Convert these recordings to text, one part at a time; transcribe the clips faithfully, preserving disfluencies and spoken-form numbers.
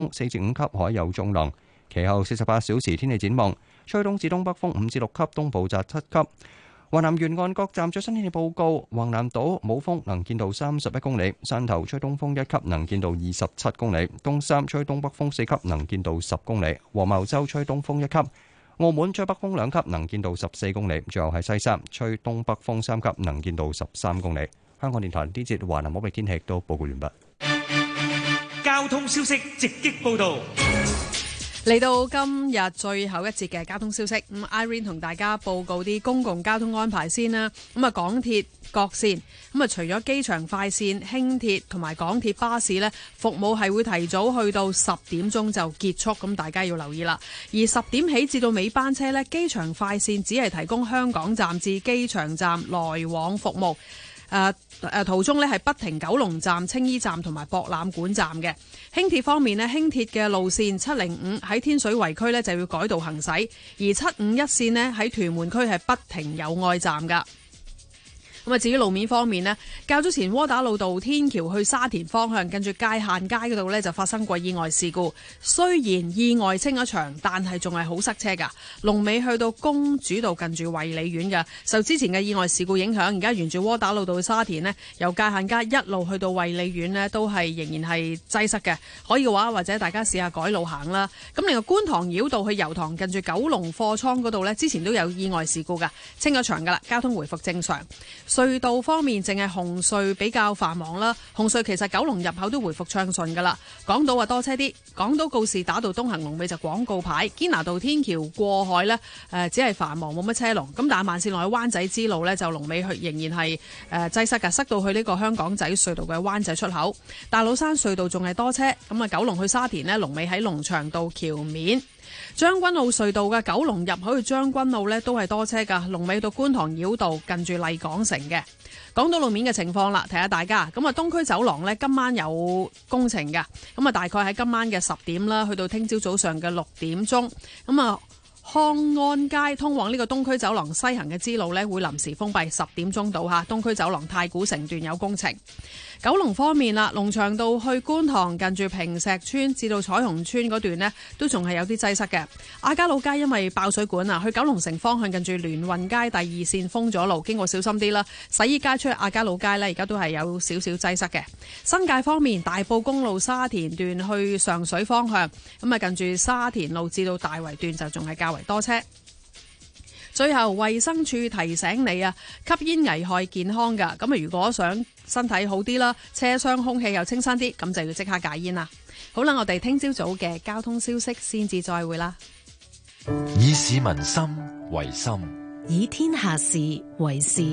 四至五級，海有中浪。其後四十八小時天氣展望，吹東至東北風五至六級，東部達七級。華南沿岸各站最新天氣報告：橫南島冇風，能見度三十一公里；汕頭吹東風一級，能見度二十七公里；東三吹東北風四級，能見度十公里；黃茅洲吹東風一級；澳門吹北風兩級，能見度十四公里；最後係西三吹東北風三級，能見度十三公里。香港電台呢節華南保域天氣都報告完畢。 交通消息直擊報道。 嚟到今日最後一節嘅交通消息，咁 Irene 同大家報告啲公共交通安排先啦。咁啊，港鐵各線咁啊，除咗機場快線、輕鐵同埋港鐵巴士呢，服務係會提早去到十點鐘就結束，咁大家要留意啦。而十點起至到尾班車呢，機場快線只係提供香港站至機場站來往服務。誒誒，途中咧係不停九龍站、青衣站同埋博覽館站嘅。輕鐵方面咧，輕鐵嘅路線七零五喺天水圍區咧就要改道行駛，而七五一線咧喺屯門區係不停友愛站噶。咁啊，至於路面方面咧，較早前窩打老道天橋去沙田方向，近住界限街嗰度咧就發生過意外事故。雖然意外清咗場，但係仲係好塞車㗎。龍尾去到公主道近住衛理苑嘅，受之前嘅意外事故影響，而家沿住窩打老道去沙田呢，由界限街一路去到衛理苑呢，都係仍然係擠塞嘅。可以嘅話，或者大家試下改路行啦。咁另外觀塘繞道去油塘近住九龍貨倉嗰度呢，之前都有意外事故㗎，清咗場㗎啦，交通回復正常。隧道方面，淨係紅隧比較繁忙啦。紅隧其實九龍入口都回復暢順噶啦。港島話多車啲，港島告士打道東行龍尾就廣告牌，堅拿道天橋過海呢，誒、呃、只係繁忙冇乜車龍。咁但係慢線落去灣仔之路呢，就龍尾去仍然係誒擠塞噶，塞到去呢個香港仔隧道嘅灣仔出口。大老山隧道仲係多車，咁啊九龍去沙田呢，龍尾喺龍翔道橋面。將軍澳隧道嘅九龍入口去將軍澳呢，都係多車噶，龍尾到觀塘繞道近住麗港城嘅。講到路面嘅情況啦，提下大家。咁啊，東區走廊呢，今晚有工程嘅，咁啊大概喺今晚嘅十點啦，去到聽朝早上嘅六點鐘。咁啊，康安街通往呢個東區走廊西行嘅支路呢，會臨時封閉，十點鐘到嚇。東區走廊太古城段有工程。九龍方面啦，龍翔道去觀塘近住坪石村至到彩虹村嗰段呢，都仲係有啲擠塞嘅。亞皆老街因為爆水管啊，去九龍城方向近住聯運街第二線封咗路，經過小心啲啦。洗衣街出去亞皆老街呢，而家都係有少少擠塞嘅。新界方面，大埔公路沙田段去上水方向，咁啊近住沙田路至到大圍段就仲係較為多車。最後，衛生署提醒你啊，吸煙危害健康㗎。咁啊，如果想身體好啲啦，車廂空氣又清新啲，咁就要即刻戒煙啦。好啦，我哋聽朝早嘅交通消息先至再會啦。 以市民心為心， 以天下事為事。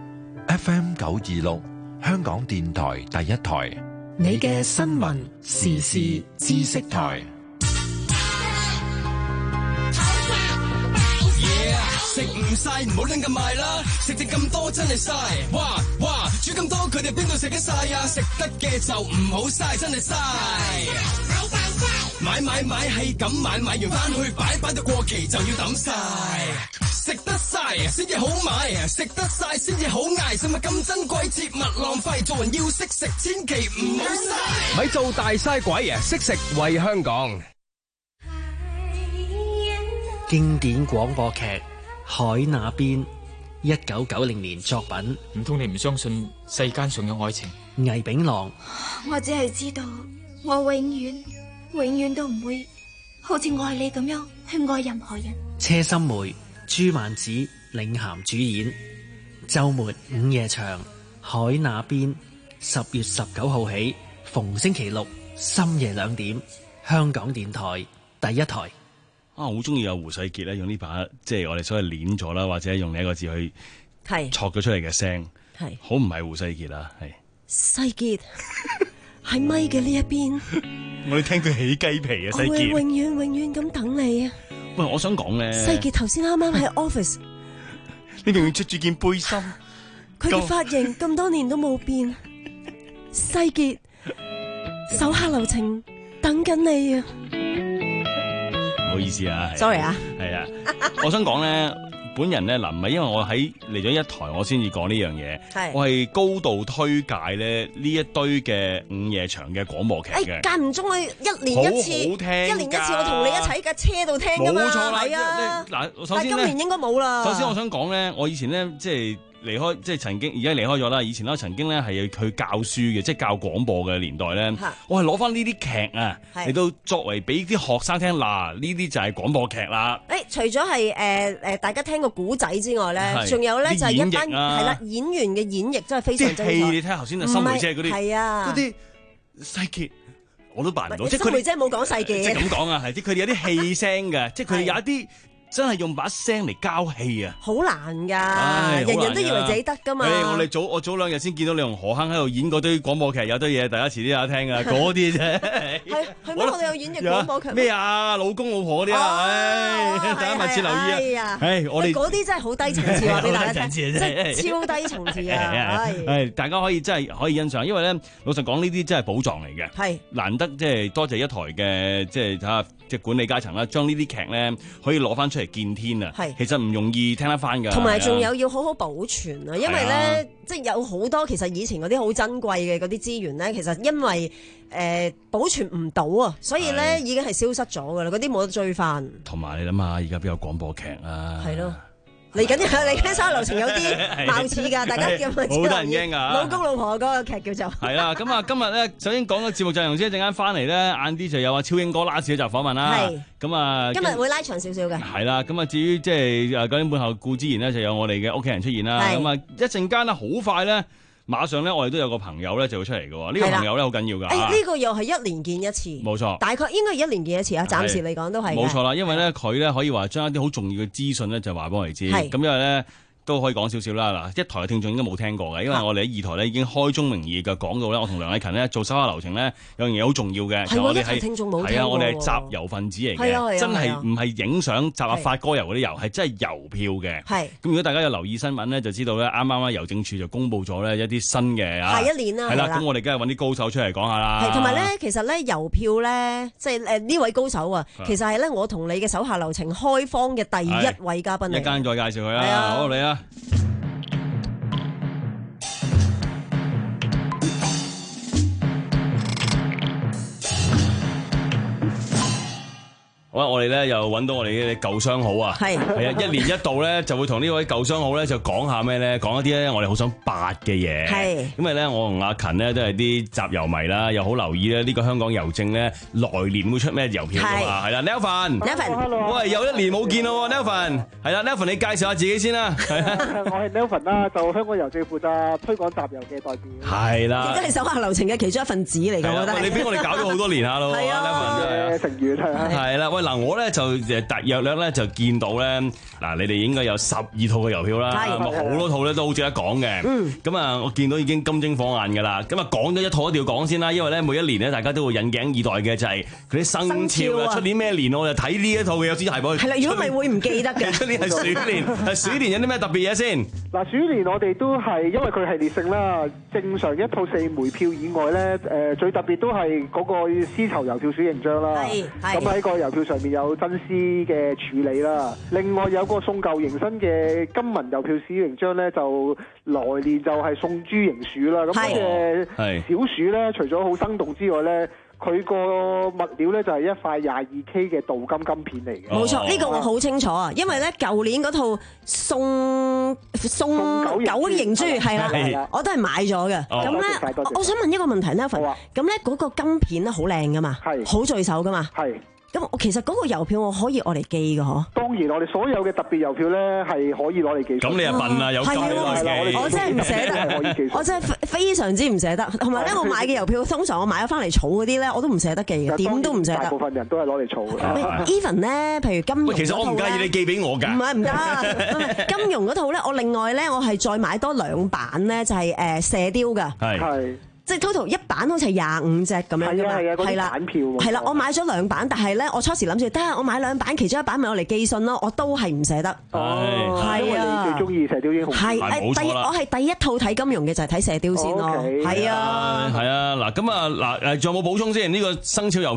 F M 九二六，香港電台第一台， 你嘅新聞時事知識台。 食唔晒唔好亂咁賣啦，食剩咁多真係嘥。哇哇煮咁多佢哋邊度食得晒啊？食得嘅就唔好嘥，真係嘥。買買買係咁買，買完翻去擺擺到過期就要抌晒。食得晒先至好買，食得晒先至好嗌。食物咁珍貴，切勿浪費。做人要識食，千祈唔好嘥。 咪做大嘥鬼啊！識食為香港。 經典廣播劇《海那邊》，一九九零年作品。 唔通你唔相信世間上有愛情？ 魏炳郎， 我只係知道，我永遠永遠都唔會好似愛你咁樣去愛任何人。 車心梅、朱曼子領銜主演，周末午夜場《海那邊》，十月十九號起，逢星期六深夜兩點，香港電台第一台。 啊，好中意有胡世傑咧，用呢把即係我哋所謂攣咗啦，或者用呢一個字去係錯咗出嚟嘅聲，係好唔係胡世傑啊？係世傑喺咪嘅呢一邊， 我哋聽佢起雞皮啊！世傑， 我會永遠永遠咁等你啊！ 喂，我想講咧， 世傑頭先啱啱喺 office， 你明明着住件背心， 佢嘅髮型咁多年都冇變，世傑手下留情等緊你啊！ 唔好意思啊 ，sorry 啊， 係啊，我想講咧， 本人咧嗱，唔係因為我喺嚟咗一台，我先至講呢樣嘢，我係高度推介咧呢一堆嘅午夜場嘅廣播劇嘅。 間唔中去一年一次， 好好聽， 一年一次我同你一齊喺架車度聽㗎嘛。 冇錯啦， 係啊。 嗱，首但係今年應該冇啦。 首先我想講咧，我以前咧即係。離開即係曾經，而家離開咗啦。以前咧曾經咧係去教書嘅，即係教廣播嘅年代咧，我係攞翻呢啲劇啊嚟到作為俾啲學生聽。嗱，呢啲就係廣播劇啦。 誒，除咗係誒誒大家聽個古仔之外咧，仲有咧就係一班係啦演員嘅演繹真係非常精彩。 啲戲你睇下頭先啊，心梅姐嗰啲係啊， 嗰啲細傑我都扮唔到。即係心梅姐冇講細傑， 即係咁講啊，係即係佢哋有啲氣聲嘅，即係佢哋有一啲。真係用把聲嚟交戲啊！ 好難㗎，人人都以為自己得㗎嘛。 我哋早我早兩日先見到你同何鏗喺度演嗰堆廣播劇，有堆嘢，大家遲啲有得聽㗎，嗰啲啫。 係係咩？我哋有演繹廣播劇咩啊？老公老婆嗰啲啊，唉，大家密切留意啊！唉，我哋嗰啲真係好低層次，話俾大家聽，即係超低層次啊！ 係大家可以真係可以欣賞，因為咧老實講呢啲真係寶藏嚟嘅，係難得即係多謝一台嘅即係睇下即係管理階層啦，將呢啲劇咧可以攞翻出嚟見天啊！係其實唔容易聽得翻㗎， 同埋仲有要好好保存啊！因為咧，即係有好多其實以前嗰啲好珍貴嘅嗰啲資源咧，其實因為誒保存唔到啊，所以咧已經係消失咗㗎啦，嗰啲冇得追翻。 同埋你諗下，而家邊有廣播劇啊？ 係咯。嚟緊啊！嚟緊《沙流情》有啲貌似㗎，大家叫咪知道。 好得人驚㗎！ 老公老婆嗰個劇叫做。 係啦，咁啊，今日咧首先講個節目陣容先，一陣間翻嚟咧，晏啲就有阿超英哥拉少集訪問啦。係。咁啊， 今日會拉長少少嘅。係啦，咁啊，至於即係誒九點半後顧之言呢，就有我哋嘅屋企人出現啦。咁啊，一陣間咧好快咧。馬上咧，我哋都有個朋友咧就會出嚟嘅喎。呢、這個朋友咧好緊要㗎。誒，呢個又係一年見一次。冇錯。大概應該係一年見一次啊。暫時嚟講都係。冇錯啦，因為咧佢咧可以話將一啲好重要嘅資訊咧就話俾我哋知。係。咁因為咧。都可以講少少啦。嗱，一台嘅聽眾應該冇聽過嘅，因為我哋喺二台咧已經開宗明義嘅講到咧，我同梁禮勤咧做收下流程咧有樣嘢好重要嘅，就我哋係係啊，我哋係集郵分子嚟嘅，真係唔係影相集下發哥郵嗰啲郵，係真係郵票嘅。係。咁如果大家有留意新聞咧，就知道咧啱啱咧郵政署就公布咗咧一啲新嘅啊，下一年啦，係啦。咁我哋梗係揾啲高手出嚟講下啦。係，同埋咧，其實咧郵票咧，即係誒呢位高手啊，其實係咧我同你嘅手下留情開荒嘅第一位嘉賓嚟。一間再介紹佢啦，好嚟啊！好啦，我哋咧又揾到我哋嘅舊相好啊，係係啊，一年一度咧就會同呢位舊相好咧就講下咩咧，講一啲咧我哋好想八嘅嘢，係，因為咧我同阿勤咧都係啲集郵迷啦，又好留意咧呢個香港郵政咧來年會出咩郵票㗎嘛，係啦 ，Nelvin，Nelvin，喂，又一年冇見咯 ，Nelvin，係啦 ，Nelvin，你介紹下自己先啦，係啊，我係 Nelvin 啦，就香港郵政負責推廣集郵嘅代表，係啦，亦都係手下留情嘅其中一份子嚟㗎，我覺得，你俾我哋搞咗好多年下咯，係啊，嘅成員係，係啦，喂。嗱，我咧就誒特約略咧就見到咧，嗱，你哋應該有十二套嘅郵票啦，咁好多套咧都好值得講嘅。咁啊，我見到已經金睛火眼㗎啦。咁啊，講咗一套一定要講先啦，因為咧每一年咧大家都會引頸以待嘅就係佢啲生肖啊，出年咩年我就睇呢一套嘅有啲係噃。係啦，如果唔係會唔記得嘅。出年係鼠年，係鼠年有啲咩特別嘢先？嗱，鼠年我哋都係因為佢系列性啦，正常一套四枚票以外咧，誒最特別都係嗰個絲綢郵票鼠形章啦。係係。咁喺個郵票上面有真絲嘅處理啦，另外有個送舊迎新嘅金文郵票鼠形章咧，就來年就係送豬形鼠啦。咁嘅小鼠咧，除咗好生動之外咧，佢個物料咧就係一塊廿二 K 嘅鍍金金片嚟嘅。冇錯，呢個我好清楚啊，因為咧舊年嗰套送送九形豬係啦，我都係買咗嘅。咁咧，我想問一個問題咧，咁咧嗰個金片咧好靚噶嘛，好聚手噶嘛。係。咁我其實嗰個郵票我可以攞嚟寄嘅嗬？當然，我哋所有嘅特別郵票咧係可以攞嚟寄。咁你又笨啦，有金攞嚟寄。我真係唔捨得，我真係非常之唔捨得。同埋咧，我買嘅郵票通常我買咗翻嚟儲嗰啲咧，我都唔捨得寄嘅，點都唔捨得。大部分人都係攞嚟儲嘅。Even 咧，譬如金融嗰套咧，其實我唔介意你寄俾我㗎。唔係唔得，金融嗰套咧，我另外咧，我係再買多兩版咧，就係誒射雕㗎。係。即係 total 一版好似係廿五隻咁樣㗎嘛，係啦，版票係啦，我買咗兩版，但係咧我初時諗住，得我買兩版，其中一版咪我嚟寄信咯，我都係唔捨得。哦，係啊，最中意射雕英雄。係誒，第我係第一套睇金庸嘅就係睇射雕先咯。係啊，係啊，嗱咁啊嗱誒，仲有冇補充先？呢個生肖郵票。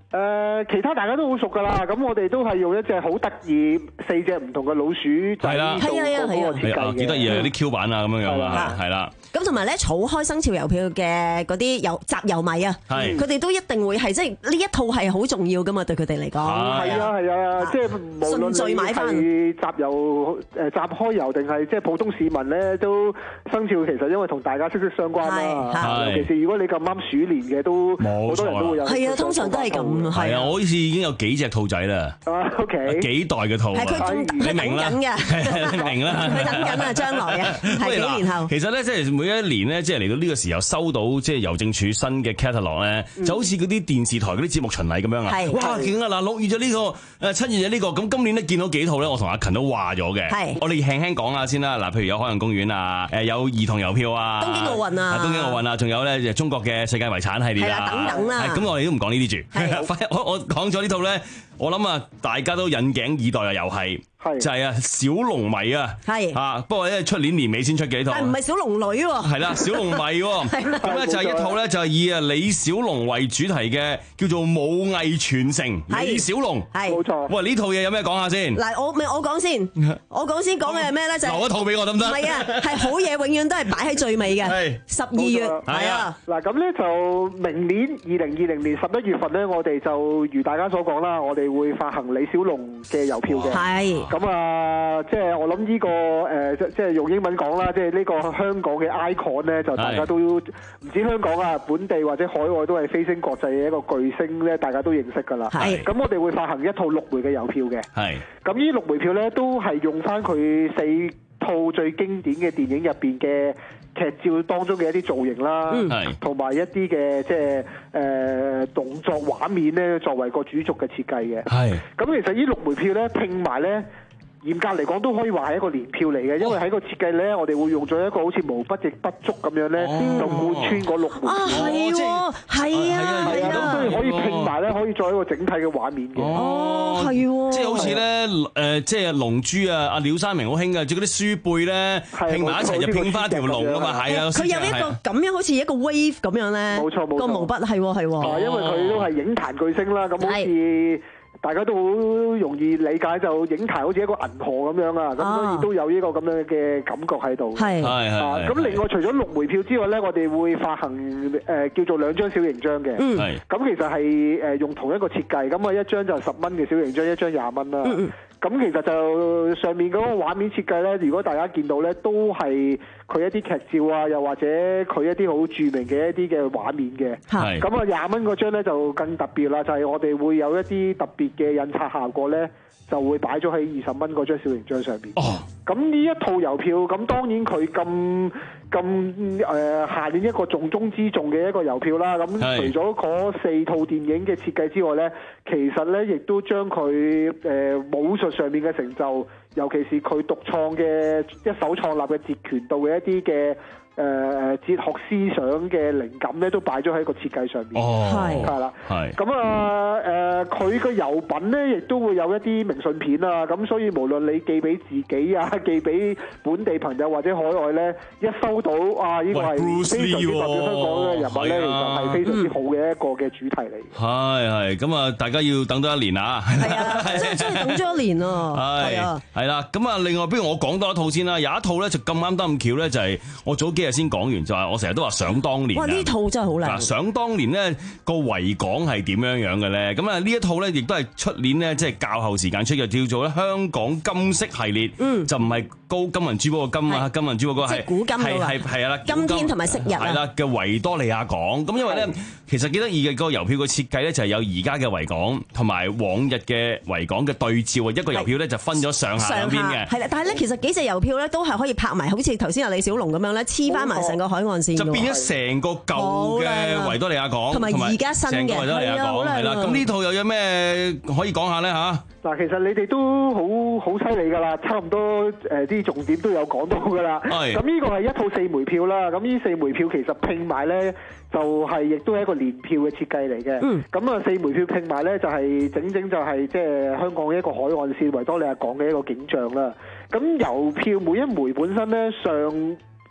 誒，其他大家都好熟噶啦，咁我哋都係用一隻好得意四隻唔同嘅老鼠仔做嗰個設計嘅， 幾得意啊！有啲 Q 版啊咁樣樣啊，係啦。 咁同埋咧，儲開生肖郵票嘅嗰啲郵集郵迷啊，佢哋都一定會係即係呢一套係好重要噶嘛，對佢哋嚟講。 係啊係啊，即係無論你係集郵誒集開郵定係即係普通市民咧，都生肖其實因為同大家息息相關啦。尤其是如果你咁啱鼠年嘅，都好多人都會有。 係啊，通常都係咁。 係啊，我好似已經有幾隻兔仔啦。 啊 ，OK， 幾代嘅兔。 係佢佢等緊嘅， 你明啦。 佢等緊啊，將來啊，係幾年後。 其實咧，即係每一年咧，即係嚟到呢個時候收到即係郵政署新嘅 catalog 咧，就好似嗰啲電視台嗰啲節目巡禮咁樣啊。哇，勁啊！嗱，六月就呢個，誒七月就呢個，咁今年咧見到幾套咧，我同阿勤都話咗嘅。我哋輕輕講下先啦。嗱，譬如有海洋公園啊，誒有兒童郵票啊， 東京奧運啊， 東京奧運啊，仲有咧就中國嘅世界遺產系列啊， 等等啦。 咁我哋都唔講呢啲住。我我講咗呢套咧，我諗啊，大家都引頸以待啊，又係。就係啊，小龍迷啊，係啊，不過咧出年年尾先出幾套， 但唔係小龍女喎， 係啦，小龍迷喎，咁咧就係一套咧就係以啊李小龍為主題嘅，叫做武藝傳承李小龍， 係冇錯。 喂，呢套嘢有咩講下先？ 嗱，我咪我講先，我講先講嘅係咩咧？就留一套俾我得唔得？ 唔係啊，係好嘢，永遠都係擺喺最尾嘅，十二月係啊。 嗱咁咧就明年二零二零年十一月份咧，我哋就如大家所講啦，我哋會發行李小龍嘅郵票嘅，係。咁啊，即係我諗呢個誒，即即係用英文講啦，即係呢個香港嘅 icon 咧，就大家都唔止香港啊，本地或者海外都係飛升國際嘅一個巨星咧，大家都認識㗎啦。係。咁我哋會發行一套六枚嘅郵票嘅。係。咁呢六枚票咧，都係用翻佢四套最經典嘅電影入邊嘅劇照當中嘅一啲造型啦，同埋一啲嘅即係誒動作畫面咧，作為個主軸嘅設計嘅。係。咁其實呢六枚票咧拼埋咧，嚴格嚟講都可以話係一個年票嚟嘅，因為喺個設計咧，我哋會用咗一個好似毛筆亦筆觸咁樣咧，就貫穿嗰六枚票。 啊，係喎，係啊，係啊， 咁所以可以拼埋咧，可以作為一個整體嘅畫面嘅。 哦，係喎， 即係好似咧誒，即係龍珠啊，阿廖山明好興嘅，即係嗰啲書背咧拼埋一齊就拼翻一條龍啊嘛，係啊。 佢有一個咁樣好似一個 wave 咁樣咧， 冇錯冇錯， 個毛筆係喎係喎。 因為佢都係影壇巨星啦，咁好似。大家都好容易理解，就影壇好似一個銀河咁樣啊，咁所以都有呢個咁樣嘅感覺喺度。係係係。咁另外除咗六枚票之外咧，我哋會發行誒叫做兩張小型張嘅。嗯。咁其實係誒用同一個設計，咁啊一張就十蚊嘅小型張，一張廿蚊啦。嗯。咁其實就上面嗰個畫面設計咧，如果大家見到咧，都係佢一啲劇照啊，又或者佢一啲好著名嘅一啲嘅畫面嘅。係。咁啊廿蚊嗰張咧就更特別啦，就係、是、我哋會有一啲特別嘅印刷效果咧，就會擺咗喺二十蚊嗰張小型張上邊。哦。咁呢一套郵票，咁當然佢咁咁誒下年一個重中之重嘅一個郵票啦。咁除咗嗰四套電影嘅設計之外咧，其實咧亦都將佢誒武術上面嘅成就，尤其是佢獨創嘅一手創立嘅截拳道嘅一啲嘅誒哲學思想嘅靈感咧，都擺咗喺個設計上面。哦，係係啦，係。咁啊誒，佢個郵品咧，亦都會有一啲明信片啊。咁所以無論你寄俾自己啊，寄俾本地朋友或者海外咧，一收到啊，呢個係非常之代表香港嘅人物咧，其實係非常之好嘅一個嘅主題嚟。 係係，咁啊，大家要等多一年啊。 係啊，真係真係等咗一年啊。 係啊，係啦。咁啊，另外不如我講多一套先啦。有一套咧就咁啱得咁巧咧，就係我早幾日先講完，就係我成日都話想當年。哇！呢套真係好靚。 嗱，想當年咧個維港係點樣樣嘅咧？咁啊呢一套咧亦都係出年咧即係較後時間出嘅，叫做咧香港金色系列。嗯。就唔係高金銀珠寶個金啊，金銀珠寶嗰個係古金係係係啦， 今天同埋昔日啊。 係啦嘅維多利亞港。咁因為咧其實幾得意嘅個郵票個設計咧就係有而家嘅維港同埋往日嘅維港嘅對照啊，一個郵票咧就分咗上下兩邊嘅。 係啦，但係咧其實幾隻郵票咧都係可以拍埋，好似頭先阿李小龍咁樣咧黐翻埋成個海岸線， 就變咗成個舊嘅維多利亞港， 同埋而家新嘅維多利亞港係啦。咁呢套又有咩可以講下咧嚇？ 嗱，其實你哋都好好犀利㗎啦，差唔多誒啲重點都有講到㗎啦。係。咁呢個係一套四枚票啦。咁呢四枚票其實拼埋咧，就係亦都係一個年票嘅設計嚟嘅。嗯。咁啊，四枚票拼埋咧，就係整整就係即係香港一個海岸線維多利亞港嘅一個景象啦。咁郵票每一枚本身咧上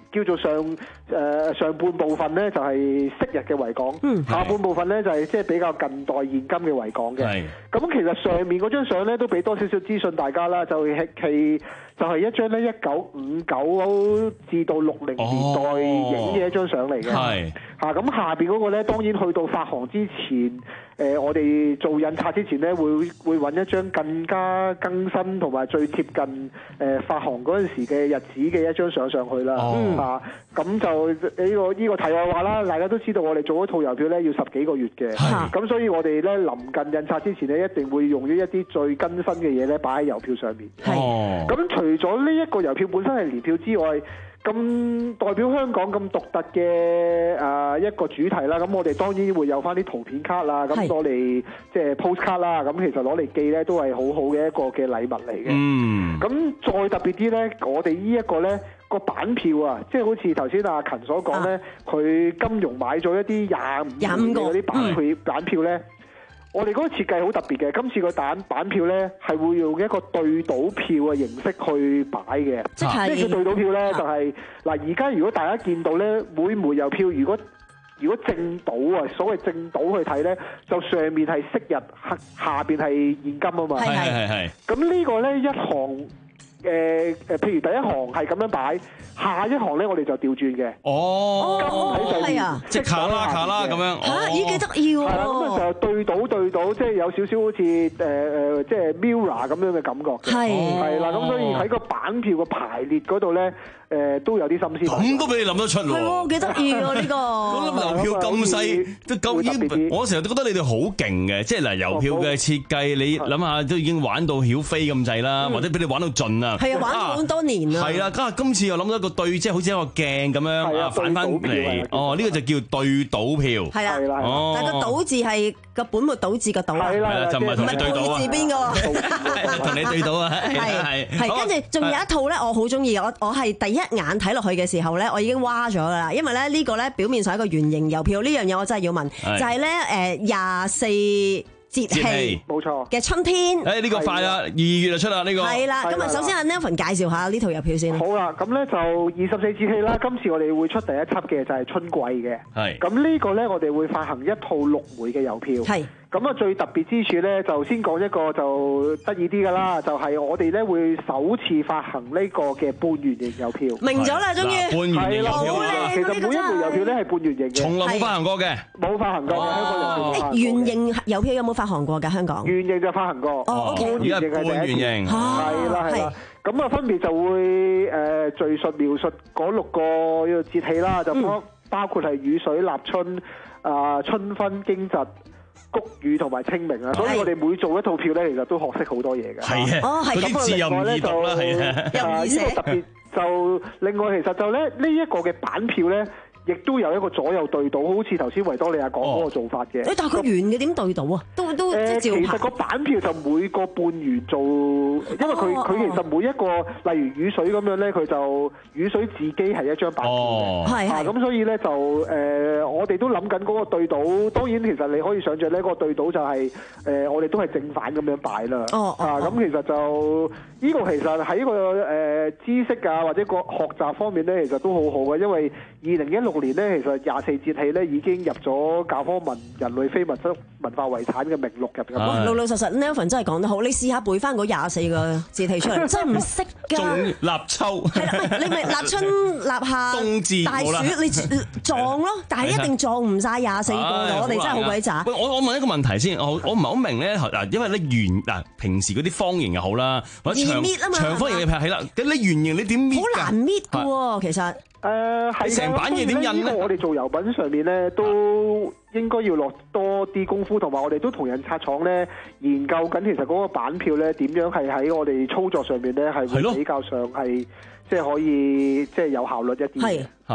叫做上誒、呃、上半部分咧就係昔日嘅維港，嗯、下半部分咧就係即係比較近代現今嘅維港嘅。咁其實上面嗰張相咧都俾多少少資訊大家啦，就係其就係一張咧一九五九至到六零年代影嘅一張相嚟嘅。係嚇咁下邊嗰個咧，當然去到發行之前，誒、呃、我哋做印刷之前咧，會會揾一張更加更新同埋最貼近誒、呃、發行嗰陣時嘅日子嘅一張相上去啦。哦、啊，咁就呢、呢個呢、呢個題外話啦，大家都知道我哋做一套郵票咧要十幾個月嘅，咁所以我哋咧臨近印刷之前咧，一定會用於一啲最更新嘅嘢咧擺喺郵票上面。係，咁除咗呢一個郵票本身係年票之外，咁代表香港咁獨特嘅誒一個主題啦，咁我哋當然會有翻啲圖片卡啦，咁攞嚟即係 postcard 啦，咁其實攞嚟寄咧都係好好嘅一個嘅禮物嚟嘅。嗯，咁再特別啲咧，我哋呢一個咧個版票啊，即係好似頭先阿勤所講咧，佢、啊、金融買咗一啲廿五年嘅嗰啲版票、嗯、版票咧。我哋嗰個設計好特別嘅，今次個版版票咧係會用一個對賭票嘅形式去擺嘅。即係咩叫對賭票咧？就係、是、嗱，而家如果大家見到咧，每枚郵票如果如果正賭啊，所謂正賭去睇咧，就上面係昔日，下下邊係現金啊嘛。係係係。咁呢個咧一行。誒、呃、誒，譬如第一行係咁樣擺，下一行咧我哋就調轉嘅。哦，金喺上面，即係卡啦卡啦咁樣。嚇，咦幾得意喎！係啦，咁啊就對賭對賭，即係有少少好似誒誒，即係 mirror 咁樣嘅感覺。係係啦，咁所以喺個版票嘅排列嗰度咧。誒、呃、都有啲心思，咁都俾你諗得出喎，係喎，幾得意喎呢個。咁郵票咁細，都夠已，我成日都覺得你哋好勁嘅，即係嗱郵票嘅設計，你諗下都已經玩到曉飛咁滯啦，或者俾你玩到盡啊。係啊，玩咗好多年啦。係啦，家下今次又諗到一個對，即係好似一個鏡咁樣啊，反翻嚟。哦，呢、這個就叫對賭票。係啦，哦，但係個賭字係個本末倒置個賭啊。係啦，就唔係同你對賭啊。字邊個？同你對賭啊。係係，跟住仲有一套咧，我好中意，我我係第一眼睇落去嘅時候咧，我已經哇咗噶啦，因為咧呢個咧表面上係一個圓形郵票，呢樣嘢我真係要問，就係咧誒廿四節氣，冇錯嘅春天。誒呢個快啦，二月就出啦呢個。係啦，咁啊首先阿 Nelson 介紹下呢套郵票先。好啦，咁咧就二十四節氣啦，今次我哋會出第一輯嘅就係春季嘅。係。咁呢個咧我哋會發行一套六枚嘅郵票。係。咁啊，最特別之處咧，就先講一個就得意啲噶啦，就係、是、我哋咧會首次發行呢個嘅半圓形郵票。明咗啦，終於。半圓形郵票啦，其實每一枚郵票咧係半圓形嘅。從來冇發行過嘅，冇發行過嘅香港郵票。誒，圓形郵票有冇發行過㗎？香港？圓形就發行過。哦 ，OK。而家半圓形。係啦，係啦。咁啊，分別就會誒敘述描述嗰六個節氣啦，就包包括係雨水、立春、啊春分、驚蟄、谷雨同埋清明啊，所以我哋每做一套票咧，其實都學識好多嘢嘅。係啊，嗰啲字又唔易讀啦，係啊。又唔易寫。呢個特別就另外，其實就咧呢一個嘅版票咧，亦都有一個左右對賭，好似頭先維多利亞講嗰個做法嘅。誒，但係佢圓嘅點對賭啊？都都即係照拍。其實個版票就每個半圓做，因為佢佢其實每一個，例如雨水咁樣咧，佢就雨水自己係一張版票嘅。係係。咁所以咧就誒，我哋都諗緊嗰個對賭。當然其實你可以想像呢個對賭就係誒，我哋都係正反咁樣擺啦。哦啊，咁其實就呢個其實喺個誒知識啊或者個學習方面咧，其實都好好嘅，因為二零一六年咧，其實廿四節氣咧已經入咗教科文人類非物質文化遺產嘅名錄入邊。哇，老老實實 Nelson 真係講得好，你試下背翻嗰廿四個節氣出嚟，真係唔識㗎。仲立秋係啦，你咪立春、立夏、冬至、大暑，你撞咯，但係一定撞唔晒廿四個，我哋真係好鬼渣。喂，我我問一個問題先，我我唔係好明咧嗱，因為咧圓嗱平時嗰啲方形又好啦，或者長長方形嘅係啦，咁你圓形你點搣？好難搣㗎喎，其實。誒係成版嘢點印咧？我哋做郵品上面咧，都應該要落多啲功夫，同埋我哋都同印刷廠咧研究緊，其實嗰個版票咧點樣係喺我哋操作上面咧係會比較上係即係可以即係有效率一啲。係嚇。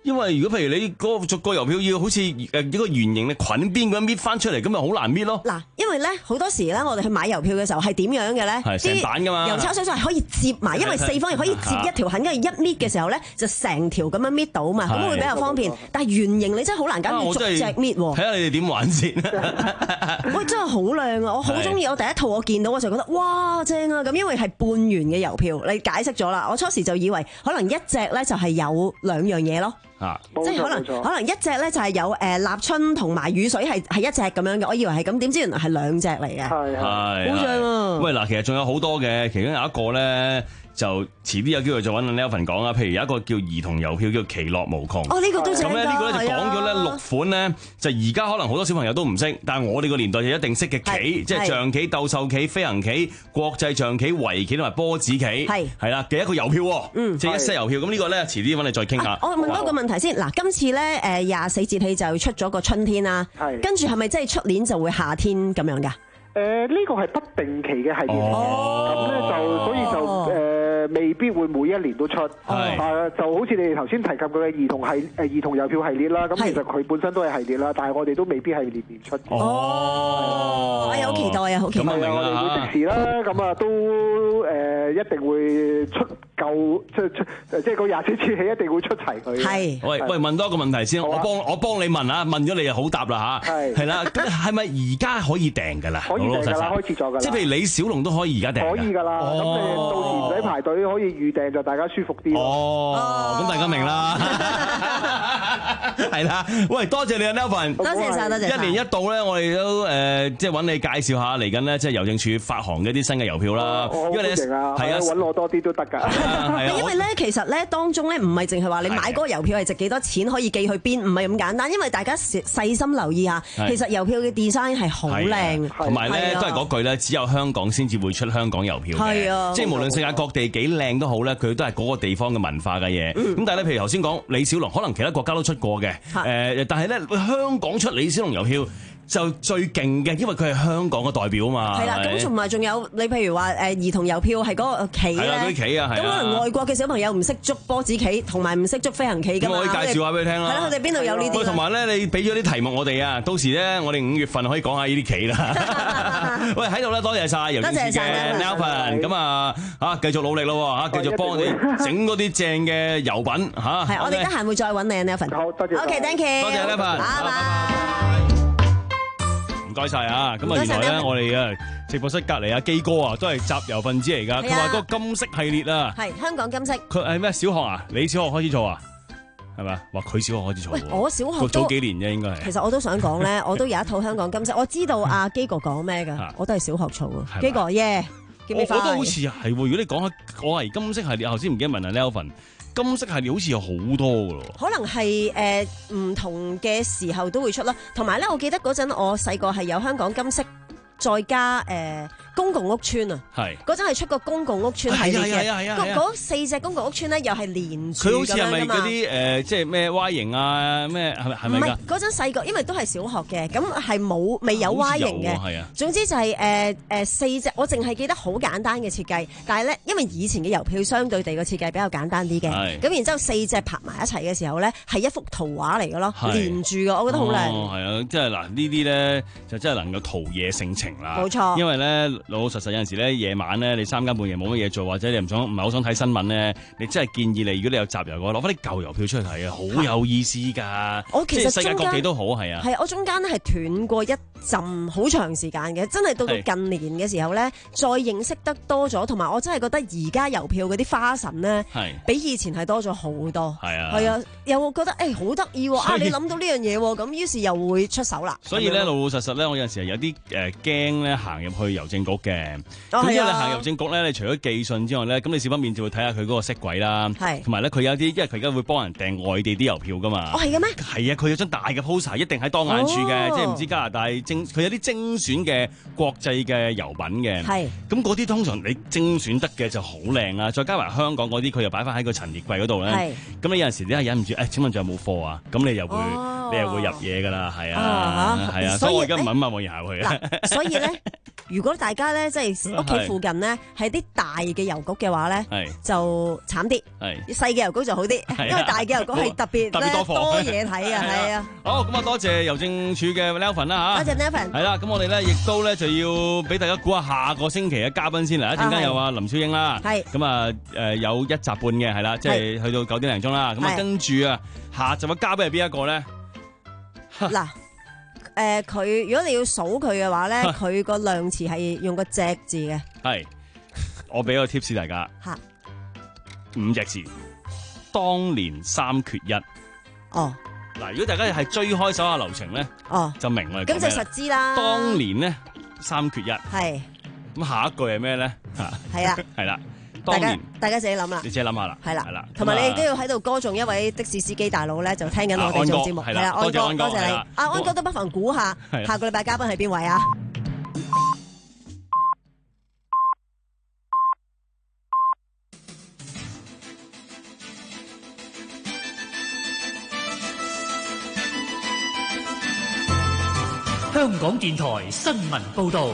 因為如果譬如你嗰個逐個郵票要好似誒一個圓形嘅捆邊咁樣搣翻出嚟，咁咪好難搣咯。 嗱，因為咧好多時咧，我哋去買郵票嘅時候係點樣嘅咧？ 係成版㗎嘛。 郵鈔水係可以摺埋，因為四方又可以摺一條痕，跟住一搣嘅時候咧就成條咁樣搣到嘛，咁會比較方便。但係圓形你真係好難揀，要逐隻搣喎。 睇下你哋點玩先。 喂，真係好靚啊！我好中意，我第一套我見到我就覺得哇正啊！咁因為係半圓嘅郵票，你解釋咗啦。我初時就以為可能一隻咧就係有兩樣嘢咯。 啊， 即係可能可能一隻咧就係有誒立春同埋雨水係係一隻咁樣嘅，我以為係咁，點知原來係兩隻嚟嘅， 係係好正啊！ 喂，嗱，其實仲有好多嘅，其中有一個咧。就遲啲有機會再揾阿 Nelvin 講啊，譬如有一個叫兒童郵票叫其樂無窮。 哦，呢、這個都正㗎。咁咧呢個咧就講咗咧六款咧，就而家可能好多小朋友都唔識，但係我哋個年代就一定識嘅棋，即係象棋、鬥獸棋、飛行棋、國際象棋、圍棋同埋波子棋，係係啦嘅一個郵票，嗯，即係一 set 郵票。咁呢個咧遲啲揾你再傾下。我問多個問題先，嗱，今次咧誒廿四節氣就出咗個春天啦，係跟住係咪即係出年就會夏天咁樣㗎？ 誒呢個係不定期嘅系列，咁咧就所以就誒未必會每一年都出，啊就好似你哋頭先提及過嘅兒童系誒兒童郵票系列啦，咁其實佢本身都係系列啦，但係我哋都未必係年年出。 哦，我有好期待啊，好期待！ 咁啊，我哋會即時啦，咁啊都誒一定會出夠，即係出即係個廿四節氣一定會出齊佢。係。 喂喂，問多一個問題先，我幫我幫你問啊，問咗你就好答啦嚇。係。係啦，咁係咪而家可以訂㗎啦？ 可以訂㗎啦，開始咗㗎啦。 即係譬如李小龍都可以而家訂。 可以㗎啦，咁你到時唔使排隊，可以預訂就大家舒服啲。 哦，咁大家明啦。係啦，喂，多謝你啊 Nelvin， 多謝晒，多謝。 一年一度咧，我哋都誒即係揾你介紹下嚟緊咧，即係郵政署發行嘅一啲新嘅郵票啦。 因為你係啊，揾我多啲都得㗎。 因為咧，其實咧當中咧唔係淨係話你買嗰個郵票係值幾多錢，可以寄去邊，唔係咁簡單。因為大家細心留意下，其實郵票嘅 design 係好靚， 同埋咧都係嗰句咧，只有香港先至會出香港郵票嘅。係啊，即係無論世界各地幾靚都好咧，佢都係嗰個地方嘅文化嘅嘢。咁但係咧，譬如頭先講李小龍，可能其他國家都出過嘅。誒，但係咧香港出李小龍郵票就最勁嘅，因為佢係香港嘅代表啊嘛。 係啦，咁同埋仲有你譬如話誒兒童郵票係嗰個棋咧， 係啦嗰啲棋啊，係啊。 咁可能外國嘅小朋友唔識捉波子棋，同埋唔識捉飛行棋㗎嘛。 我可以介紹下俾你聽啦。 係啦，佢哋邊度有呢啲？ 同埋咧，你俾咗啲題目我哋啊，到時咧我哋五月份可以講下呢啲棋啦。喂，喺度咧，多謝晒郵政署嘅 Nelvin，咁啊嚇繼續努力咯嚇，繼續幫我哋整嗰啲正嘅郵品嚇。 係，我哋得閒會再揾你啊 Nelvin。 好，多謝。 OK，thank you。 多謝 Nelvin。拜拜。唔該晒啊！咁啊，原來咧我哋啊直播室隔離阿基哥啊，都係集郵分子嚟㗎。佢話嗰個金色系列啊， 係香港金色。 佢係咩小學啊？你小學開始做啊？係咪啊？話佢小學開始做。 喂，我小學早幾年啫，應該係。 其實我都想講咧，我都有一套香港金色。我知道阿基哥講咩㗎，我都係小學做啊。基哥耶，我我都好似係喎。如果你講下我係金色系列，頭先唔記得問阿 Nelvin。金色系列好似有好多㗎咯，可能係誒唔同嘅時候都會出啦。同埋咧，我記得嗰陣我細個係有香港金色，再加誒、呃、公共屋邨啊，係嗰陣係出個公共屋邨系列嘅，嗰四隻公共屋邨咧又係連住咁樣㗎嘛。佢好似係咪嗰啲誒即係咩 Y 型啊咩係咪係咪㗎？唔係嗰陣細個，因為都係小學嘅，咁係冇未有 Y 型嘅。係啊，總之就係誒誒四隻，我淨係記得好簡單嘅設計，但係咧因為以前嘅郵票相對地個設計比較簡單啲嘅，咁然之後四隻拍埋一齊嘅時候咧係一幅圖畫嚟嘅咯，連住嘅，我覺得好靚。哦，係啊，即係嗱呢啲咧就真係能夠陶冶性情啦。冇錯，因為咧老老實實有陣時咧夜晚咧你三更半夜冇乜嘢做，或者你唔想唔係好想睇新聞咧，你真係建議你如果你有集郵嘅話，攞翻啲舊郵票出去睇啊，好有意思㗎。我其實世界各地都好係啊。係我中間係斷過一陣好長時間嘅，真係到到近年嘅時候咧，再認識得多咗，同埋我真係覺得而家郵票嗰啲花神咧，比以前係多咗好多。係啊，係啊，又覺得誒好得意喎啊！你諗到呢樣嘢喎，咁於是又會出手啦。所以咧老老實實咧，我有陣時係有啲誒驚咧行入去郵政局嘅。咁因為你行郵政局咧，你除咗寄信之外咧，咁你少不免就會睇下佢嗰個色軌啦。係，同埋咧佢有啲，因為佢而家會幫人訂外地啲郵票噶嘛。哦，係嘅咩？係啊，佢有張大嘅 poster， 一定喺當眼處嘅，即係唔知加拿大精，佢有啲精選嘅國際嘅郵品嘅。係。咁嗰啲通常你精選得嘅就好靚啦，再加埋香港嗰啲，佢又擺翻喺個陳列櫃嗰度咧。係。咁你有陣時你係忍唔住，誒請問仲有冇貨啊？咁你又會，你又會入嘢㗎啦，係啊，係啊，所以我而家唔係咁問我入去啊。所以咧。 如果大家咧即係屋企附近咧係啲大嘅郵局嘅話咧，就慘啲。細嘅郵局就好啲，因為大嘅郵局係特別特別多貨多嘢睇啊，係啊。 好，咁啊多謝郵政署嘅 Nelvin 啦嚇， 多謝 Nelvin。 係啦，咁我哋咧亦都咧就要俾大家估下下個星期嘅嘉賓先嚟，一陣間有啊林超英啦， 係咁啊誒有一集半嘅係啦，即係去到九點零鐘啦，咁啊跟住啊下集嘅嘉賓係邊一個咧？ 嗱。誒，佢、呃、如果你要數佢嘅話咧，佢個量詞係用個隻字嘅。係， 我俾個 tips 大家。吓，五隻字，當年三缺一。哦。嗱，如果大家係追開手下留情咧，哦，就明啦。 咁就實知啦。 當年咧三缺一。係。咁下一句係咩咧？吓。係啊。係啦。 大家大家自己諗啦， 你自己諗下啦， 係啦，係啦，同埋你亦都要喺度歌頌一位的士司機大佬咧，就聽緊我哋做節目，係啦，安哥，多謝你，阿安哥都不妨估下下個禮拜嘉賓係邊位啊？ 香港電台新聞報導。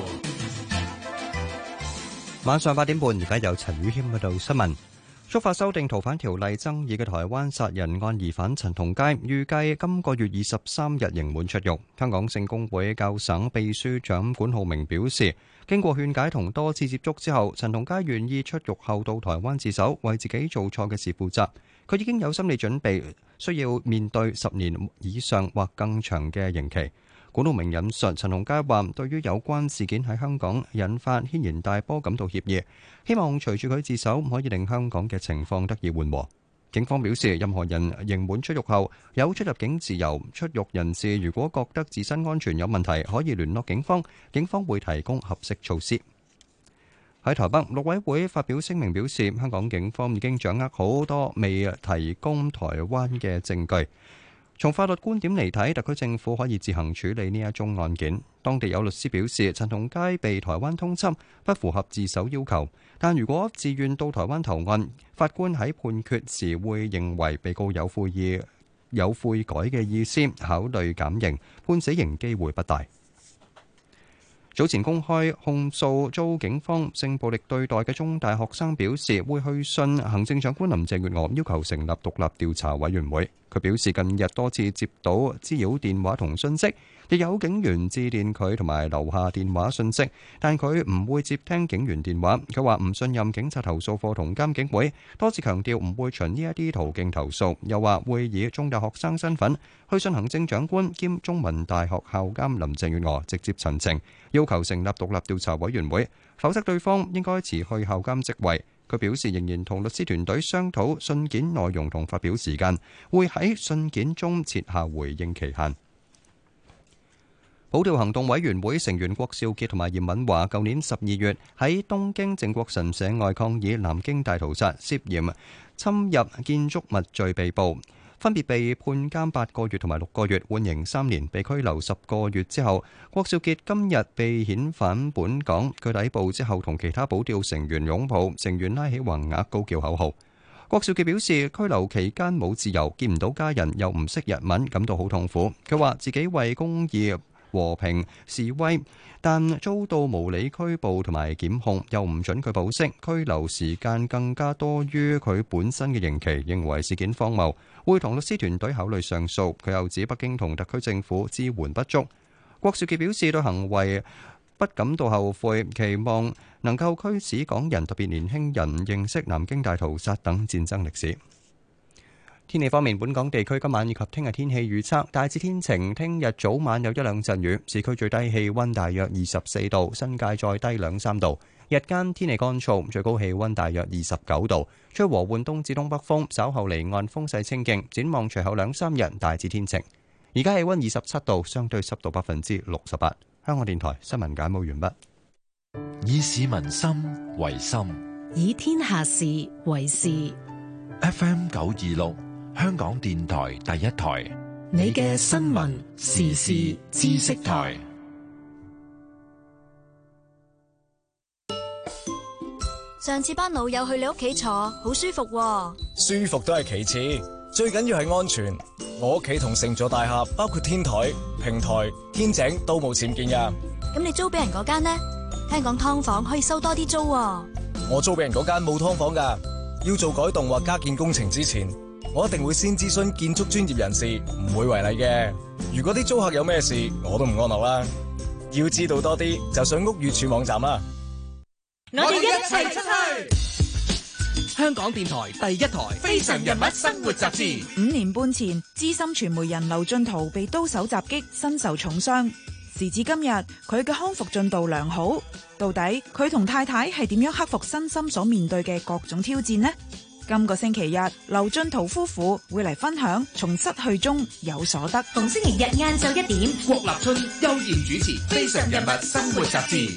晚上八點半，而家有陳宇謙喺度新聞。觸發修訂逃犯條例爭議嘅台灣殺人案疑犯陳同佳，預計今個月二十三日刑滿出獄。香港聖公會教省秘書長管浩明表示，經過勸解同多次接觸之後，陳同佳願意出獄後到台灣自首，為自己做錯嘅事負責。佢已經有心理準備，需要面對十年以上或更長嘅刑期。管浩明引述陳同佳話，對於有關事件喺香港引發軒然大波感到歉意，希望隨住佢自首可以令香港嘅情況得以緩和。警方表示，任何人刑滿出獄後有出入境自由，出獄人士如果覺得自身安全有問題，可以聯絡警方，警方會提供合適措施。喺台北，陸委會發表聲明表示，香港警方已經掌握好多未提供台灣嘅證據。從法律觀點嚟睇，特區政府可以自行處理呢一宗案件。當地有律師表示，陳同佳被台灣通緝，不符合自首要求。但如果自願到台灣投案，法官喺判決時會認為被告有悔意、有悔改嘅意思，考慮減刑，判死刑機會不大。早前公開控訴遭警方性暴力對待嘅中大學生表示，會去信行政長官林鄭月娥，要求成立獨立調查委員會。佢表示，近日多次接到滋擾電話同訊息，亦有警員致電佢同埋留下電話訊息，但佢唔會接聽警員電話。佢話唔信任警察投訴課同監警會，多次強調唔會循呢一啲途徑投訴，又話會以中大學生身份去信行政長官兼中文大學校監林鄭月娥，直接陳情，要求成立獨立調查委員會，否則對方應該辭去校監職位。佢表示仍然同律師團隊商討信件內容同發表時間，會喺信件中設下回應期限。普調行動委員會成員郭兆傑同埋嚴敏華，舊年十二月喺東京靖國神社外抗議南京大屠殺，涉嫌侵入建築物罪被捕，分別被判監八個月同埋六個月，緩刑三年，被拘留十個月之後，郭兆傑今日被遣返本港。佢抵埗之後同其他保釣成員擁抱，成員拉起橫額高叫口號。郭兆傑表示，拘留期間冇自由，見唔到家人，又唔識日文，感到好痛苦。佢話自己為公義和平示威，但遭到無理拘捕同埋檢控，又唔准佢保釋，拘留時間更加多於佢本身嘅刑期，認為事件荒謬，會同律師團隊考慮上訴。佢又指北京同特區政府支援不足。郭兆傑表示對行為不感到後悔，期望能夠驅使港人，特別年輕人認識南京大屠殺等戰爭歷史。天氣方面，本港地區今晚以及聽日天氣預測大致天晴，聽日早晚有一兩陣雨，市區最低氣溫大約二十四度，新界再低兩三度。日間天氣乾燥，最高氣溫大約二十九度，吹和緩東至東北風，稍後離岸風勢清勁。展望隨後兩三日大致天晴。而家氣溫二十七度，相對濕度百分之六十八。香港電台新聞簡報完畢。 以市民心為心， 以天下事為事。 F M 九二六。香港電台第一台， 你嘅新聞時事知識台。 上次班老友去你屋企坐，好舒服喎。 舒服都係其次，最緊要係安全。我屋企同成座大廈，包括天台、平台、天井都冇僭建㗎。 咁你租俾人嗰間呢？ 香港劏房可以收多啲租喎。 我租俾人嗰間冇劏房㗎，要做改動或加建工程之前，我一定會先諮詢建築專業人士，唔會違例嘅。如果啲租客有咩事，我都唔安樂啦。要知道多啲，就上屋宇署網站啦。 我哋一齊出去！香港電台第一台《非常人物生活雜誌》。 五年半前，資深傳媒人劉進圖被刀手襲擊，身受重傷。時至今日，佢嘅康復進度良好。到底佢同太太係點樣克服身心所面對嘅各種挑戰呢？今個星期日，劉進圖夫婦會嚟分享從失去中有所得。 逢星期日晏晝一點， 郭立春、邱賢主持《非常人物生活雜誌》。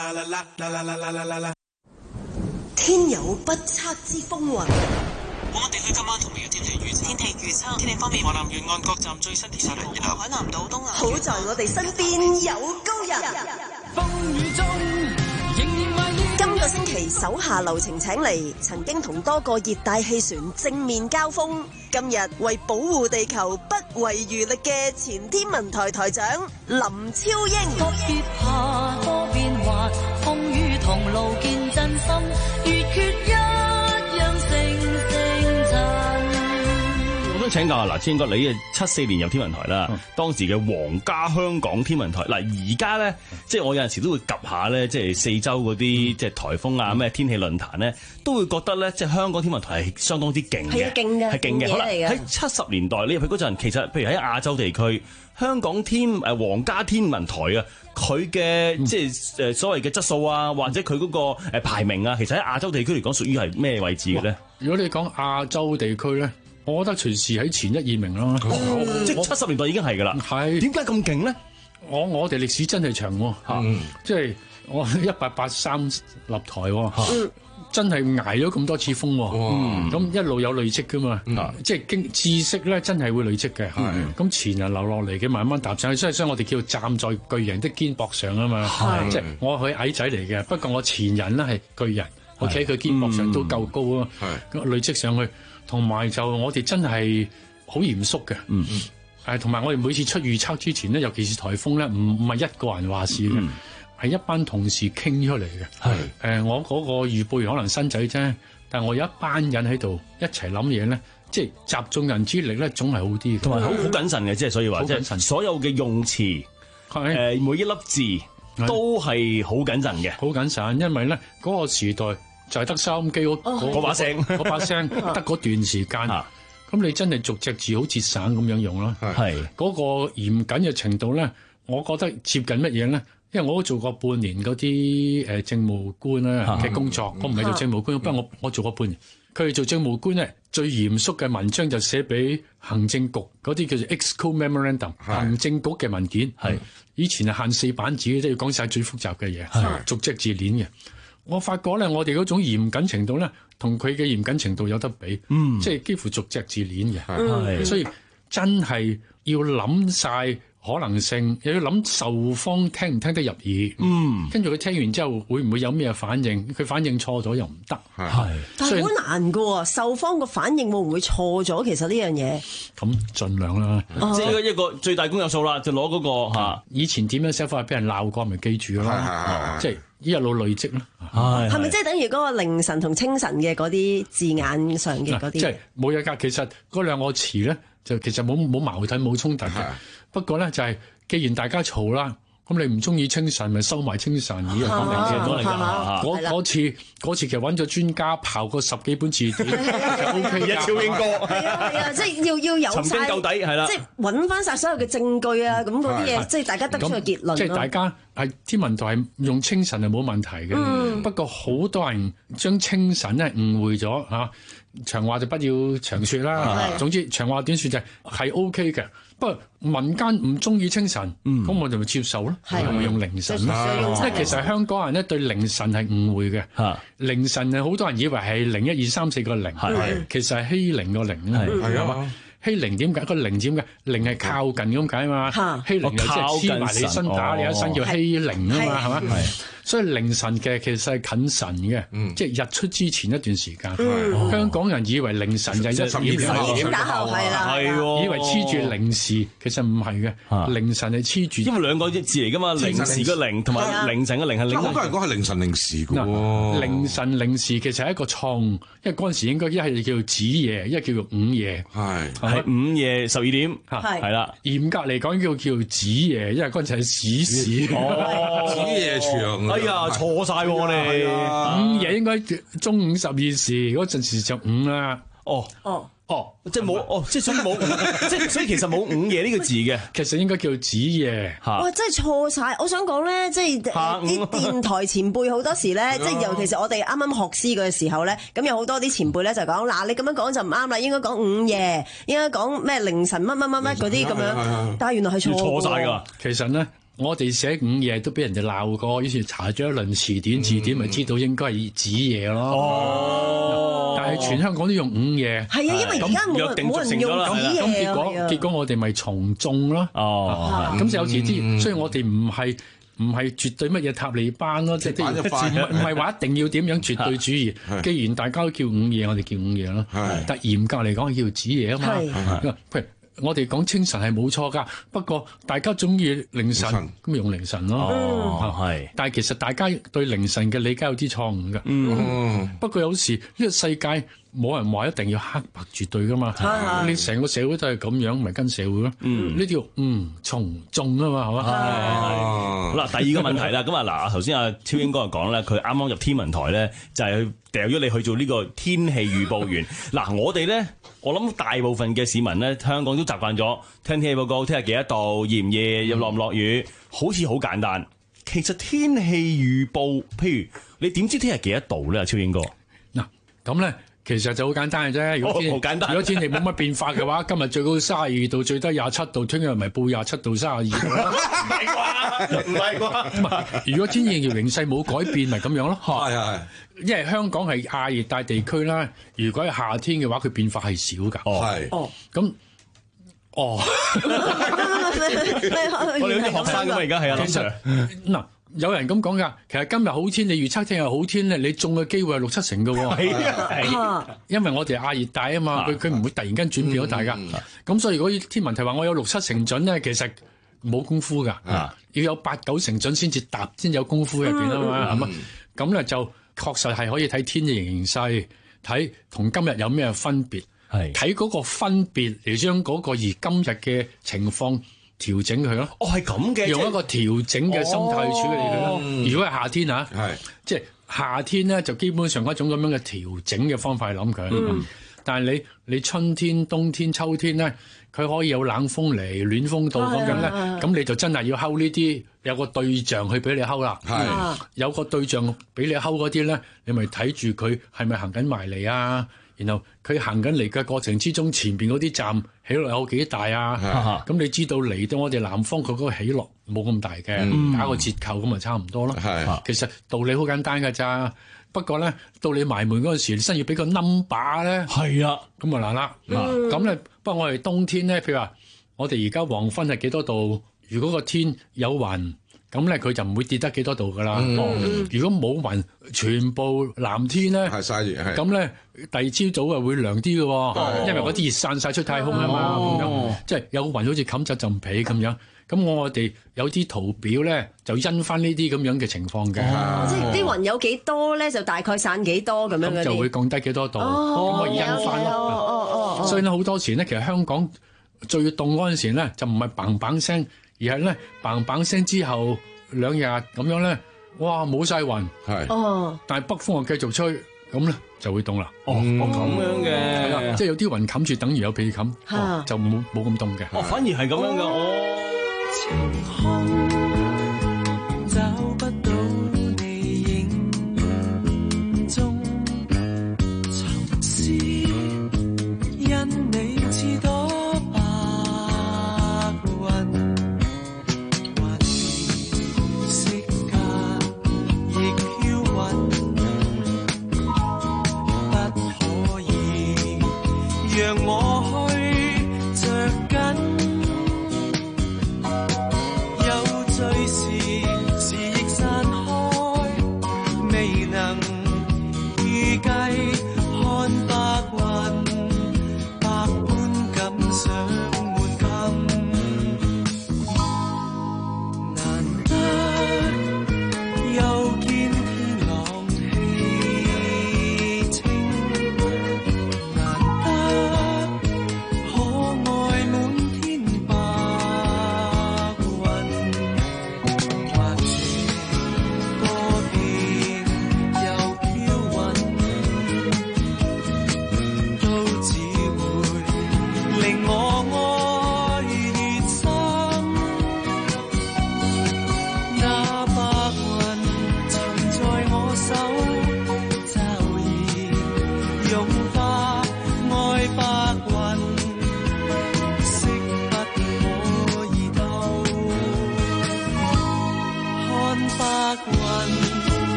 天有不測之風雲。 本港地區今晚同明日天氣預測。天氣預測。天氣方面，華南沿岸各站最新天氣預測。海南島東南。 好在我哋身邊有高人。 風雨中仍然懷念。 今個星期手下留情請嚟，曾經同多個熱帶氣旋正面交鋒，今日為保護地球不遺餘力嘅前天文台台長林超英。 各別下多變幻，風雨同路見真心，月缺一樣成成塵。 我想請教下嗱，千哥，你誒七四年入天文台啦，嗯、當時嘅皇家香港天文台嗱，而家咧即係我有陣時都會及下咧，即係四周嗰啲即係颱風啊咩天氣論壇咧，都會覺得咧即係香港天文台係相當之勁嘅， 係勁嘅， 係勁嘅。可能喺七十年代你入去嗰陣，其實譬如喺亞洲地區，香港天誒皇家天文台啊，佢嘅即係誒所謂嘅質素啊，或者佢嗰個誒排名啊，其實喺亞洲地區嚟講，屬於係咩位置嘅咧？ 如果你講亞洲地區咧，我覺得隨時喺前一二名啦。 嗯、即係七十年代已經係㗎啦。係點解咁勁咧？ 我我哋歷史真係長喎，嗯、即係我一八八三立台喎。嗯真係捱咗咁多次風喎，咁、嗯、一路有累積噶嘛，嗯、即係經知識咧真係會累積嘅。咁、嗯、前人留落嚟嘅慢慢踏上去，所以所以我哋叫站在巨人的肩膊上啊嘛。即係我係矮仔嚟嘅，不過我前人咧係巨人，我企喺佢肩膊上都夠高啊。咁、嗯、累積上去，同埋就我哋真係好嚴肅嘅。誒，同埋我哋每次出預測之前咧，尤其是颱風咧，唔唔係一個人話事嘅。嗯係一班同事傾出嚟嘅，係誒、呃，我嗰個預備可能新仔啫，但係我有一班人喺度一齊諗嘢咧，即係集眾人之力咧，總係好啲， 同埋好好謹慎嘅，即係所以話，即係所有嘅用詞，誒、呃，每一粒字都係好謹慎嘅， 好謹慎，因為咧嗰、那個時代就係得收音機嗰嗰把聲，嗰把聲得嗰段時間，咁、啊、你真係逐隻字好節省咁樣用咯，係嗰、那個嚴謹嘅程度咧，我覺得接近乜嘢咧？因為我都做過半年嗰啲誒政務官咧嘅工作，我唔係做政務官，不過我我做過半年。佢哋做政務官咧，最嚴肅嘅文章就寫俾行政局嗰啲叫做 Exco Memorandum， 行政局嘅文件。係以前係限四版紙，即係要講晒最複雜嘅嘢，逐隻字鏈嘅。我發覺咧，我哋嗰種嚴謹程度咧，同佢嘅嚴謹程度有得比，嗯、即係幾乎逐隻字鏈嘅。嗯、所以真係要諗晒可能性，又要諗受方聽唔聽得入耳，嗯，跟住佢聽完之後會唔會有咩反應？佢反應錯咗又唔得， 係，但係好難噶喎，受方個反應會唔會錯咗？其實呢樣嘢， 咁盡量啦， 哦、即係一個最大公有數啦，就攞嗰、嗰個嚇。 以前點樣寫法俾人鬧過，咪記住咯，即係一路累積咯。 係咪即係等於嗰個凌晨同清晨嘅嗰啲字眼上嘅嗰啲？ 即係冇嘢㗎。其實嗰兩個詞咧，就其實冇冇矛盾冇衝突嘅。不過咧就係、是，既然大家嘈啦，咁你唔中意清晨，咪收埋清晨呢樣講明嘅都嚟㗎。嗰嗰次嗰次其實揾咗專家刨過十幾本字典就 OK 一超英哥。 係啊係啊，即係要要有晒， 尋根究底係啦， 即係揾翻晒所有嘅證據啊，咁嗰啲嘢，即係大家得出個結論。 即係大家係天文台係用清晨係冇問題嘅，嗯、不過好多人將清晨咧誤會咗嚇。長話就不要長説啦，總之長話短説就係 O K 嘅。不過民間唔中意清晨，咁、嗯、我就咪接受咯，係咪用凌晨咯？即係其實香港人咧對凌晨係誤會嘅，啊、凌晨係好多人以為係零一二三四個零，其實係欺凌個零，係嘛？欺凌點解？個零點嘅零係靠近咁解啊嘛？欺凌又即係黐埋你身打你一身叫欺凌啊嘛？係嘛？ 所以凌晨嘅其實係近晨嘅，即係日出之前一段時間。香港人以為凌晨就係一點兩點打後，係啦，係以為黐住零時，其實唔係嘅，凌晨係黐住。 因為兩個字嚟㗎嘛，零時嘅零同埋凌晨嘅零係另。 好多人講係凌晨零時㗎喎。 凌晨零時其實係一個錯誤，因為嗰陣時應該一係叫做子夜，一係叫做午夜。 係係午夜十二點，係啦。 嚴格嚟講叫叫子夜，因為嗰陣時係子時。 哦，子夜長。 哎呀，錯晒喎我哋。 午夜應該中午十二時嗰陣時就午啦。 哦哦哦，即係冇哦，即係所以冇，即係所以其實冇午夜呢個字嘅， 其實應該叫子夜。 哇！真係錯晒。我想講咧，即係啲電台前輩好多時咧，即係尤其是我哋啱啱學師嘅時候咧，咁有好多啲前輩咧就講嗱，你咁樣講就唔啱啦，應該講午夜，應該講咩凌晨乜乜乜乜嗰啲咁樣，但係原來係錯錯晒㗎。 其實咧。我哋寫午夜都俾人哋鬧過，於是查咗一輪詞典，字典咪知道應該係子夜咯。哦，但係全香港都用午夜。 係啊，因為而家冇人冇人用子夜。 咁結果結果我哋咪從眾咯。哦，咁就有時啲，所以我哋唔係唔係絕對乜嘢塔利班咯，即係唔唔係話一定要點樣絕對主義。既然大家都叫午夜，我哋叫午夜咯。但嚴格嚟講叫子夜啊嘛。譬如我哋講清晨係冇錯㗎，不過大家中意凌晨，咁咪用凌晨咯。哦，係。但係其實大家對凌晨嘅理解有啲錯誤㗎。嗯。不過有時呢個世界冇人話一定要黑白絕對㗎嘛。係。你成個社會都係咁樣，咪跟社會咯。嗯。呢條嗯從眾啊嘛，係嘛？ 係。好啦，第二個問題啦，咁啊嗱，頭先阿超英哥就講咧，佢啱啱入天文台咧，就係去掉咗你去做呢個天氣預報員。嗱，我哋咧。我諗大部分嘅市民咧，香港都習慣咗聽天氣報告，聽日幾多度，熱唔熱，又落唔落雨，好似好簡單。其實天氣預報，譬如你點知聽日幾多度咧？超英哥， 嗱咁咧，其實就好簡單嘅啫。如果天、哦、簡單如果天氣冇乜變化嘅話，今日最高三十二度，最低廿七度，聽日咪報廿七度、三十二度。 唔係啩？唔係啩？ 如果天氣形勢冇改變，咪咁樣咯。係係。因為香港係亞熱帶地區啦，如果係夏天嘅話，佢變化係少㗎。哦，係。哦，咁，哦， 我哋好似學生咁啊！而家係啊，其實嗱，有人咁講㗎，其實今日好天，你預測聽日好天咧，你中嘅機會係六七成㗎喎。係啊，因為我哋係亞熱帶啊嘛，佢佢唔會突然間轉變好大㗎。咁所以如果天文台話我有六七成準咧，其實冇功夫㗎。啊，要有八九成準先至答，先有功夫入邊啊嘛，係嘛？咁咧就。確實係可以睇天氣形勢，睇同今日有咩分別，係睇嗰個分別嚟將嗰個而今日嘅情況調整佢咯。 哦，係咁嘅， 用一個調整嘅心態去處理佢咯。哦、如果係夏天啊，係即係夏天咧，就基本上一種咁樣嘅調整嘅方法去諗佢。嗯、但係你你春天、冬天、秋天咧，佢可以有冷風嚟、暖風到咁樣咧，咁你就真係要睺呢啲。有個對象去俾你睺啦，係有個對象俾你睺嗰啲咧，你咪睇住佢係咪行緊埋嚟啊？然後佢行緊嚟嘅過程之中，前邊嗰啲站起落有幾大啊？咁你知道嚟到我哋南方佢嗰個起落冇咁大嘅，嗯、打個折扣咁咪差唔多咯。係其實道理好簡單㗎咋，不過咧到你埋門嗰陣時，你先要俾個 number 咧。係啊，咁啊難啦。咁咧、嗯，不過我哋冬天咧，譬如話我哋而家黃昏係幾多度？如果個天有雲，咁咧佢就唔會跌得幾多度噶啦。嗯嗯、如果冇雲，全部藍天咧，係曬熱，咁咧第二朝早啊會涼啲嘅，哦、因為嗰啲熱散晒出太空啊嘛，咁、哦、樣即係有雲好似冚咗陣被咁樣。咁我哋有啲圖表咧，就因翻呢啲咁樣嘅情況嘅， 哦、即係啲雲有幾多咧，就大概散幾多咁樣嘅， 咁就會降低幾多度，咁、哦、可以因翻咯。哦哦哦、所以咧好多時咧，其實香港最凍嗰陣時咧，就唔係嘭嘭聲。而係咧嘭嘭聲之後兩日咁樣咧，哇冇晒雲，係哦，但係北風又繼續吹，咁咧就會凍啦。哦， 咁樣嘅，係啦， 即係有啲雲冚住，等於有被冚，就冇冇咁凍嘅。 哦，反而係咁樣嘅。哦。 有着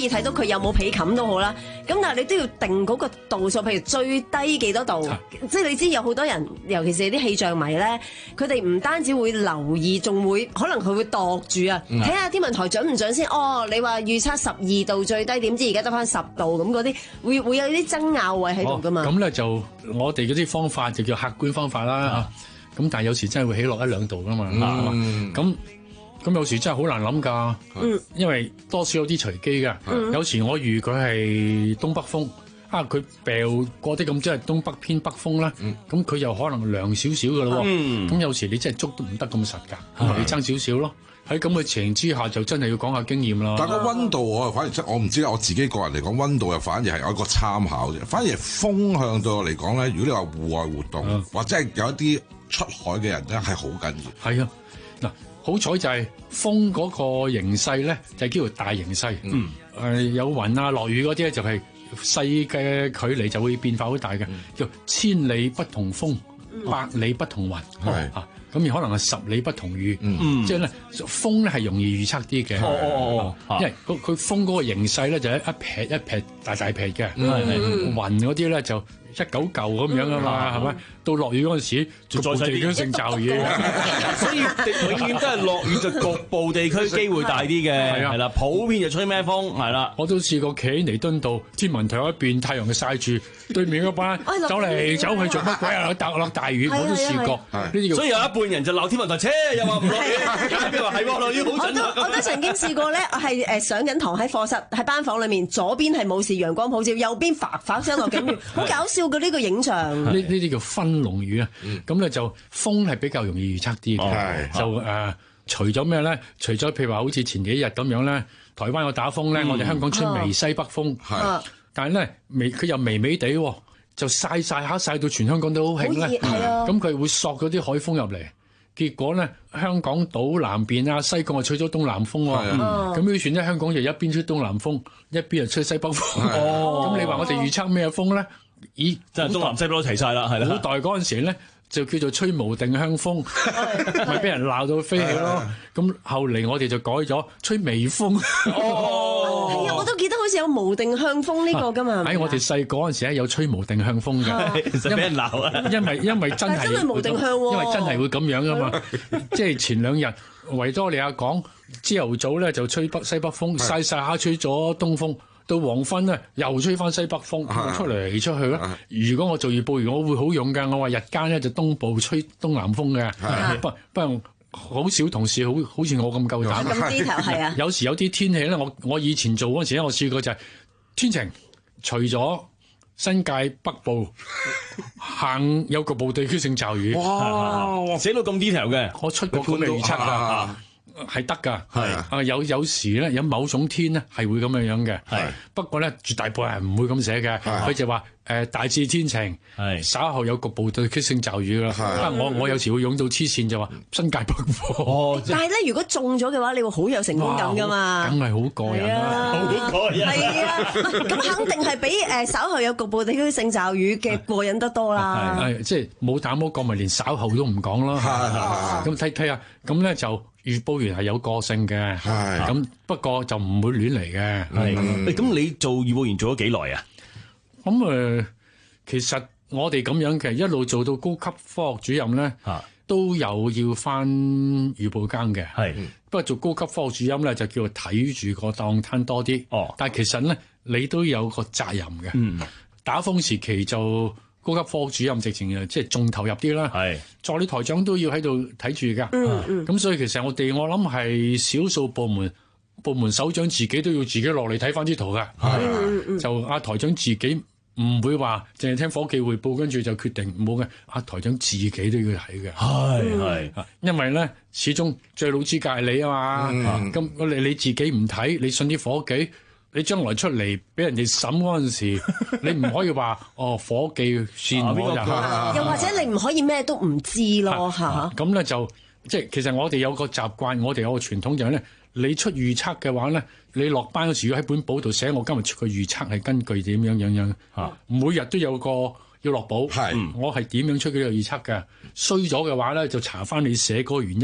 以睇到佢有冇被冚都好啦。咁但係你都要定嗰個度數，譬如最低幾多度，即係你知有好多人，尤其是啲氣象迷咧，佢哋唔單止會留意，仲會可能佢會度住啊，睇下天文台準唔準先。哦，你話預測十二度最低，點知而家得翻十度咁嗰啲，會會有啲爭拗位喺度噶嘛？ 咁咧就我哋嗰啲方法就叫客觀方法啦。咁但係有時真係會起落一兩度噶嘛。咁咁有時真係好難諗㗎。嗯，因為多少有啲隨機㗎。有時我預佢係東北風。啊！佢掉過啲咁即係東北偏北風啦，咁佢、嗯、又可能涼少少嘅咯喎，咁、嗯、有時你真係捉都唔得咁實㗎，咁你爭少少咯。喺咁嘅情形之下，就真係要講下經驗啦。 但個溫度我反而即我唔知啦，我自己個人嚟講，溫度又反而係有一個參考啫。反而係風向對我嚟講咧，如果你話戶外活動、嗯、或者係有一啲出海嘅人咧，係好緊要。係啊，嗱，好彩就係風嗰個形勢咧，就係叫做大形勢。嗯，誒、呃、有雲啊、落雨嗰啲咧，就係、是。細嘅距離就會變化好大嘅，叫千里不同風，百里不同雲。係啊，咁而可能係十里不同雨。嗯，即係咧風咧係容易預測啲嘅。哦哦哦，因為佢佢風嗰個形勢咧就係一撇一撇大大撇嘅。嗯，雲嗰啲咧就一嚿嚿咁樣啊嘛，係咪？到落雨嗰陣時，就再細啲成驟雨。 所以永遠都係落雨就局部地區機會大啲嘅，係啦，普遍就吹咩風，係啦。 我都試過企喺彌敦道天文台一邊，太陽曬住，對面嗰班走嚟走去做乜鬼啊？落落大雨，我都試過。呢啲所以有一半人就鬧天文台，車又話唔落雨，有一邊話係落雨好準。 我都我都曾經試過咧，我係誒上緊堂喺課室喺班房裏面，左邊係冇事陽光普照，右邊發發聲落緊雨，好搞笑嘅呢個影像。 呢呢啲叫分龍雨啊！咁咧就風係比較容易預測啲嘅，就誒除咗咩咧？除咗譬如話好似前幾日咁樣咧，台灣有打風咧，我哋香港出微西北風，但係咧微佢又微微地，就曬曬下曬到全香港都好興咧，咁佢會索嗰啲海風入嚟，結果咧香港島南邊啊西貢啊吹咗東南風喎，咁於是咧香港就一邊吹東南風，一邊又吹西北風，咁你話我哋預測咩風咧？咦， 真係東南西北都齊晒啦，係啦。 古代嗰陣時咧，就叫做吹無定向風，咪俾人鬧到飛起咯。咁後嚟我哋就改咗吹微風。 哦，係啊，我都記得好似有無定向風呢個噶嘛。 喺我哋細個嗰陣時咧，有吹無定向風嘅， 其實俾人鬧啊。 因為因為真係真係無定向喎， 因為真係會咁樣噶嘛。即係前兩日維多利亞港朝頭早咧就吹北西北風，曬曬下吹咗東風。到黃昏咧，又吹翻西北風出嚟出去啦。如果我做預報員，我會好勇㗎。我話日間咧就東部吹東南風嘅，不不過好少同事好好似我咁夠膽。 咁知頭係啊！ 有時有啲天氣咧，我我以前做嗰陣時咧，我試過就係天晴，除咗新界北部行有局部地區性驟雨。 哇！寫到咁 detail 嘅， 我出過咁嘅預測㗎。係得㗎，係啊，有有時咧有某種天咧係會咁樣樣嘅，係不過咧絕大部分人唔會咁寫嘅，佢就話誒大致天晴，係稍後有局部地區性驟雨啦。啊，我我有時會湧到黐線就話新界北部。哦， 但係咧如果中咗嘅話，你會好有成功感㗎嘛？ 梗係好過癮啦， 好過癮。 係啊，咁肯定係比誒稍後有局部地區性驟雨嘅過癮得多啦。 係即係冇膽冇講咪連稍後都唔講啦。咁睇睇下，咁咧就。預報員係有個性嘅，咁不過就唔會亂嚟嘅。 係，咁你做預報員做咗幾耐啊？ 咁誒，其實我哋咁樣嘅一路做到高級科學主任咧，都有要返預報更嘅。係，不過做高級科學主任咧就叫做睇住個檔攤多啲。哦，但係其實咧你都有個責任嘅。嗯，打風時期就。高級科主任直情啊，即係仲投入啲啦。係助理台長都要喺度睇住㗎。嗯嗯。咁所以其實我哋我諗係少數部門部門首長自己都要自己落嚟睇翻啲圖㗎。係、嗯、就阿台長自己唔會話淨係聽伙計匯報跟住就決定冇嘅。阿台長自己都要睇嘅。係係、嗯。因為咧，始終最老資格係你啊嘛。咁我你你自己唔睇，你信啲伙計。你將來出嚟俾人哋審嗰陣時，你唔可以話哦，伙計算我就， 又或者你唔可以咩都唔知咯嚇。 咁咧就即係其實我哋有個習慣，我哋有個傳統就係咧，你出預測嘅話咧，你落班嗰時要喺本簿度寫我今日出個預測係根據點樣樣樣嚇，每日都有個要落簿，係我係點樣出呢個預測嘅，衰咗嘅話咧就查翻你寫嗰個原因。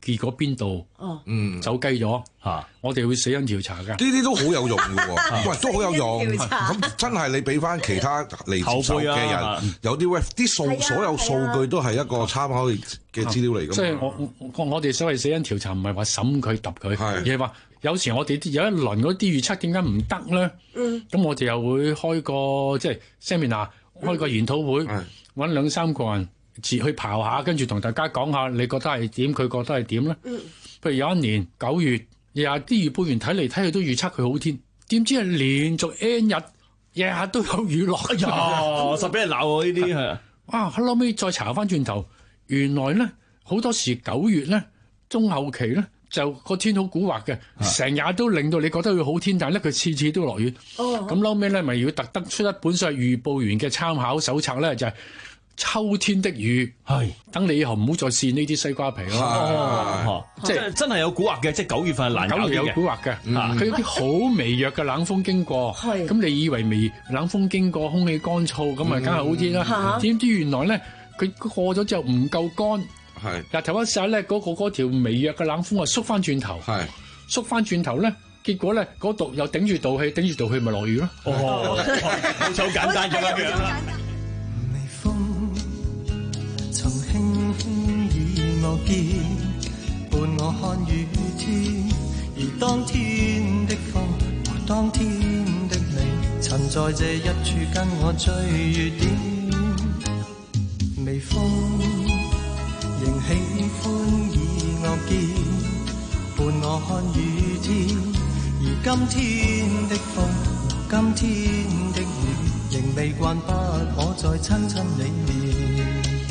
結果邊度嗯走雞咗嚇，我哋會死因調查㗎。 呢啲都好有用嘅喎，喂，都好有用。咁真係你俾翻其他嚟接受嘅人，有啲喂啲數所有數據都係一個參考嘅資料嚟㗎嘛。 即係我我我哋所謂死因調查唔係話審佢揼佢，而係話有時我哋有一輪嗰啲預測點解唔得咧？咁、嗯、我哋又會開個即係 seminar，開個研討會，揾、嗯、兩三個人自去刨下，跟住同大家講下，你覺得係點？佢覺得係點咧？嗯、譬如有一年九月，日日啲預報員睇嚟睇去都預測佢好天，點知係連續 N 日日日都有雨落。 哎呀，實俾人鬧喎呢啲係。 啊，後尾再查翻轉頭，原來咧好多時九月咧中後期咧。就個天好蠱惑嘅，成日都令到你覺得佢好天，但係咧佢次次都落雨。咁後尾咧咪要特登出一本所謂預報員嘅參考手冊咧，就係、是、秋天的雨。係等你以後唔好再試呢啲西瓜皮咯。 哦，即係真係有蠱惑嘅，即係九月份係難搞嘅。 九月有蠱惑嘅，佢、嗯、有啲好微弱嘅冷風經過。咁你以為微冷風經過，空氣乾燥，咁咪梗係好天啦。點、嗯、知原來咧佢過咗之後唔夠乾。係，但係頭一時咧，嗰、那個嗰條微弱嘅冷風啊，縮翻轉頭，縮翻轉頭咧，結果咧嗰度又頂住道氣，頂住道氣咪落雨咯。哦， 好似好簡單咁樣樣。 微風曾輕輕與我肩，伴我看雨天，而當天的風和當天的你，曾在這一處跟我追雨點。微風仍喜歡以我肩，伴我看雨天，而今天的風，今天的雨，仍未慣不可再親親你面。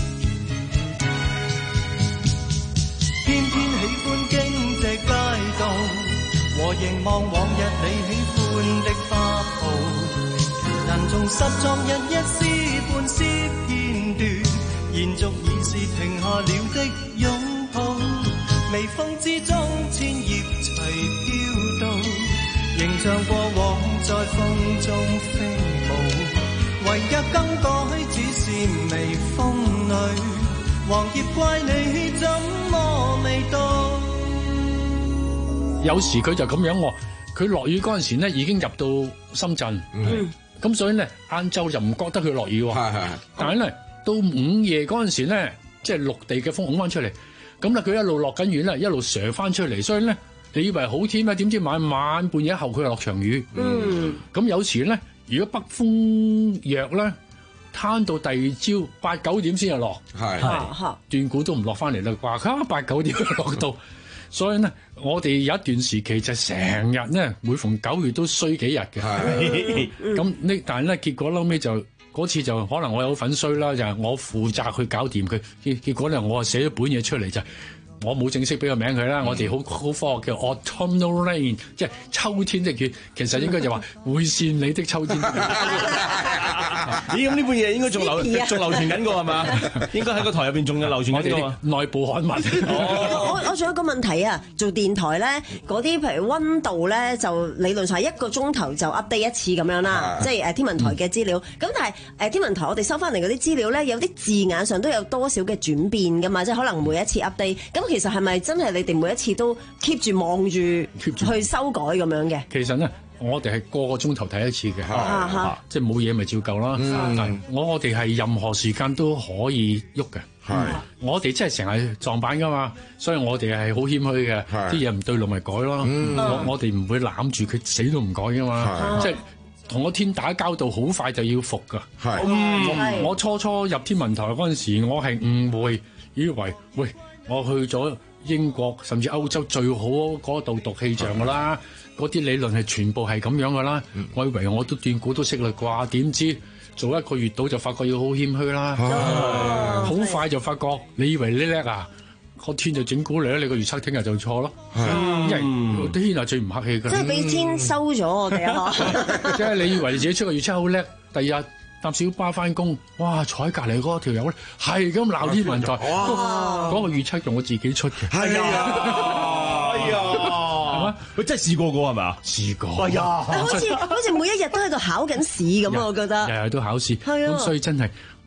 偏偏喜歡經這街道，和凝望往日你喜歡的花布，人從十昨日一絲半絲片段。延續已是停下了的擁抱，微風之中千葉齊飄到，仍像過往在風中飛舞，唯一更改只是微風裏，黃葉怪你怎麼未到？ 有時佢就咁樣喎，佢落雨嗰陣時呢已經入到深圳，咁、嗯、所以呢晏晝就唔覺得佢落雨喎，但係呢到午夜嗰陣時咧，即係陸地嘅風拱翻出嚟，咁咧佢一路落緊雨咧，一路射翻出嚟，所以咧你以為好天咩？點知晚晚半夜後佢又落場雨。嗯，咁有時咧，如果北風弱咧，攤到第二朝八九點先又落，係係斷估都唔落翻嚟啦，掛八九點就落到。所以咧，我哋有一段時期就成日咧，每逢九月都衰幾日嘅。係咁呢，但係咧結果後尾就。嗰次就可能我有份衰啦，就係、是、我負責去搞掂佢，結結果咧我啊寫咗本嘢出嚟就。我冇正式俾個名佢啦，我哋好好科學叫 autumnal rain， 即係秋天的雨，其實應該就話會線你的秋天。咦？咁呢本嘢應該仲流仲流傳緊㗎係嘛？應該喺個台入邊仲有流傳緊㗎。內部刊物。 我我仲有一個問題啊，做電台咧，嗰啲譬如溫度咧，就理論上一個鐘頭就 update 一次咁樣啦，即係誒天文台嘅資料。咁、嗯、但係誒天文台我哋收翻嚟嗰啲資料咧，有啲字眼上都有多少嘅轉變㗎嘛，即係可能每一次 update。咁其實係咪真係你哋每一次都 keep 住望住去修改咁樣嘅？ 其實咧，我哋係個個鐘頭睇一次嘅、啊啊，即係冇嘢咪照舊啦。嗯、但我我哋係任何時間都可以喐嘅。係、嗯，我哋真係成日撞板噶嘛，所以我哋係好謙虛嘅。啲嘢唔對路咪改咯。嗯、我我哋唔會攬住佢死都唔改噶嘛。即係同個天打交道，好快就要服噶。係、嗯，我初初入天文台嗰陣時，我係誤會，以為喂。我去咗英國甚至歐洲最好嗰度讀氣象噶啦，嗰啲理論係全部係咁樣噶啦、嗯。我以為我都斷估都識啦啩，點知做一個月到就發覺要好謙虛啦，好、啊、快就發覺你以為你叻啊，個天就整蠱你啦，你個預測聽日就錯咯。因為啲天係最唔客氣噶， 即係俾天收咗我哋啊！ 即係你以為你自己出個預測好叻，第二日搭小巴翻工，哇！坐喺隔離嗰條友咧，係咁鬧天文台，嗰、嗰個預測用我自己出嘅。係啊，係啊，係嘛？佢真係試過過係咪啊？試過。係啊， 好似好似每一日都喺度考緊試咁啊！我覺得。 日日都考試。係啊。咁所以真係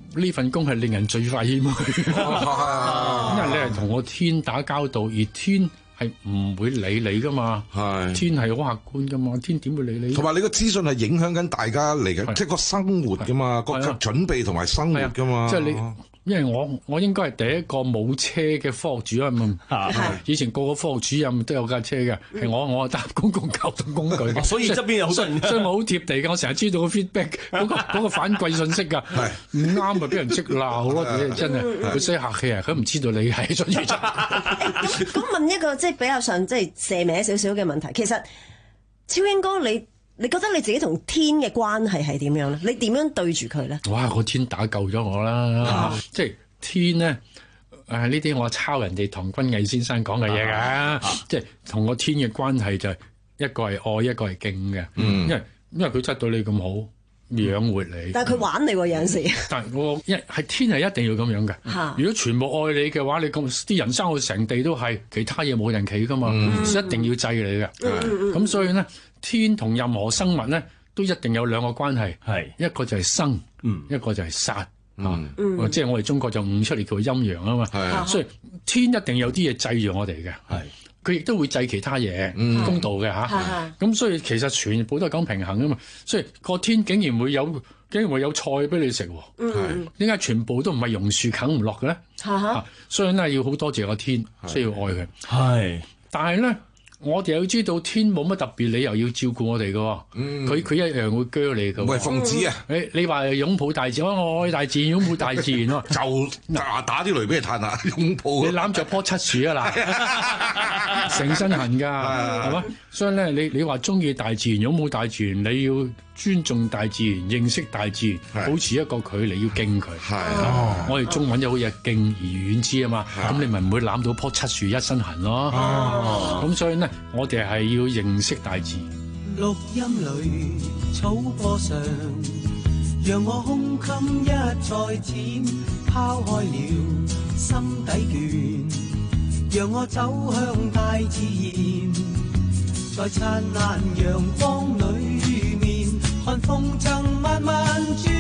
呢份工係令人最快厭去，因為你係同個天打交道，而天係唔會理你噶嘛，天係好客觀噶嘛，天點會理你？ 同埋你個資訊係影響緊大家嚟嘅，即係個生活噶嘛，個準備同埋生活噶嘛。 即係你。因為我我應該係第一個冇車嘅科學主任啊！以前個個科學主任都有架車嘅，係我我搭公共交通工具， 所以側邊有好多人， 所以我好貼地嘅，我成日知道個 feedback 嗰個嗰個反饋信息㗎，唔啱咪俾人即鬧咯！你真係佢識客氣啊，佢唔知道你係準預測。 咁問一個即係比較上即係射歪少少嘅問題，其實超英哥你。你覺得你自己同天嘅關係係點樣咧？你點樣對住佢咧？ 哇！個天打救咗我啦！啊、即係天咧，誒呢啲我抄人哋唐君毅先生講嘅嘢㗎，啊、即係同個天嘅關係就係一個係愛，一個係敬嘅。嗯，因為因為佢真係對你咁好，養活你。 但係佢玩你喎，有陣時。 但係我一係天係一定要咁樣嘅。啊、如果全部愛你嘅話，你咁啲人生到成地都係，其他嘢冇人企㗎嘛，嗯、一定要制你嘅。咁、嗯嗯、所以咧。天同任何生物咧，都一定有兩個關係，係一個就係生，嗯，一個就係殺，嗯，啊、即係我哋中國就悟出嚟叫陰陽啊嘛，係，所以天一定有啲嘢制住我哋嘅，係，佢亦都會制其他嘢，嗯、公道嘅吓，咁、啊、所以其實全部都係講平衡啊嘛，所以個天竟然會有，竟然會有菜俾你食，嗯，點解全部都唔係榕樹啃唔落嘅咧？啊、所以咧要好多謝個天，需要愛佢，係，但係咧。我哋又知道天冇乜特別理由要照顧我哋嘅，佢佢、嗯、一樣會鋸你嘅。喂，奉旨啊！誒，你話擁抱大自然，我愛大自然，擁抱大自然咯。就打打啲雷俾你嘆下，擁抱。你攬著棵漆樹啊嗱，成身痕㗎，係嘛？所以咧，你你話中意大自然，擁抱大自然，你要尊重大自然，認識大自然，保持一個距離，要敬佢。係，哦、我哋中文有好嘢敬而遠之啊嘛。咁你咪唔會攬到棵漆樹一身痕咯。咁、哦、所以呢。我哋係要認識大自然。 錄音裏草坡上，讓我胸襟一再展，拋開了心底倦，讓我走向大自然，在燦爛陽光裏面，看風箏慢慢轉，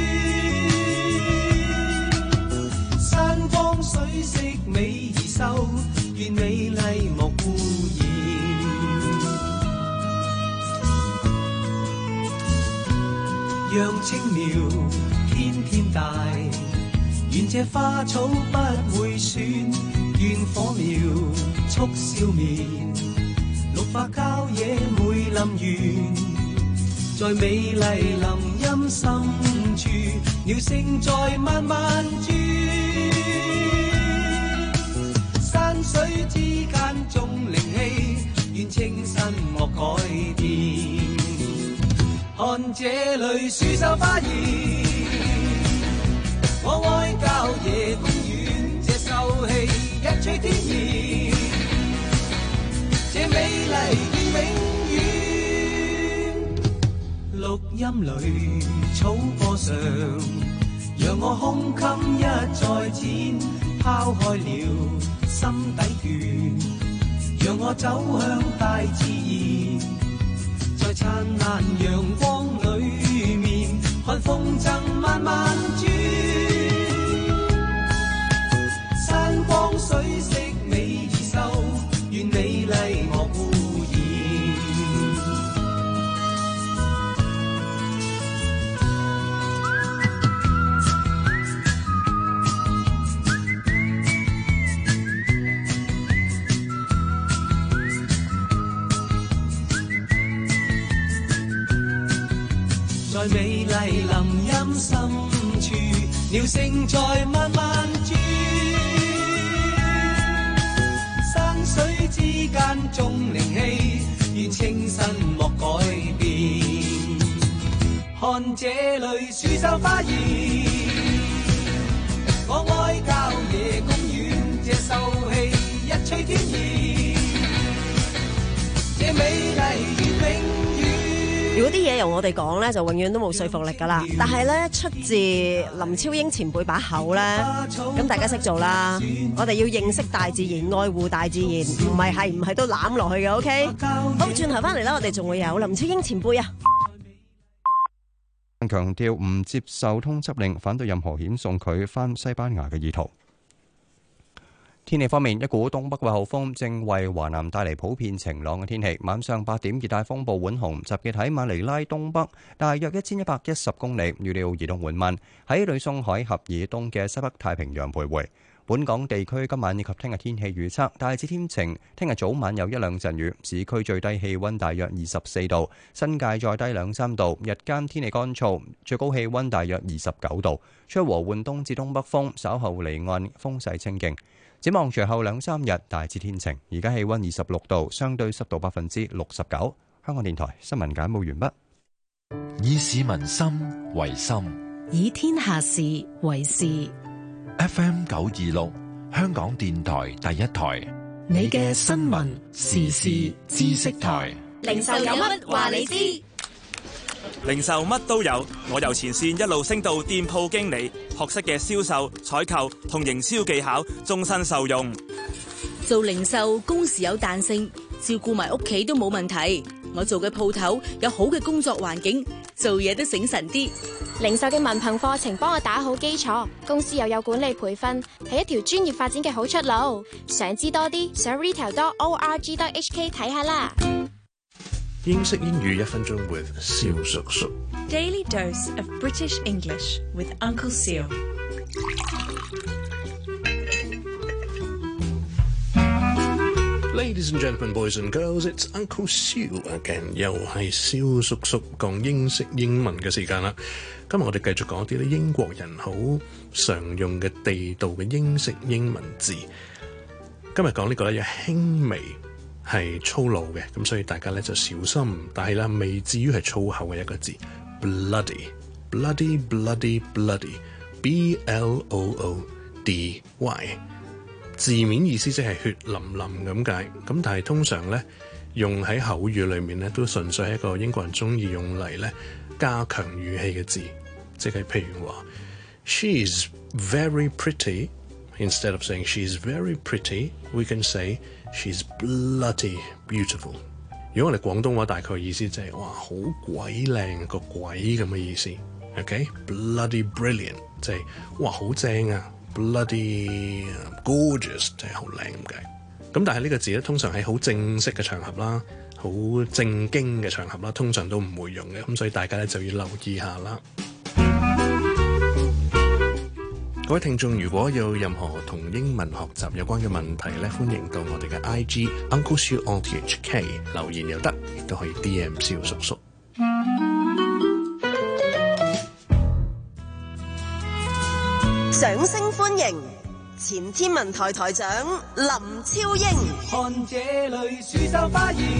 山光水色美而秀，願美麗莫污染。讓青苗天天大，願這花草不會損，願火苗速消滅，綠化郊野每林園，在美麗林蔭深處，鳥聲在慢慢轉，山水之間眾靈氣，願清新莫改變。看這裏樹秀花兒，我愛郊野公園，這秀氣一吹天意，這美麗願永遠。錄音裏草坡上，讓我胸襟一再展，拋開了心底倦，讓我走向大自然。在燦爛陽光裏面，看風箏慢慢轉，山光水色美而秀，願美麗莫污在美麗林蔭深處，鳥聲在慢慢轉，山水之間眾靈氣，願清新莫改變。看這裏樹秀花兒，我愛郊野公園，這秀氣一吹天意，這美麗願永遠。 如果啲嘢由我哋講咧，就永遠都冇說服力噶啦。但係咧，出自林超英前輩把口咧，咁大家識做啦。我哋要認識大自然，愛護大自然，唔係係唔係都攬落去嘅。OK，好，轉頭翻嚟啦，我哋仲會有林超英前輩啊。 強調唔接受通緝令，反對任何遣送佢返西班牙嘅意圖。天氣方面，一股東北季候風正為華南帶嚟普遍晴朗嘅天氣。晚上八點，熱帶風暴浣熊集結喺馬尼拉東北，大約一千一百一十公里，預料移動緩慢，喺呂宋海峽以東嘅西北太平洋徘徊。本港地區今晚以及聽日天氣預測，大致天晴，聽日早晚有一兩陣雨，市區最低氣溫大約二十四度，新界再低兩三度，日間天氣乾燥，最高氣溫大約二十九度，吹和緩東至東北風，稍後離岸風勢清勁。展望隨後兩三日大致天晴，而家氣溫二十六度，相對濕度百分之六十九。香港電台新聞簡報完畢。 以市民心為心， 以天下事為事。 F M 九二六，香港電台第一台， 你嘅新聞時事知識台。 零售有乜話你知？ 零售乜都有，我由前線一路升到店鋪經理，學識嘅銷售、採購同營銷技巧，終身受用。 做零售工時有彈性，照顧埋屋企都冇問題。我做嘅鋪頭有好嘅工作環境，做嘢都醒神啲。 零售嘅文憑課程幫我打好基礎，公司又有管理培訓，係一條專業發展嘅好出路。想知多啲，上 retail dot org dot h k 睇下啦。 英式英語一分鐘 with 蕭叔叔。 Daily dose of British English with Uncle Seal。 Ladies and gentlemen, boys and girls, it's Uncle Seal again。又係蕭叔叔講英式英文嘅時間啦。今日我哋繼續講啲咧英國人好常用嘅地道嘅英式英文字。今日講呢個咧有輕微係粗魯嘅，咁所以大家咧就小心。但係咧未至於係粗口嘅一個字 ，bloody，bloody bloody bloody，b l o o d y。字面意思即係血淋淋咁解，咁但係通常咧用喺口語裏面咧都純粹係一個英國人中意用嚟咧加強語氣嘅字，即係譬如話 She's very pretty instead of saying she's very pretty, we can say she's bloody beautiful。如果我哋廣東話大概意思就係哇好鬼靚個鬼咁嘅意思 ，OK？Bloody brilliant 即係哇好正啊！Bloody gorgeous 就係好靚咁解，咁但係呢個字咧通常喺好正式嘅場合啦，好正經嘅場合啦，通常都唔會用嘅，咁所以大家咧就要留意下啦。各位聽眾，如果有任何同英文學習有關嘅問題咧，歡迎到我哋嘅 I G Uncle Siu O T H K 留言又得，亦都可以 D M 蕭叔叔。 掌聲歡迎前天文台台長林超英。 看這裏樹秀花兒，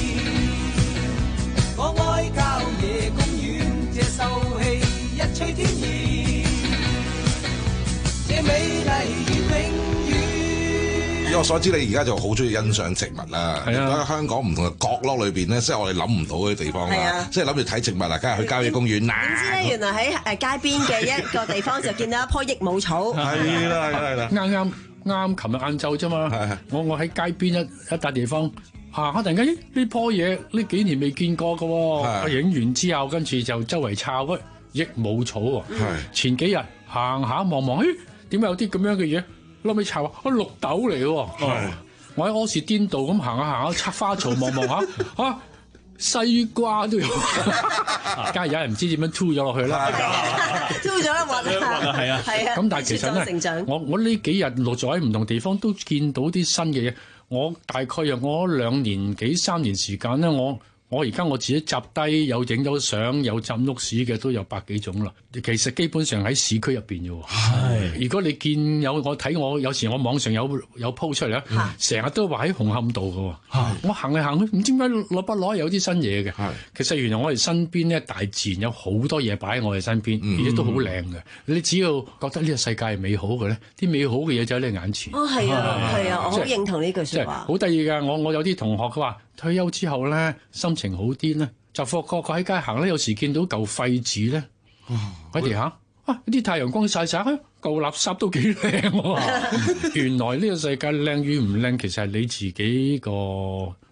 我愛郊野公園，這秀氣一吹天意，這美麗遠永遠。 以我所知，你而家就好中意欣賞植物啦。喺、啊、香港唔同嘅角落裏邊咧，即係我哋諗唔到嘅地方啦。啊、即係諗住睇植物啊，梗係去郊野公園啦。 點知咧，原來喺誒街邊嘅一個地方就見到一棵益母草。 係啦，係啦，啱啱啱，琴日晏晝啫嘛。我我喺街邊一一笪地方行下，突然間咦呢棵嘢呢幾年未見過嘅喎。我影完之後，跟住就周圍抄喂益母草喎。前幾日行下望望，咦點解有啲咁樣嘅嘢？攞尾查話，啊綠豆嚟嘅喎，我喺柯士甸道咁行下行下，插花槽望望下，嚇西瓜都有，梗係有人唔知點樣吐咗落去啦， 吐咗啦，核啊， 係啊，係啊，咁但係其實咧，我我呢幾日落咗喺唔同地方都見到啲新嘅嘢，我大概有我兩年幾三年時間咧，我。我而家我自己集低有影咗相有浸屋屎嘅都有百幾種啦，其實基本上喺市區入邊嘅喎。係，如果你見有我睇我有時我網上有有 po 出嚟咧，成日都話喺紅磡道嘅喎。我行嚟行去唔知點解攞不攞有啲新嘢嘅。其實原來我哋身邊咧大自然有好多嘢擺喺我哋身邊，而且都好靚嘅。你只要覺得呢個世界係美好嘅咧，啲美好嘅嘢就喺你眼前。 哦，係啊，係啊，我好認同呢句説話。 好得意㗎，我我有啲同學佢話。退休之後咧，心情好啲咧，就發覺佢喺街行咧，有時見到嚿廢紙咧喺地下，啊啲太陽光曬曬，嚿垃圾都幾靚喎。原來呢個世界靚與唔靚，其實係你自己個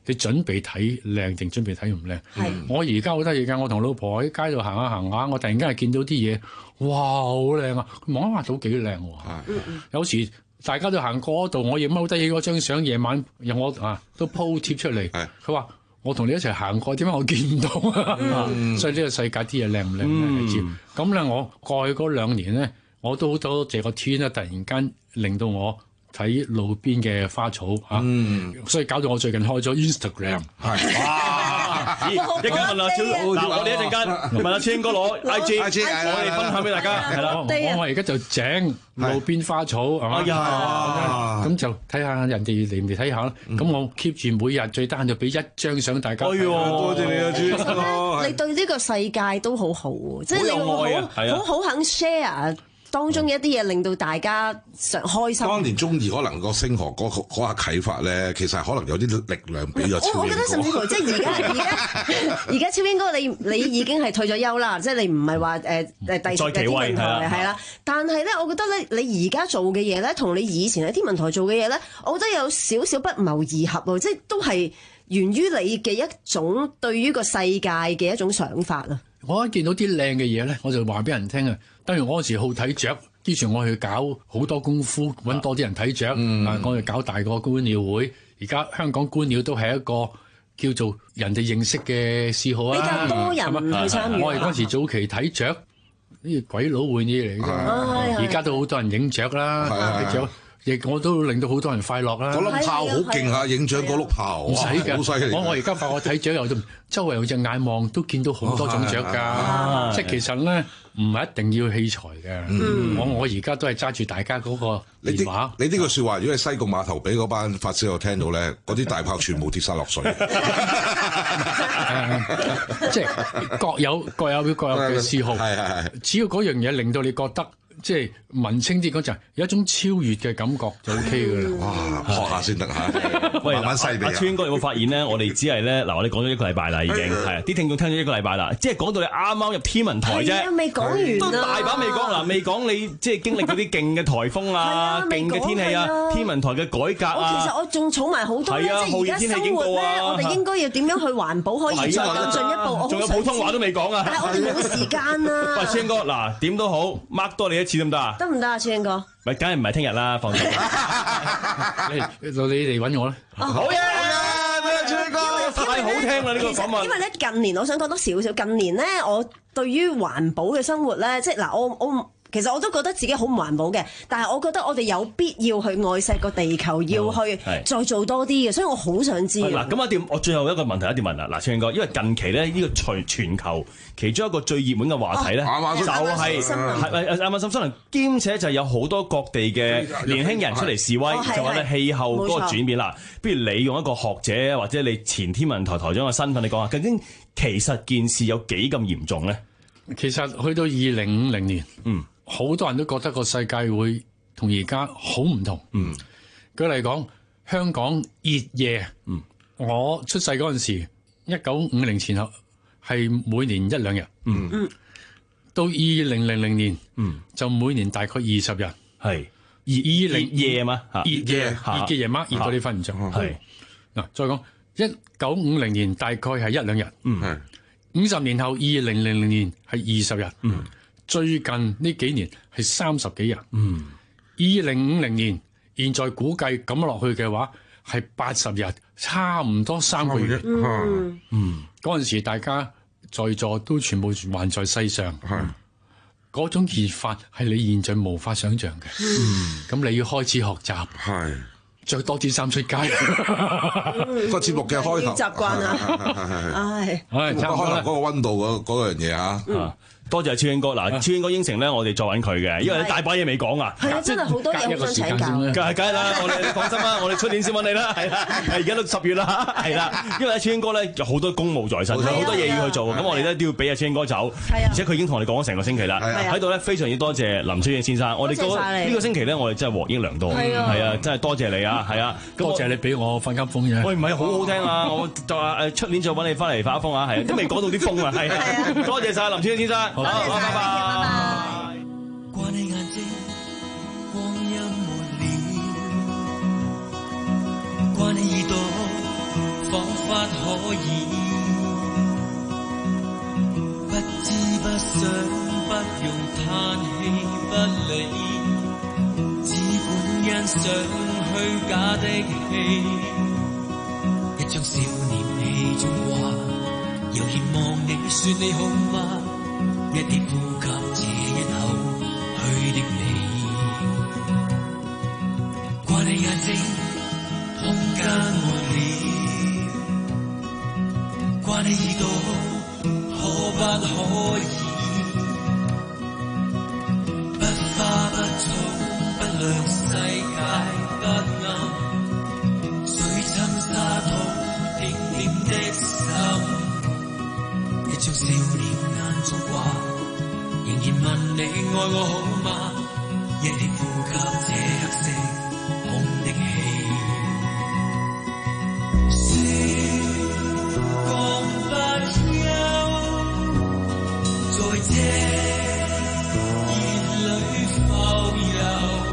你準備睇靚定準備睇唔靚？我而家好得意㗎，我同老婆喺街度行下行下，我突然間係見到啲嘢，哇，好靚啊！望一望到幾靚喎。有時大家都行過嗰度，我亦踎低起嗰張相，夜晚有我啊都鋪貼出嚟。佢話我同你一齊行過，點解我見唔到啊？嗯、所以呢個世界啲嘢靚唔靚咧？你知咁咧？我過去嗰兩年咧，我都好多謝個天啦，突然間令到我睇路邊嘅花草嚇，嗯、所以搞到我最近開咗 Instagram。係哇！ 一陣間問阿超，嗱我哋一陣間問阿超應該攞 I G， 我哋分享俾大家。係啦， 我我而家就整路邊花草係嘛？哎呀，咁就睇下人哋嚟唔嚟睇下啦。咁我 keep 住每日最得閒就俾一張相大家。哎呦，多謝你啊，超！ 你對呢個世界都好好喎，即係你好好好肯 share。當中一啲嘢令到大家常開心。 當年中二可能個星河嗰嗰下啟發咧，其實可能有啲力量俾咗超英哥。 我我覺得甚至乎即係而家而家而家超英哥你你已經係退咗休啦，即係你唔係話誒誒第時嘅天文台係啦。但係咧，我覺得咧你而家做嘅嘢咧，同你以前喺天文台做嘅嘢咧，我覺得有少少不謀而合喎，即係都係源於你嘅一種對於個世界嘅一種想法啊。 我一見到啲靚嘅嘢咧，我就話俾人聽啊。當然我嗰時好睇雀，於是我去搞好多功夫，揾多啲人睇雀。嗯、啊，我哋搞大個觀鳥會，而家香港觀鳥都係一個叫做人哋認識嘅嗜好啊。 比較多人去參與。 我哋嗰時早期睇雀，呢個鬼佬會嘢嚟嘅。而家都好多人影雀啦，睇雀。亦我都令到好多人快樂啦！ 嗰粒炮好勁嚇，影獎嗰碌炮， 唔使嘅， 好犀利！ 我我而家發我睇獎又周圍有隻眼望都見到好多種雀㗎，即係其實咧唔係一定要器材嘅。我我而家都係揸住大家嗰個電話。 你呢句説話，如果係西貢碼頭俾嗰班發燒友聽到咧，嗰啲大炮全部跌晒落水。 即係各有各有各有嘅嗜好，係係係。只要嗰樣嘢令到你覺得。即係文青啲講就係有一種超越嘅感覺就 O K 㗎啦。 哇，學下先得嚇。 喂，慢慢細地。阿超英哥有冇發現咧？我哋只係咧嗱，我哋講咗一個禮拜啦，已經係啲聽眾聽咗一個禮拜啦。即係講到你啱啱入天文台啫， 未講完都大把未講嗱，未講你即係經歷嗰啲勁嘅颱風啊、勁嘅天氣啊、天文台嘅改革啊。 其實我仲儲埋好多咧，即係而家生活咧，我哋應該要點樣去環保可以再更進一步？ 仲有普通話都未講啊！ 但係我哋冇時間啊。 喂，超英哥嗱，點都好 mark 多你一次得唔得啊？ 得唔得啊，超英哥？ 咪梗係唔係聽日啦，放心。 你你嚟揾我啦。 好嘢！超英哥太好聽啦呢個訪問。 因為咧近年，我想講多少少。近年咧，我對於環保嘅生活咧，即係嗱，我我。其實我都覺得自己好唔環保嘅，但係我覺得我哋有必要去愛錫個地球，要去再做多啲嘅，所以我好想知。 嗱，咁一點，我最後一個問題一定問啦。嗱，超英哥，因為近期咧呢個全全球其中一個最熱門嘅話題咧，就係係咪亞馬遜森林，兼且就係有好多各地嘅年輕人出嚟示威，就話咧氣候嗰個轉變啦。不如你用一個學者或者你前天文台台長嘅身份，你講下究竟其實件事有幾咁嚴重咧？ 其實去到二零五零年，嗯。好多人都覺得個世界會同而家好唔同。嗯，舉例講，香港熱夜，嗯，我出世嗰陣時，一九五零前後係每年一兩日。嗯嗯，到二零零零年，嗯，就每年大概二十日。係二二零夜嘛，熱夜熱嘅夜晚熱到你瞓唔着。係嗱，再講一九五零年大概係一兩日。嗯，五十年後二零零零年係二十日。嗯。最近呢幾年係三十幾日，嗯，二零五零年現在估計咁落去嘅話係八十日，差唔多三個月，嗯嗯，嗰陣時大家在座都全部還在世上，係嗰種熱法係你現在無法想象嘅，嗯，咁你要開始學習，係着多啲衫出街， 個節目嘅開頭要習慣啊，係， 係差唔多啦，嗰個溫度嗰嗰樣嘢嚇。 多謝超英哥，嗱，超英哥應承咧，我哋再揾佢嘅，因為你大把嘢未講啊。 係啊，真係好多嘢好想請教。 梗係梗係啦，我哋你放心啦，我哋出年先揾你啦，係啦，而家都十月啦，係啦，因為超英哥咧有好多公務在身，有好多嘢要去做，咁我哋咧都要俾阿超英哥走，而且佢已經同我哋講咗成個星期啦，喺度咧非常之多謝林超英先生，我哋呢個星期咧我哋真係獲益良多，係啊，真係多謝你啊，係啊， 多謝你俾我瞓間風嘅。 喂，唔係好好聽啊，我就話誒出年再揾你翻嚟發下風啊，係都未講到啲風啊，係，多謝晒林超英先生，好，拜拜。 掛你眼睛，光陰沒了；掛你耳朵，仿法可以？不知不想，不用嘆氣不理，只管欣賞虛假的戲，一張少年戲中話，遙遙望你說你好嗎？一啲呼吸這一口虛的你，掛你眼睛空間愛你，掛你耳朵可不可以？不花不草不亮世界不暗，水浸沙土點點的心，一張少年眼中掛，仍然問你愛我好嗎？一啲呼吸這黑色空的氣，說講不休，在這熱裏浮游，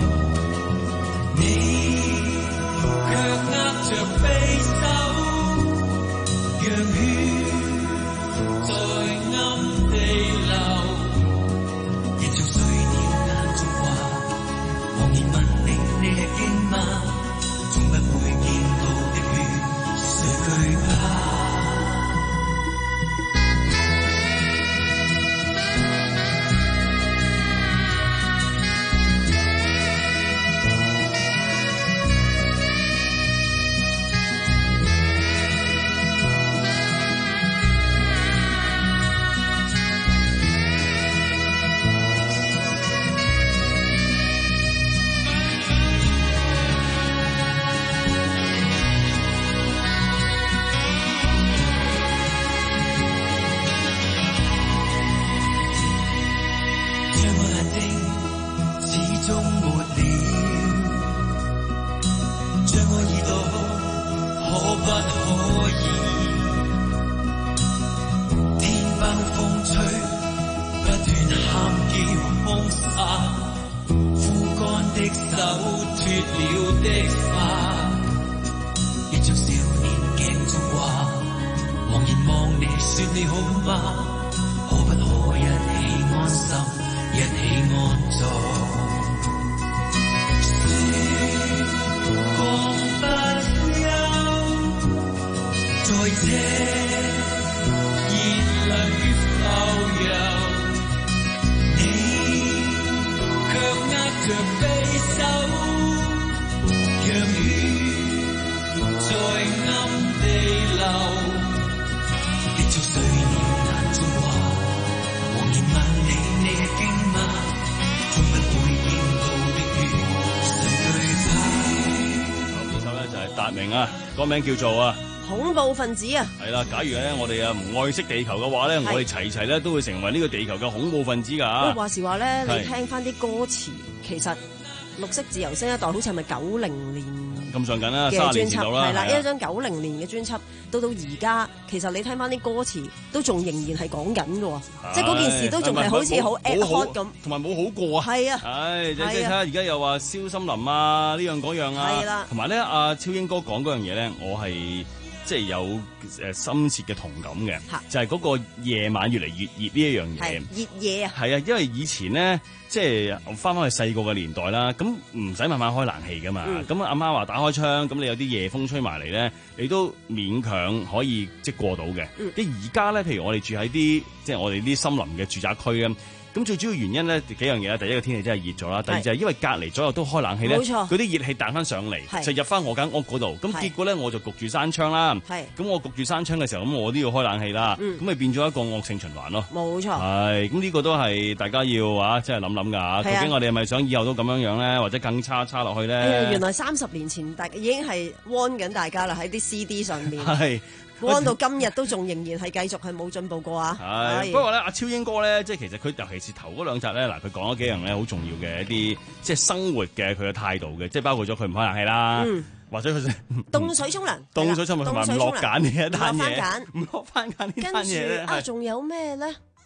你卻握着匕首，讓血在暗地流。一張碎了眼中掛，茫然問你你吃驚嗎？總不會見到的血，誰懼怕？ 個名叫做啊恐怖分子啊， 係啦。假如咧我哋啊唔愛惜地球嘅話咧，我哋齊齊咧都會成為呢個地球嘅恐怖分子噶。 喂，話時話咧，你聽翻啲歌詞，其實綠色自由新一代好似係咪九零年咁上緊啦，三十年前度啦， 係啦，一張九零年嘅專輯，到到而家，其實你聽翻啲歌詞，都仲仍然係講緊嘅，即係嗰件事都仲係好似好 ad hoc 咁， 同埋冇好過啊。 係啊， 唉，即係睇下而家又話燒森林啊，呢樣嗰樣啊， 係啦， 同埋咧，阿超英哥講嗰樣嘢咧，我係即係有誒深切嘅同感嘅，就係嗰個夜晚越嚟越熱呢一樣嘢， 熱夜啊， 係啊，因為以前咧。即係翻返去細個嘅年代啦，咁唔使慢慢開冷氣噶嘛，咁阿媽話打開窗，咁你有啲夜風吹埋嚟咧，你都勉強可以即係過到嘅。啲而家咧，譬如我哋住喺啲即係我哋啲森林嘅住宅區啊。咁最主要原因咧幾樣嘢啦，第一個天氣真係熱咗啦，第二就係因為隔離左右都開冷氣咧，嗰啲熱氣彈翻上嚟，就入翻我間屋嗰度。咁結果咧我就焗住閂窗啦。咁我焗住閂窗嘅時候，咁我都要開冷氣啦。咁咪變咗一個惡性循環咯。冇錯。係，咁呢個都係大家要啊，即係諗諗㗎。究竟我哋係咪想以後都咁樣樣咧，或者更差差落去咧？ 原來三十年前大已經係 warn 緊大家啦，喺啲 C D 上面。係。安到今日都仲仍然係繼續係冇進步過啊！ 係，不過咧，阿超英哥咧，即係其實佢尤其是頭嗰兩集咧，嗱，佢講咗幾樣咧好重要嘅一啲，即係生活嘅佢嘅態度嘅，即係包括咗佢唔開冷氣啦，嗯、或者佢凍水沖涼， 凍水沖涼同埋唔落梘呢一單嘢， 唔落番梘， 唔落番梘呢單嘢咧， 啊，仲有咩咧？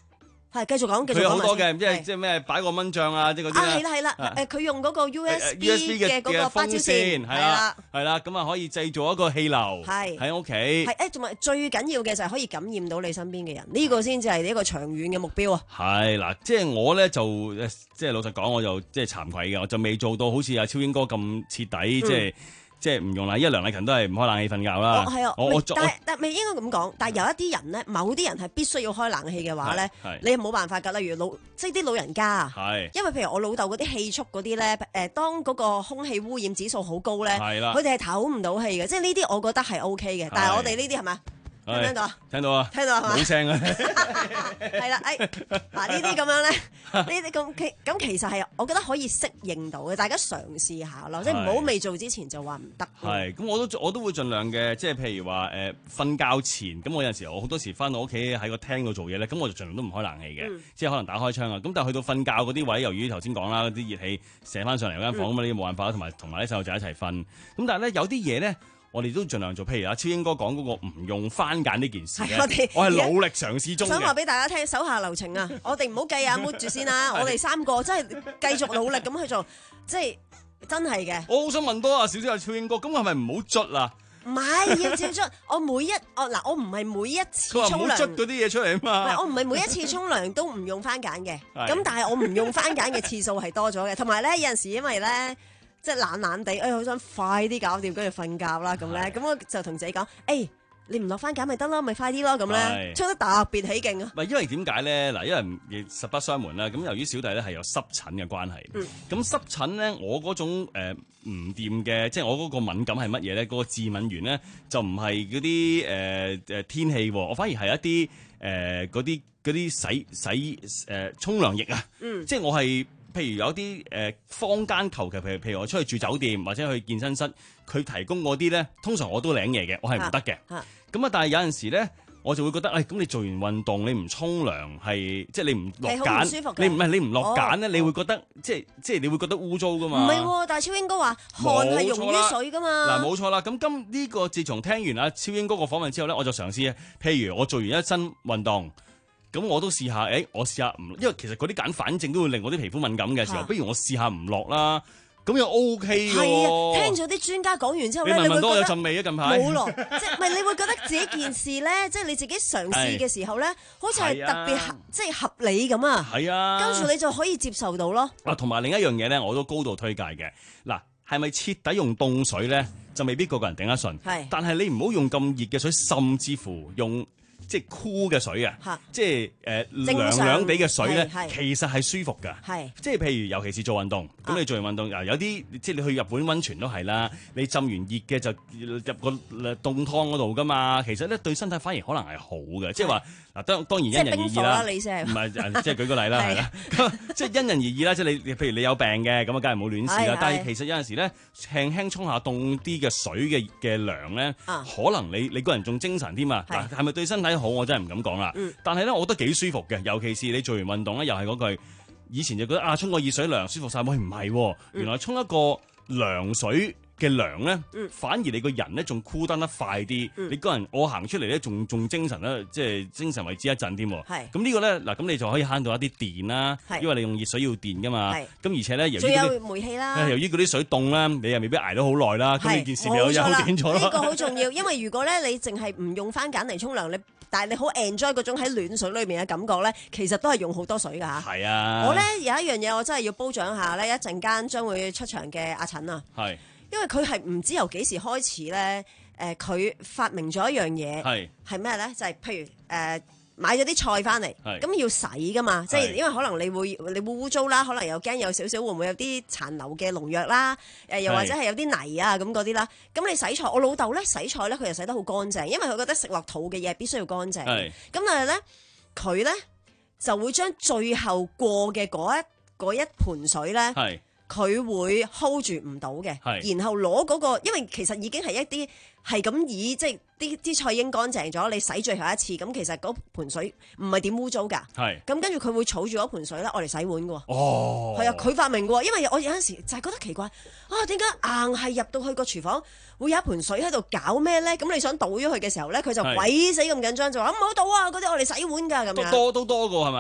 係繼續講，繼續講。 佢有好多嘅，即係即係咩擺個蚊帳啊，即係嗰啲啊，係啦係啦，誒佢用嗰個 U S B 嘅嗰個芭蕉扇， 係啦係啦，咁啊可以製造一個氣流，係喺屋企。 係誒，同埋最緊要嘅就係可以感染到你身邊嘅人，呢個先至係一個長遠嘅目標啊。 係嗱，即係我咧就即係老實講，我就即係慚愧嘅，我就未做到好似阿超英哥咁徹底，即係。即係唔用啦，因為梁麗勤都係唔開冷氣瞓覺啦。 哦，係啊， 我但係但係未應該咁講。但係有一啲人咧，某啲人係必須要開冷氣嘅話咧，你係冇辦法㗎。例如老即係啲老人家啊，因為譬如我老豆嗰啲氣促嗰啲咧，誒當嗰個空氣污染指數好高咧，佢哋係唞唔到氣嘅。即係呢啲我覺得係 O K 嘅，但係我哋呢啲係咪？聽唔聽到啊？ 聽到啊！ 聽到係嘛？ 冇聲啊！ 係啦，誒嗱呢啲咁樣咧，呢啲咁其咁其實係我覺得可以適應到嘅，大家嘗試下咯，即係唔好未做之前就話唔得。 係咁，我都我都會盡量嘅，即係譬如話誒瞓覺前，咁我有陣時我好多時翻到屋企喺個廳度做嘢咧，咁我就盡量都唔開冷氣嘅，嗯、即係可能打開窗啊。咁但係去到瞓覺嗰啲位，由於頭先講啦，啲熱氣射翻上嚟嗰間房咁啊，呢啲冇辦法啦，同埋同埋啲細路仔一齊瞓。咁但係咧有啲嘢咧。我哋都盡量做，譬如阿超英哥講嗰個唔用番梘呢件事咧，我係努力嘗試中嘅。 想話俾大家聽，手下留情啊！我哋唔好計啊，抹住先啦。我哋三個真係繼續努力咁去做，即係真係嘅。 我好想問多啊少少阿超英哥，咁係咪唔好捽啊？ 唔係要照捽，我每一我嗱，我唔係每一次沖涼。 佢話唔好捽嗰啲嘢出嚟啊嘛。 唔係，我唔係每一次沖涼都唔用番梘嘅。咁但係我唔用番梘嘅次數係多咗嘅，同埋咧有陣時因為咧。即係懶懶地，誒、哎、好想快啲搞掂，跟住瞓覺啦咁咧，咁我就同自己講，誒、欸、你唔落番梘咪得咯，咪快啲咯咁咧，沖得特別起勁啊！ 唔係因為點解咧？嗱，因為實不相瞞啦，咁由於小弟咧係有濕疹嘅關係，咁、嗯、濕疹咧我嗰種唔掂嘅，即係我嗰個敏感係乜嘢咧？嗰、嗰個致敏源咧就唔係嗰啲誒誒天氣，我反而係一啲誒嗰啲嗰啲洗洗誒沖涼液啊，嗯、即係我係。譬如有啲誒坊間求其，譬如譬如我出去住酒店或者去健身室，佢提供嗰啲咧，通常我都領嘢嘅，我係唔得嘅。咁啊，但係有陣時咧，我就會覺得，誒、哎，咁你做完運動，你唔沖涼係，即係你唔落梘，你唔係你唔落梘咧，哦、你會覺得即係即係你會覺得污糟噶嘛？唔係喎， 但係超英哥話汗係溶於水噶嘛。 嗱，冇錯啦。咁今呢個自從聽完阿超英哥個訪問之後咧，我就嘗試，譬如我做完一身運動。咁我都試下，誒、欸，我試下唔，因為其實嗰啲鹼反正都會令我啲皮膚敏感嘅時候，啊、不如我試下唔落啦，咁又 O K 喎。係啊，聽咗啲專家講完之後咧， 你聞聞到我有陣味啊？近排冇落，即係唔係你會覺得自己件事咧，即係你自己嘗試嘅時候咧，好似係特別合，即係合理咁啊。 係啊， 跟住你就可以接受到咯。 啊，同埋另一樣嘢咧，我都高度推介嘅。嗱，係咪徹底用凍水咧，就未必個個人頂得順。係，但係你唔好用咁熱嘅水，甚至乎用。即係酷嘅水啊！即係誒涼涼地嘅水咧，其實係舒服㗎。係即係譬如尤其是做運動，咁、啊、你做完運動啊，有啲即係你去日本溫泉都係啦，你浸完熱嘅就入個凍湯嗰度㗎嘛。其實咧對身體反而可能係好嘅，即係話嗱，當當然因人而異啦。唔係即係舉個例啦，係啦，即係因人而異啦。即係你譬如你有病嘅，咁啊梗係冇亂試啦。但係其實有陣時咧，輕輕沖下凍啲嘅水嘅嘅涼咧，啊、可能你你個人仲精神添啊！嗱，係咪對身體好？我真係唔敢講啦，嗯、但係咧，我覺得幾舒服嘅，尤其是你做完運動咧，又係嗰句，以前就覺得啊，沖個熱水涼舒服晒，喂唔係，原來沖一個涼水嘅涼咧，嗯、反而你個人咧仲 cool down得快啲，嗯、你個人我行出嚟咧仲仲精神咧，即係精神為之一振添。係咁呢個咧嗱，咁你就可以慳到一啲電啦，是因為你用熱水要電噶嘛。咁是而且咧，由於有煤氣啦， 由於嗰啲水凍啦，你又未必捱到好耐啦。咁呢件事咪有優點咗咯。 呢個好重要，因為如果咧你淨係唔用番梘嚟沖涼，你但係你好 enjoy 嗰種喺暖水裏面嘅感覺咧，其實都係用好多水㗎嚇。係啊，我咧有一樣嘢我真係要褒獎下咧，一陣間將會出場嘅阿陳啊。係。因為佢係唔知由幾時開始咧，誒、呃、佢發明咗一樣嘢，係係咩咧？就係、是、譬如誒、呃、買咗啲菜翻嚟，咁要洗噶嘛，即係因為可能你會你會污糟啦，可能又驚有少少會唔會有啲殘留嘅農藥啦，誒、呃、又或者係有啲泥啊咁嗰啲啦。咁你洗菜，我老豆咧洗菜咧，佢又洗得好乾淨，因為佢覺得食落肚嘅嘢必須要乾淨。咁但係咧，佢咧就會將最後過嘅嗰一嗰一盆水咧。佢會 hold 住唔到嘅，然後攞嗰個，因為其實已經係一啲係咁以即係啲啲菜已經乾淨咗，你洗最後一次，咁其實嗰盆水唔係點污糟㗎。係咁跟住佢會儲住嗰盆水咧，我嚟洗碗㗎喎。哦，係啊，佢發明㗎喎，因為我有陣時就係覺得奇怪，啊點解硬係入到去個廚房會有一盆水喺度搞咩咧？咁你想倒咗佢嘅時候咧，佢就鬼死咁緊張，就話唔好倒啊！嗰啲我嚟洗碗㗎咁樣。 多都多過係咪？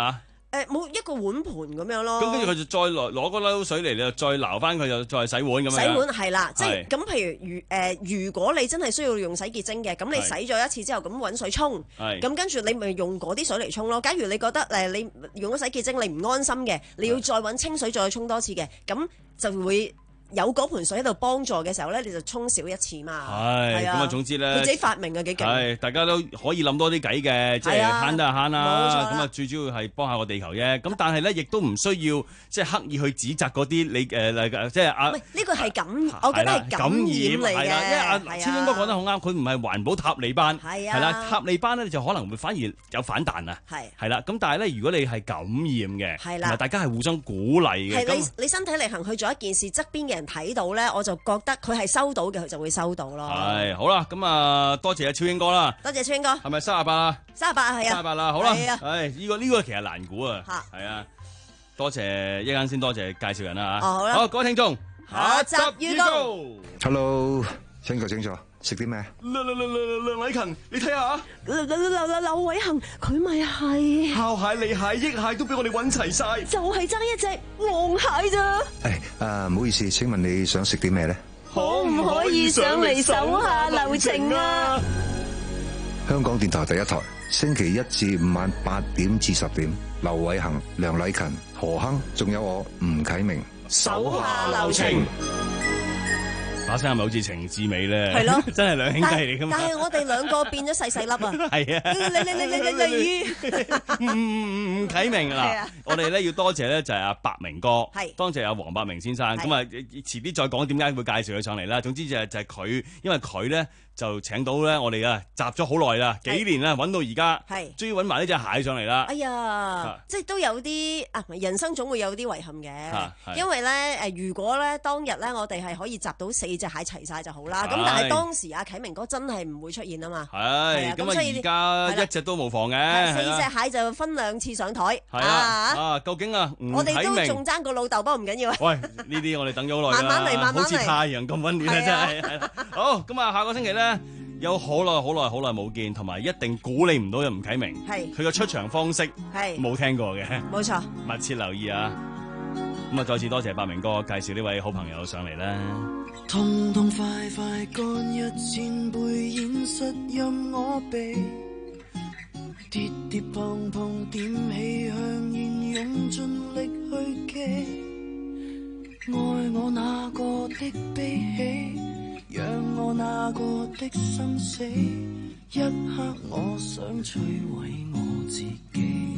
誒冇一個碗盤咁樣咯。 咁跟住佢就再攞攞嗰撈水嚟，你就再撈翻佢，就再洗碗咁樣。 洗碗係啦，即係咁。譬如如誒，如果你真係需要用洗潔精嘅，咁你洗咗一次之後，咁揾水沖，咁跟住你咪用嗰啲水嚟沖咯。假如你覺得誒你用咗洗潔精你唔安心嘅，你要再揾清水再沖多次嘅，咁就會有嗰盆水喺度幫助嘅時候咧，你就沖少一次嘛。 係咁啊，總之咧， 佢自己發明啊，幾勁。 係大家都可以諗多啲計嘅，即係慳得就慳啦。咁啊，最主要係幫下個地球啫。咁但係咧，亦都唔需要即係刻意去指責嗰啲你誒，即係啊。 呢個係感，我覺得係感染嚟嘅。 係啦，因為阿超英哥講得好啱，佢唔係環保塔利班。 係啊。 係啦，塔利班咧就可能會反而有反彈啊。係。係啦，咁但係咧，如果你係感染嘅，係啦，大家係互相鼓勵嘅。 係你你身體力行去做一件事，側邊嘅人睇到咧。我就覺得佢係收到嘅，佢就會收到咯。 係好啦，咁啊多謝阿超英哥啦， 多謝超英哥。 係咪三十八啊？ 三十八係啊， 三十八啦，好啦， 係啊， 係呢個呢個其實難估啊，係啊，多謝一間先，多謝介紹人啦嚇。 好啦， 好，各位聽眾， 下集預告。 Hello， 請坐請坐，食啲咩？ 梁梁梁梁梁偉勤，你睇下， 劉劉劉劉劉偉恒，佢咪係烤蟹、利蟹、益蟹都俾我哋揾齊晒， 就係爭一隻黃蟹咋？ 誒，啊，唔好意思，請問你想食啲咩咧？ 可唔可以上嚟手下留情啊？ 香港電台第一台，星期一至五晚八點至十點，劉偉恒、梁禮勤、何亨，仲有我吳啟明， 手下留情。 把聲係咪好似程志美咧？ 係咯， 真係兩兄弟嚟噶嘛？ 但係我哋兩個變咗細細粒啊！ 係啊， 你你你你你你，吳啟明啦，我哋咧要多謝咧就係阿白明哥，係多謝阿黃百鳴先生。咁啊，遲啲再講點解會介紹佢上嚟啦。總之就係就係佢，因為佢咧就請到咧我哋啊集咗好耐啦，幾年啦，揾到而家，係終於揾埋呢隻蟹上嚟啦。 哎呀，即係都有啲啊，人生總會有啲遺憾嘅，因為咧誒，如果咧當日咧我哋係可以集到四隻蟹齊晒就好啦。咁但係當時阿啟明哥真係唔會出現啊嘛。係，咁啊而家一隻都冇妨嘅。四隻蟹就分兩次上台。係啊，啊究竟啊吳啟明，我哋都仲爭個老豆，不過唔緊要啊。喂，呢啲我哋等咗好耐啦，慢慢嚟，慢慢嚟，好似太陽咁溫暖啊真係。好，咁啊下個星期咧有好耐好耐好耐冇見，同埋一定估你唔到嘅吳啟明，係佢嘅出場方式係冇聽過嘅，冇錯，密切留意啊！咁啊，再次多謝百明哥介紹呢位好朋友上嚟啦。 痛痛快快乾一千杯現實任我避，跌跌碰碰點起香煙，用盡力去記，愛我那個的悲喜，讓我那個的心死，一刻我想摧毀我自己。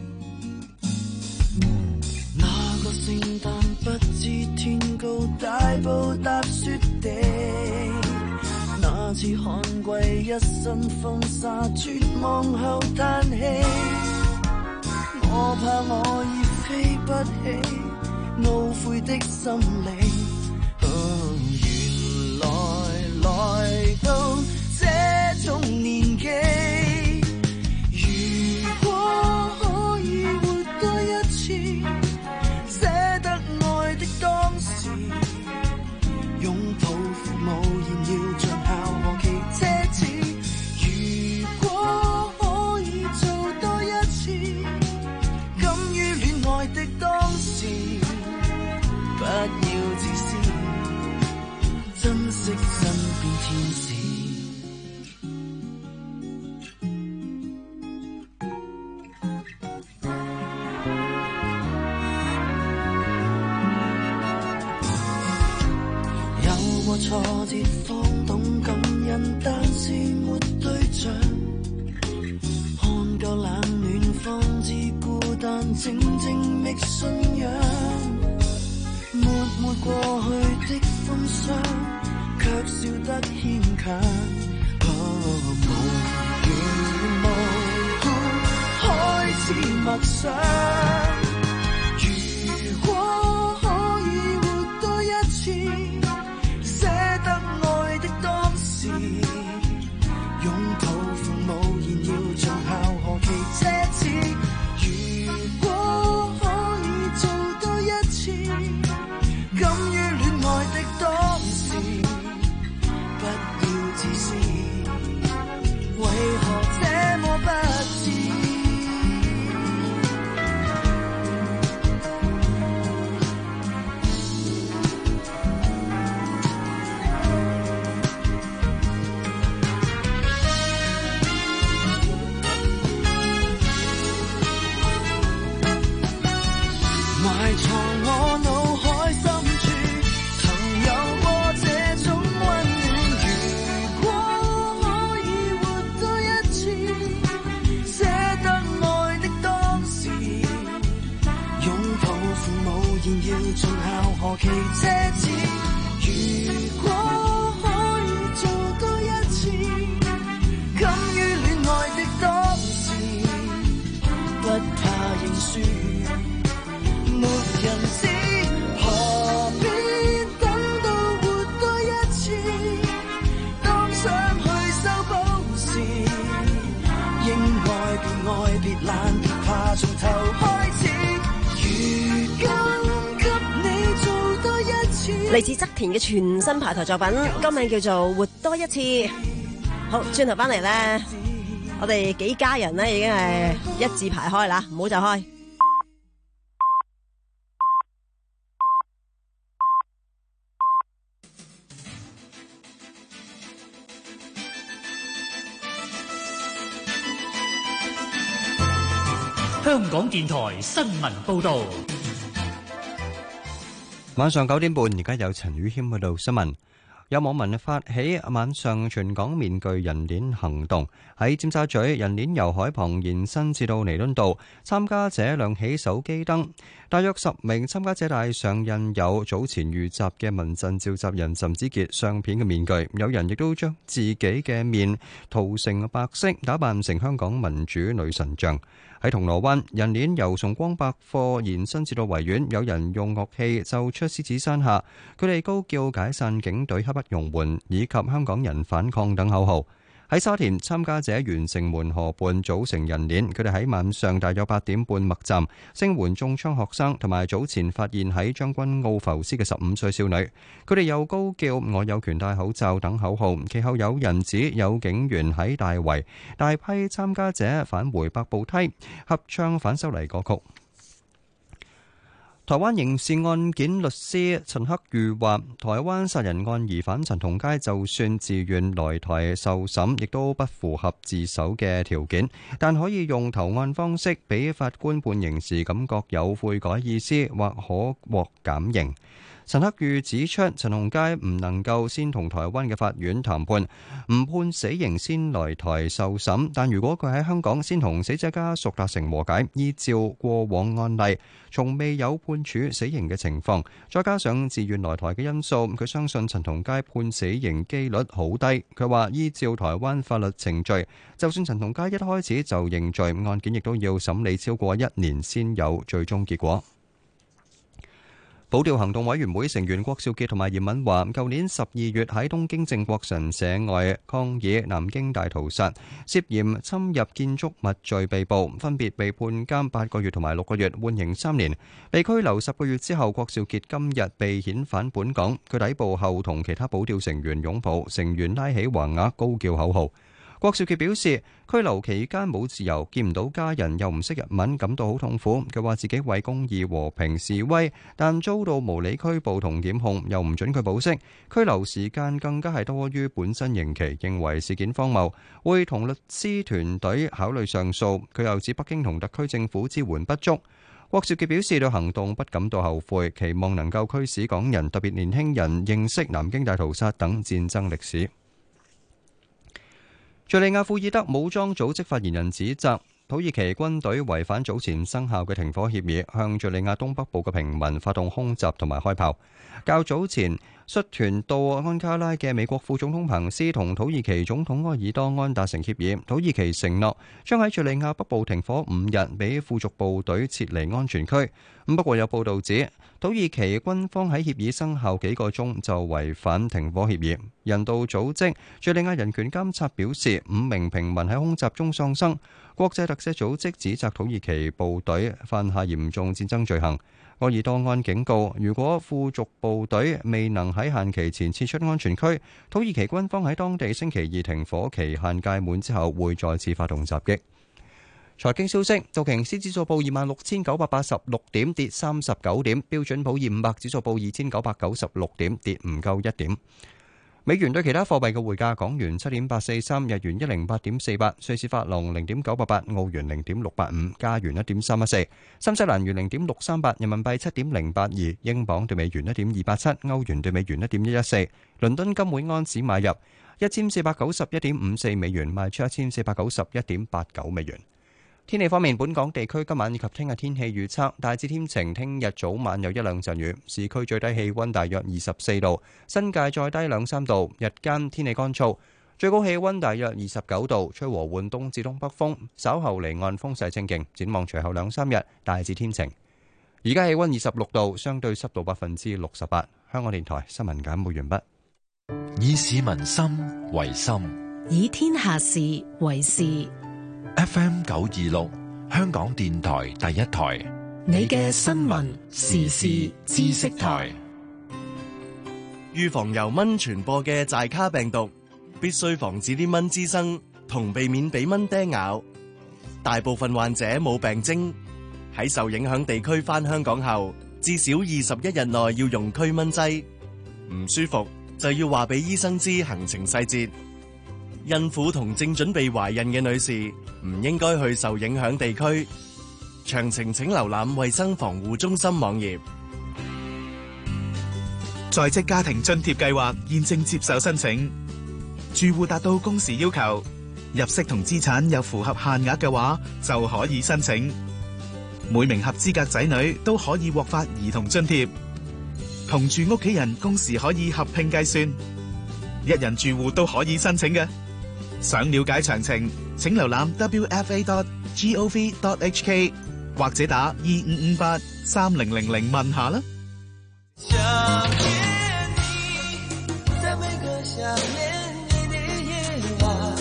那個聖誕不知天高，大步踏雪地，那次寒季一身風沙，絕望後嘆氣，我怕我已飛不起，懊悔的心理。來到這種年紀，如果可以活多一次，捨得愛的當時，擁抱父母現要盡孝何其奢侈。如果可以做多一次，敢於戀愛的當時，不要自私，珍惜身邊天使。有過挫折方懂感恩，但是沒對象。看夠冷暖方知孤單，靜靜覓信仰。抹抹過去的風霜，卻笑得牽強。無緣無故開始默想，如果可以活多一次，捨得愛的當時，擁抱父母現要盡孝何其奢侈。如果可以做多一次，敢於戀愛的當時，不要自私，為何這麼不智？ 藏我腦海深處，曾有過這種溫暖。如果可以活多一次，捨得愛的當時，擁抱父母現要盡孝何其奢侈。如果可以做多一次，敢於戀愛的當時，不怕認輸，沒人知，何必等到活多一次？當想去修補時，應愛便愛，別懶別怕，從頭開始。如今給你做多一次。 嚟自側田嘅全新排台作品，歌名叫做《活多一次》。好，轉頭翻嚟咧，我哋幾家人咧已經係一字排開啦，唔好就開。 香港電台新聞報導， 晚上九點半，而家有陳宇謙喺度新聞。有網民發起晚上全港面具人鏈行動，喺尖沙咀人鏈由海旁延伸至到彌敦道，參加者亮起手機燈，大約十名參加者戴上印有早前遇襲嘅民陣召集人岑子傑相片嘅面具，有人亦都將自己嘅面塗成白色，打扮成香港民主女神像。喺銅鑼灣，人鏈由崇光百貨延伸至到維園，有人用樂器奏出獅子山下，佢哋高叫解散警隊、刻不容緩以及香港人反抗等口號。喺沙田，參加者沿城門河畔組成人鏈，佢哋喺晚上大約八點半默站，聲援中槍學生同埋早前發現喺將軍澳浮屍嘅十五歲少女。佢哋又高叫我有權戴口罩等口號。其後有人指有警員喺大圍，大批參加者返回百步梯，合唱反修例歌曲。台灣刑事案件律師陳克裕話，台灣殺人案疑犯陳同佳就算自願來台受審，亦都不符合自首嘅條件，但可以用投案方式俾法官判刑時感覺有悔改意思，或可獲減刑。陳克裕指出，陳同佳唔能夠先同台灣嘅法院談判，唔判死刑先來台受審，但如果佢喺香港先同死者家屬達成和解，依照過往案例，從未有判處死刑嘅情況，再加上自願來台嘅因素，佢相信陳同佳判死刑機率好低。佢話依照台灣法律程序，就算陳同佳一開始就認罪，案件亦都要審理超過一年先有最終結果。保釣行動委員會成員郭兆傑同埋嚴敏華，舊年十二月喺東京靖國神社外抗議南京大屠殺，涉嫌侵入建築物罪被捕，分別被判監八個月同埋六個月，緩刑三年。被拘留十個月之後，郭兆傑今日被遣返本港。佢抵埗後同其他保釣成員擁抱，成員拉起橫額高叫口號。郭兆傑表示，拘留期間冇自由，見唔到家人，又唔識日文，感到好痛苦。佢話自己為公義和平示威，但遭到無理拘捕同檢控，又唔准佢保釋。拘留時間更加係多於本身刑期，認為事件荒謬，會同律師團隊考慮上訴。佢又指北京同特區政府支援不足。郭兆傑表示對行動不感到後悔，期望能夠驅使港人，特別年輕人認識南京大屠殺等戰爭歷史。敘利亞庫爾德武裝組織發言人指責土耳其軍隊違反早前生效嘅停火協議，向敘利亞東北部嘅平民發動空襲同埋開炮。較早前率團到安卡拉嘅美國副總統彭斯同土耳其總統埃爾多安達成協議，土耳其承諾將喺敘利亞北部停火五日，俾附屬部隊撤離安全區。不過有報道指，土耳其軍方喺協議生效幾個鐘就違反停火協議。人道組織敘利亞人權監察表示，五名平民喺空襲中喪生。國際特赦組織指責土耳其部隊犯下嚴重戰爭罪行。埃爾多安警告，如果附屬部隊未能喺限期前撤出安全區，土耳其軍方喺當地星期二停火期限屆滿之後會再次發動襲擊。財經消息，道瓊斯指數報二萬六千九百八十六點，跌三十九點；標準普爾五百指數報二千九百九十六點，跌唔夠一點。 美元對其他貨幣嘅匯價：港元七點八四三，日元一零八點四八，瑞士法郎零點九八八，澳元零點六八五，加元一點三一四，新西蘭元零點六三八，人民幣七點零八二，英鎊對美元一點二八七，歐元對美元一點一一四。倫敦金每安士買入一千四百九十一點五四美元，賣出一千四百九十一點八九美元。天氣方面，本港地區今晚以及聽日天氣預測大致天晴，聽日早晚有一兩陣雨，市區最低氣溫大約二十四度，新界再低兩三度，日間天氣乾燥，最高氣溫大約二十九度，吹和緩東至東北風，稍後離岸風勢清勁。展望隨後兩三日大致天晴。而家氣溫二十六度，相對濕度百分之六十八。香港電台新聞簡報完畢。 以市民心為心， 以天下事為事。 F M 九二六，香港電台第一台， 你嘅新聞時事知識台。 預防由蚊傳播嘅寨卡病毒，必須防止啲蚊滋生，同避免俾蚊叮咬。大部分患者冇病徵，喺受影響地區返香港後，至少二十一日內要用驅蚊劑。唔舒服就要話俾醫生知行程細節。孕婦同正準備懷孕嘅女士唔應該去受影響地區。詳情請瀏覽衛生防護中心網頁。 在職家庭津貼計劃現正接受申請，住戶達到工時要求，入息同資產有符合限額嘅話，就可以申請。每名合資格仔女都可以獲發兒童津貼，同住屋企人工時可以合併計算，一人住戶都可以申請嘅。想了解詳情，請瀏覽 w f a dot gov dot h k 或者打二五五八三零零零問下啦。 想念你，在每個想念你的夜晚，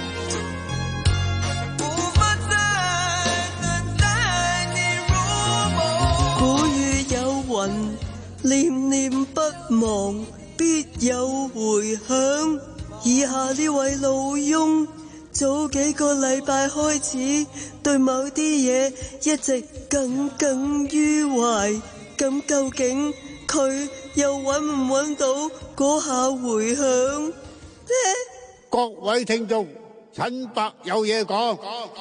無法再能帶你入夢。 古語有云，念念不忘，必有回響。以下呢位老翁，早幾個禮拜開始對某啲嘢一直耿耿於懷，咁究竟佢又揾唔揾到嗰下回響呢？ 各位聽眾，陳伯有嘢講。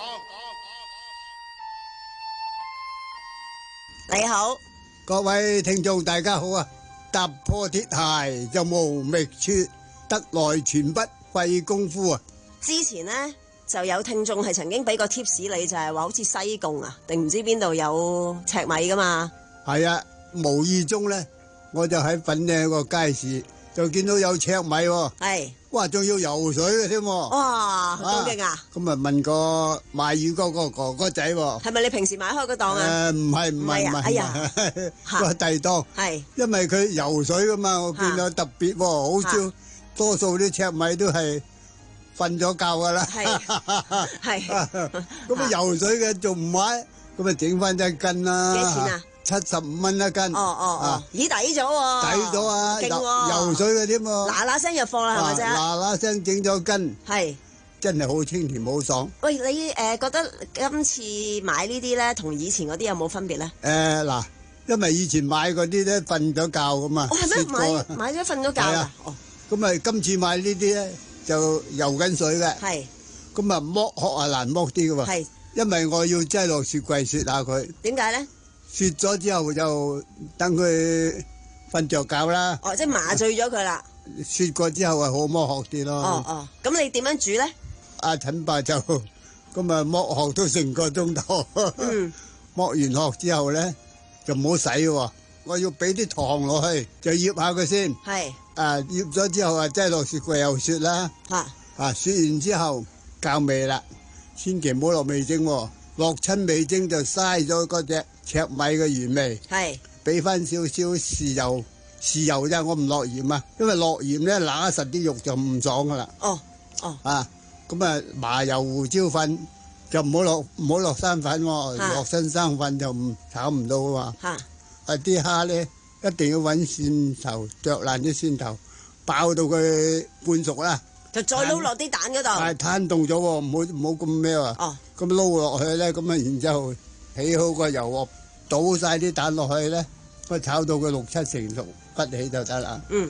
你好， 各位聽眾大家好啊！踏破鐵鞋就無覓處。得來全不費功夫啊！ 之前呢就有聽眾係曾經俾個 tips 你，就係話好似西貢啊，定唔知邊度有赤米噶嘛？ 係啊，無意中咧，我就喺粉嶺個街市就見到有赤米喎。係，哇，仲要游水嘅添。 哇，好勁啊！ 咁啊問個賣魚嗰個哥哥仔，係咪你平時買開嗰檔啊？ 誒，唔係唔係唔係，哎呀，個第檔。係，因為佢游水噶嘛，我見到特別喎，好少。多數啲赤米都係瞓咗覺噶啦，係咁啊游水嘅仲唔買，咁啊整翻一斤啦。幾錢啊？七十五蚊一斤。哦哦哦，咦抵咗喎！抵咗啊！勁喎！游水嘅添喎。嗱嗱聲入貨啦，係咪啫？嗱嗱聲整咗斤，係真係好清甜好爽。喂，你誒覺得今次買呢啲咧，同以前嗰啲有冇分別咧？誒嗱，因為以前買嗰啲咧瞓咗覺咁啊。哦，係咩？買買咗瞓咗覺啊？哦。咁啊，今次買呢啲咧就游緊水嘅，係咁啊剝殼啊難剝啲嘅喎，係因為我要擠落雪櫃雪下佢。點解咧？雪咗之後就等佢瞓着覺啦。哦，即係麻醉咗佢啦。雪過之後係好剝殼啲咯。哦哦，咁你點樣煮咧？阿陳伯就咁啊剝殼都成個鐘頭。嗯，剝完殼之後咧就唔好洗喎，我要俾啲糖落去，就醃下佢先。係。啊醃咗之後啊，擠落雪櫃又雪啦。啊啊雪完之後校味啦，千祈唔好落味精，落親味精就嘥咗嗰隻赤米嘅原味。係俾翻少少豉油，豉油啫，我唔落鹽啊，因為落鹽咧揦實啲肉就唔爽噶啦。哦哦啊咁啊麻油胡椒粉就唔好落唔好落生粉，落新生粉就唔炒唔到啊嘛。吓啊啲蝦咧。一定要揾蒜頭，剁爛啲蒜頭，爆到佢半熟啦。就再撈落啲蛋嗰度。係攤凍咗喎，唔好唔好咁咩啊？哦。咁撈落去咧，咁啊，然之後起好個油鑊，倒晒啲蛋落去咧，咁炒到佢六七成熟，不起就得啦。嗯。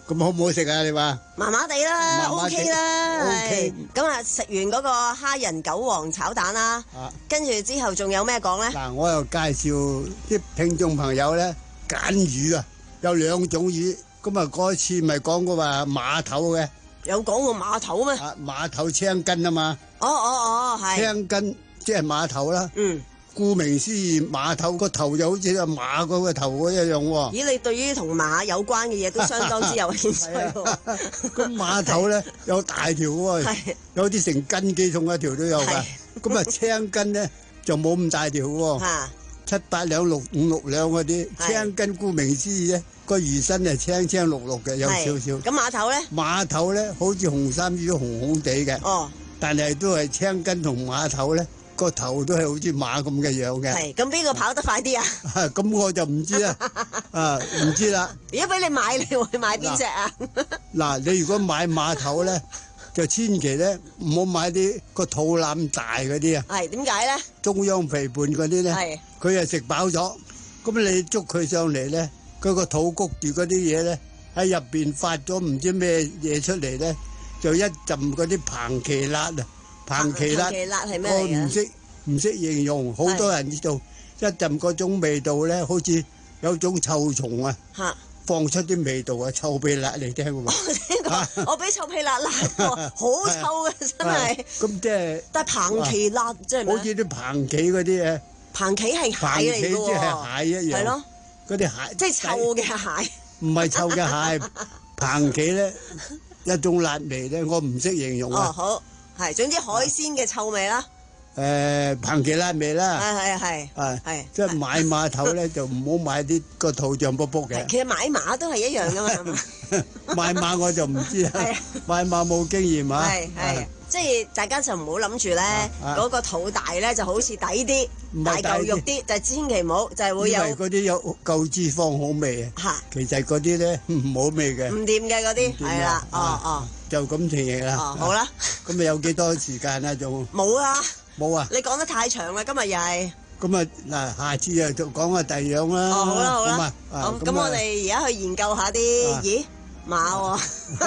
咁好唔好食啊？你話麻麻地啦麻麻地 ，OK 啦。 OK 咁啊，食完嗰個蝦仁韭黃炒蛋啦， 啊跟住之後仲有咩講咧？ 嗱，我又介紹啲聽眾朋友咧揀魚啊，有兩種魚。咁啊，嗰次咪講過話碼頭嘅， 有講過碼頭咩？ 啊，碼頭青筋啊嘛。 哦哦哦，係。 青筋即係碼頭啦。 嗯。 顧名思義，碼頭個頭就好似個馬嗰個頭嗰一樣喎。 咦，你對於同馬有關嘅嘢都相當之有興趣喎。 咁碼頭咧有大條喎，有啲成斤幾重一條都有㗎。咁啊青筋咧就冇咁大條喎，七八兩六五六兩嗰啲。青筋顧名思義咧，個魚身係青青綠綠嘅，有少少。 咁碼頭咧？ 碼頭咧好似紅衫魚紅紅地嘅。哦。但係都係青筋同碼頭咧。個頭都係好似馬咁嘅樣嘅。 係，咁邊個跑得快啲啊？ 咁我就唔知啦，啊唔知啦。 如果俾你買，你會買邊隻啊？ 嗱，你如果買碼頭咧，就千祈咧唔好買啲個肚腩大嗰啲啊。 係點解咧？ 中央肥胖嗰啲咧，佢係食飽咗，咁你捉佢上嚟咧，佢個肚谷住嗰啲嘢咧，喺入邊發咗唔知咩嘢出嚟咧，就一陣嗰啲彭奇辣啊！彭奇辣，我唔識唔識形容，好多人知道一陣嗰種味道咧，好似有種臭蟲啊，放出啲味道啊，臭屁辣嚟聽喎。 我俾臭屁辣辣過，好臭嘅真係。 咁即係， 但係彭奇辣即係咩？ 好似啲彭奇嗰啲誒， 彭奇係蟹嚟嘅喎， 即係蟹一樣。係咯，嗰啲蟹即係臭嘅蟹。 唔係臭嘅蟹，彭奇咧一種辣味咧，我唔識形容啊。 哦，好。係，總之海鮮嘅臭味啦。 誒，彭奇辣味啦。 係係係。 係係。 即係買碼頭咧，就唔好買啲個肚脹卜卜嘅。 其實買馬都係一樣噶嘛。 買馬我就唔知啦。買馬冇經驗啊。 係係，即係大家就唔好諗住咧，嗰個肚大咧就好似抵啲，大嚿肉啲，就千祈唔好，就係會有。因為嗰啲有夠脂肪好味啊。嚇。其實嗰啲咧唔好味嘅。 唔掂嘅嗰啲，係啦，哦哦。 就咁情形啦。 哦，好啦。 咁咪有幾多時間啊？仲冇啊！ 冇啊！ 你講得太長啦，今日又係。 咁啊嗱，下次啊就講下第二樣啦。 哦，好啦好啦。 好， 咁我哋而家去研究下啲，咦馬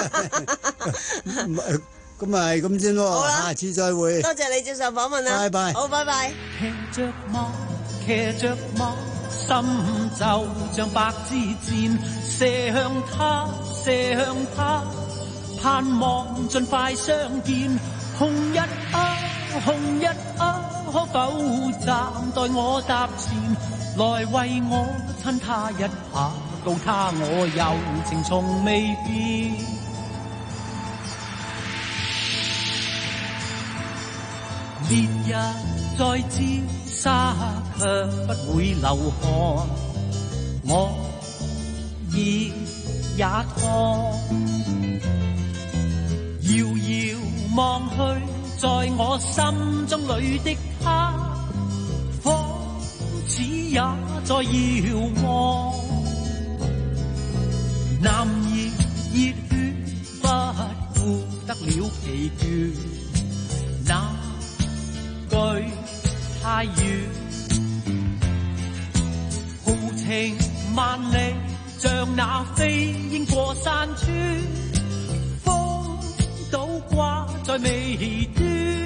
喎。 咁咪係咁先咯。下次再會。 多謝你接受訪問啦。 拜拜。 好，拜拜。 騎着馬，騎着馬，心就像白之箭，射向他，射向他。盼望盡快相見，紅日啊，紅日啊，可否站待我踏前，來為我親他一下，告他我柔情從未變。烈日在尖沙卻不會流汗，我熱也燙。遙遙望去，在我心中裏的他，仿似也在遙望。男兒熱血不顧得了疲倦，那句太遠，豪情萬里，像那飛鷹過山川。倒掛在尾端，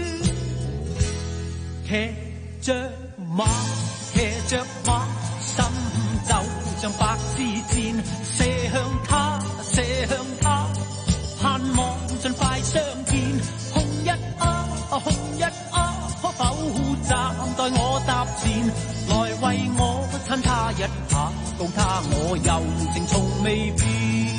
騎着馬，騎着馬，心就像白之箭，射向他，射向他，盼望盡快相見。紅日啊，紅日啊，可否站待我踏前，來為我親他一下，告他我柔情從未變。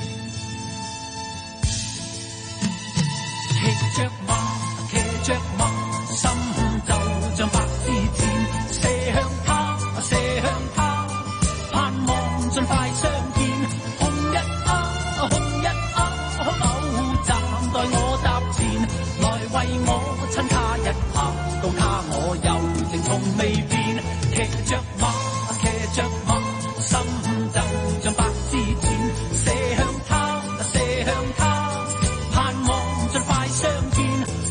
騎着馬，騎着馬，心就像白之箭，射向他，射向他，盼望盡快相見。紅日啊，紅日啊，可否站待我踏前，來為我親他一下，告他我柔情從未變。騎着馬，騎着馬，心就像白之箭，射向他，射向他，盼望盡快相見。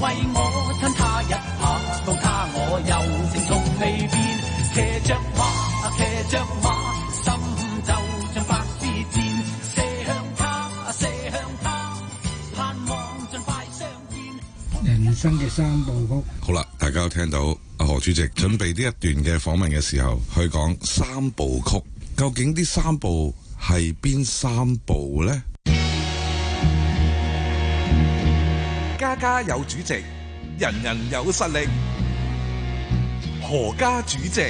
為我親他一下，到他我柔情從未變，騎着馬，騎着馬，心就像百支箭，射向他，射向他，盼望盡快相見。 人生嘅三部曲。 好啦，大家都聽到阿何主席準備呢一段嘅訪問嘅時候，去講三部曲，究竟呢三部係邊三部呢？ 家家有主席，人人有實力。何家主席，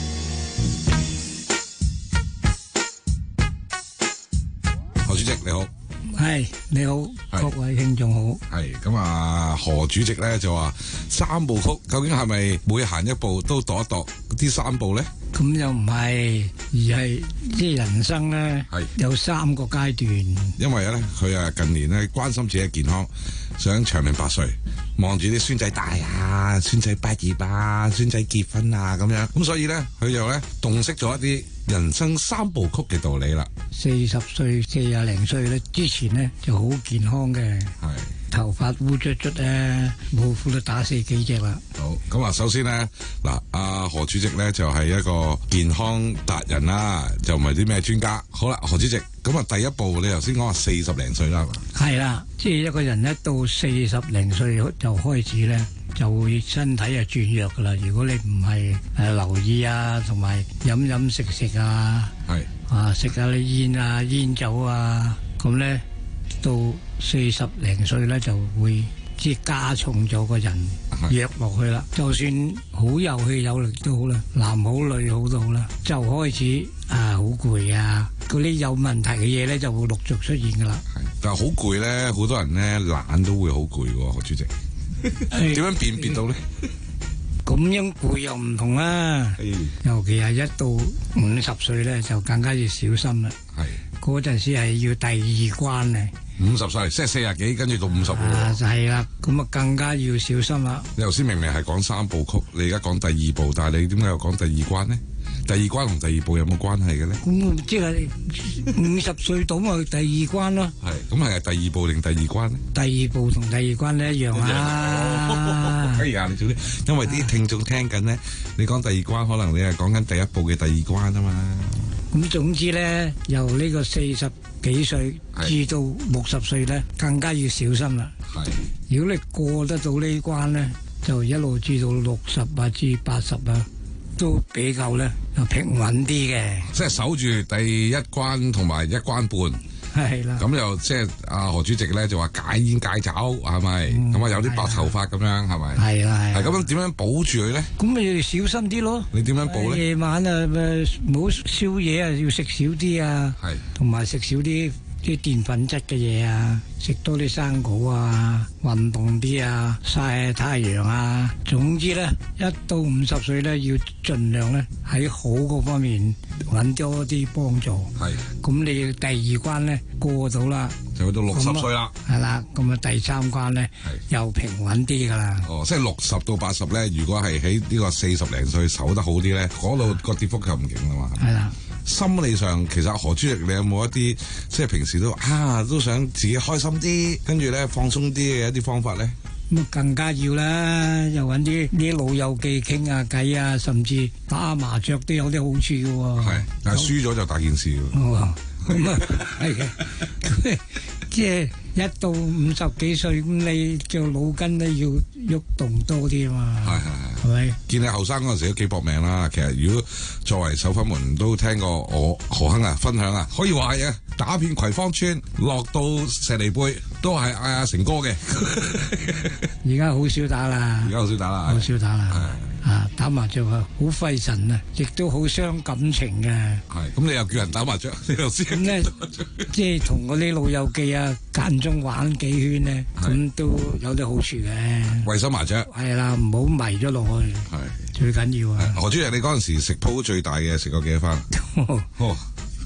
何主席你好。 係你好，各位聽眾好。 係咁啊，何主席咧就話三部曲，究竟係咪每行一步都度一度啲三部咧？ 咁又唔係，而係即係人生咧，有三個階段。 因為咧，佢啊近年咧關心自己嘅健康，想長命百歲，望住啲孫仔大啊，孫仔畢業啊，孫仔結婚啊咁樣，咁所以咧佢就咧洞悉咗一啲人生三部曲嘅道理啦。 四十歲、四廿零歲咧，之前咧就好健康嘅， 係頭髮烏卒卒咧，老虎都打死幾隻啦。 好，咁啊，首先咧，嗱，阿何主席咧就係一個健康達人啦，就唔係啲咩專家。好啦，何主席，咁啊，第一步你頭先講話四十零歲啦，係嘛？ 係啦，即係一個人一到四十零歲就開始咧，就會身體啊轉弱噶啦。如果你唔係誒留意啊，同埋飲飲食食啊，係啊食下啲煙啊煙酒啊，咁咧到四十零歲咧就會即係加重咗個人弱落去啦。就算好有氣有力都好啦，男好女好都好啦，就開始啊好攰啊，嗰啲有問題嘅嘢咧就會陸續出現噶啦。 係，但係好攰咧，好多人咧懶都會好攰喎，何主席。點樣辨別到咧？ 咁樣攰又唔同啦，尤其係一到五十歲咧，就更加要小心啦。 係嗰陣時係要第二關咧。 五十歲即係四廿幾，跟住到五十。 啊，就係啦，咁啊更加要小心啦。 你頭先明明係講三部曲，你而家講第二部，但係你點解又講第二關呢？第二關同第二部有冇關係嘅咧？ 咁即係五十歲到咪第二關咯。 係，咁係第二部定第二關咧？ 第二部同第二關咧一樣啊。 哎呀，你做啲，因為啲聽眾聽緊咧，你講第二關，可能你係講緊第一部嘅第二關啊嘛。 咁總之咧，由呢個四十幾歲至到六十歲咧，更加要小心啦。 係， 如果你過得到呢關咧，就一路至到六十啊至八十啊。都比較咧就平穩啲嘅， 即係守住第一關同埋一關半， 係啦。 咁又即係阿何主席咧就話戒煙戒酒係咪？咁啊有啲白頭髮咁樣係咪？ 係啦係。 係咁樣點樣保住佢咧？ 咁咪小心啲咯。 你點樣保咧？ 夜晚啊，唔好宵夜啊，要食少啲啊，係，同埋食少啲啲澱粉質嘅嘢啊，食多啲生果啊，運動啲啊，曬太陽啊。總之咧，一到五十歲咧，要盡量咧喺好嗰方面揾多啲幫助。 係。咁你第二關咧過到啦， 就去到六十歲啦。 係啦，咁啊第三關咧又平穩啲噶啦。 哦，即係六十到八十咧，如果係喺呢個四十零歲守得好啲咧，嗰度個跌幅就唔勁啦嘛。 係啦。 心理上其實何主席你有冇一啲即係平時都啊都想自己開心啲，跟住咧放鬆啲嘅一啲方法咧？ 咁啊更加要啦，又揾啲啲老友記傾下偈啊，甚至打麻雀都有啲好處嘅喎。 係，但係輸咗就大件事喎。 哦，咁啊係嘅，即係一到五十幾歲咁，你做腦筋咧要喐動多啲啊嘛。 係係係， 係咪？ 見你後生嗰陣時都幾搏命啦。其實如果作為手粉們都聽過我何亨啊分享啊，可以話嘅打遍葵芳村，落到石梨貝都係嗌阿成哥嘅。 而家好少打啦， 而家好少打啦， 好少打啦。啊，打麻雀啊，好費神啊，亦都好傷感情嘅。 係，咁你又叫人打麻雀，你又知咁咧，即係同嗰啲老友記啊，間中玩幾圈咧，咁都有啲好處嘅。 衛生麻雀係啦，唔好迷咗落去，係最緊要啊。 何主席，你嗰陣時食鋪最大嘅食過幾多番？ 哦，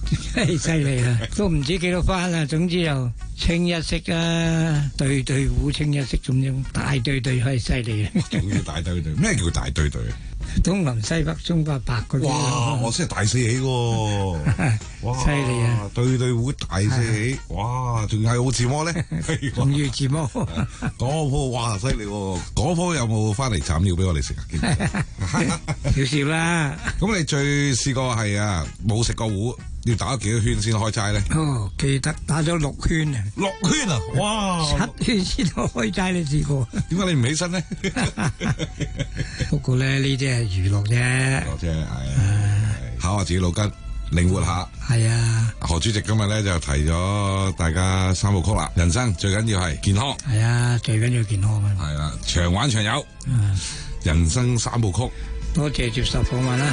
真係犀利啦，都唔知幾多番啦。總之又清一色啊，對對糊清一色咁樣，大對對係犀利啊！ 仲要大對對，咩叫大對對啊？ 東南西北中北白嗰啲。 哇！我真係大四喜喎，哇！犀利啊！對對糊大四喜，哇！仲係好自摸咧， 仲要自摸。 嗰鋪哇犀利喎！嗰鋪有冇翻嚟斬料俾我哋食啊？ 少少啦。 咁你最試過係啊冇食過糊，要打幾多圈先開齋咧？ 哦，記得打咗六圈啊！ 六圈啊！哇！ 七圈先開齋，你試過？ 點解你唔起身咧？ 不過咧，呢啲係娛樂啫， 娛樂啫，係考下自己腦筋，靈活下。 係啊， 何主席今日咧就提咗大家三部曲啦。人生最緊要係健康。 係啊，最緊要健康啊。 係啦，長玩長有。人生三部曲。 多謝接受訪問啦。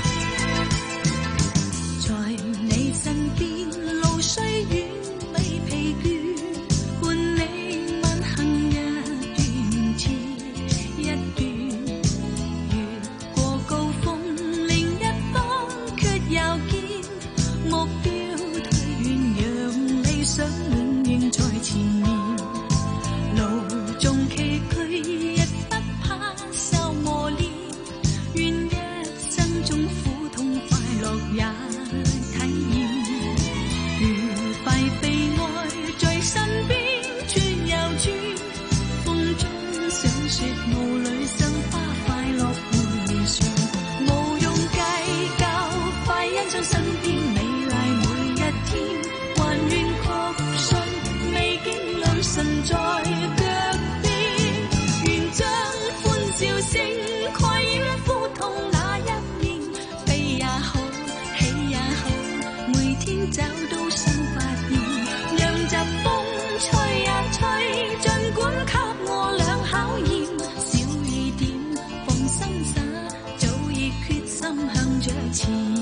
在你身邊，路雖遠未疲倦，伴你慢行一段接一段，越過高峰另一方卻又見目標推遠，讓理想永遠在前面，路縱崎嶇亦不怕受磨練，願一生中苦痛快樂也體驗，愉快悲哀在身邊轉又轉，風中想說霧裏生花快樂回旋，無用計較，快欣賞身邊美麗每一天，還願確信美景良辰在腳邊，願將歡笑聲蓋掩苦痛那一面，悲也好，喜也好，每天找到新發現，讓疾風吹呀吹，儘管給我倆考驗，小雨點放心灑，早已決心向着前。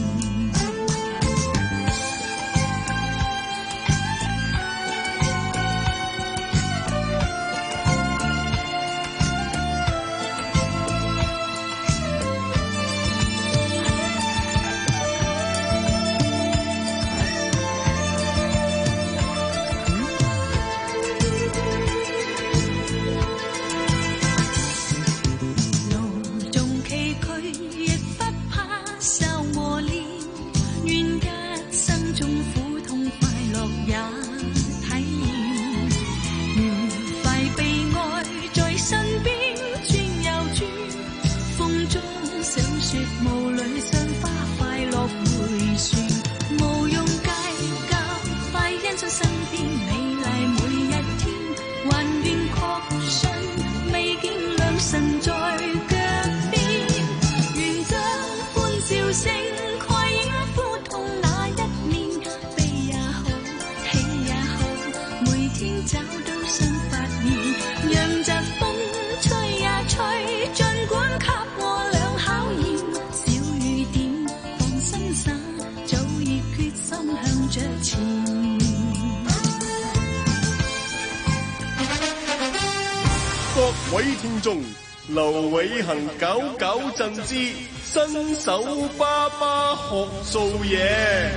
各位聽眾，劉偉恒九九贈之新手爸爸學做嘢。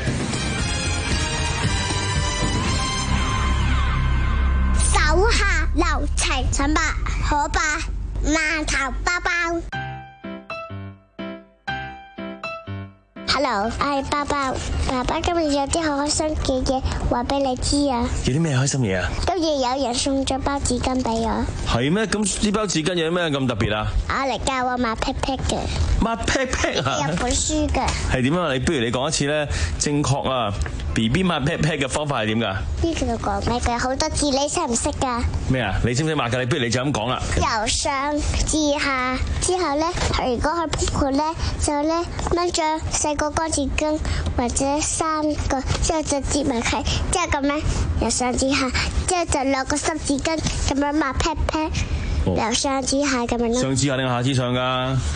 手下留情，陳伯可伯饅頭包包。Hello，我係包包。爸爸今日有啲好開心嘅嘢話俾你知啊！ 有啲咩開心嘢啊？ 今日有人送咗包紙巾俾我。 係咩？咁呢包紙巾有咩咁特別啊？ 我嚟教我抹屁屁嘅。 抹屁屁啊？ 有本書嘅。係點啊？你不如你講一次咧，正確啊 B B 抹屁屁嘅方法係點㗎？ 呢個講咩嘅？好多字你識唔識㗎？ 咩啊？你識唔識抹㗎？你不如你就咁講啦。 由上至下之後咧，如果佢鋪盤咧，就咧掹咗細個乾紙巾或者三個，之後就接埋佢，之後咁樣由上至下，之後就落個濕紙巾咁樣抹 pat pat，由上至下咁樣咯。 上至下定下至上㗎？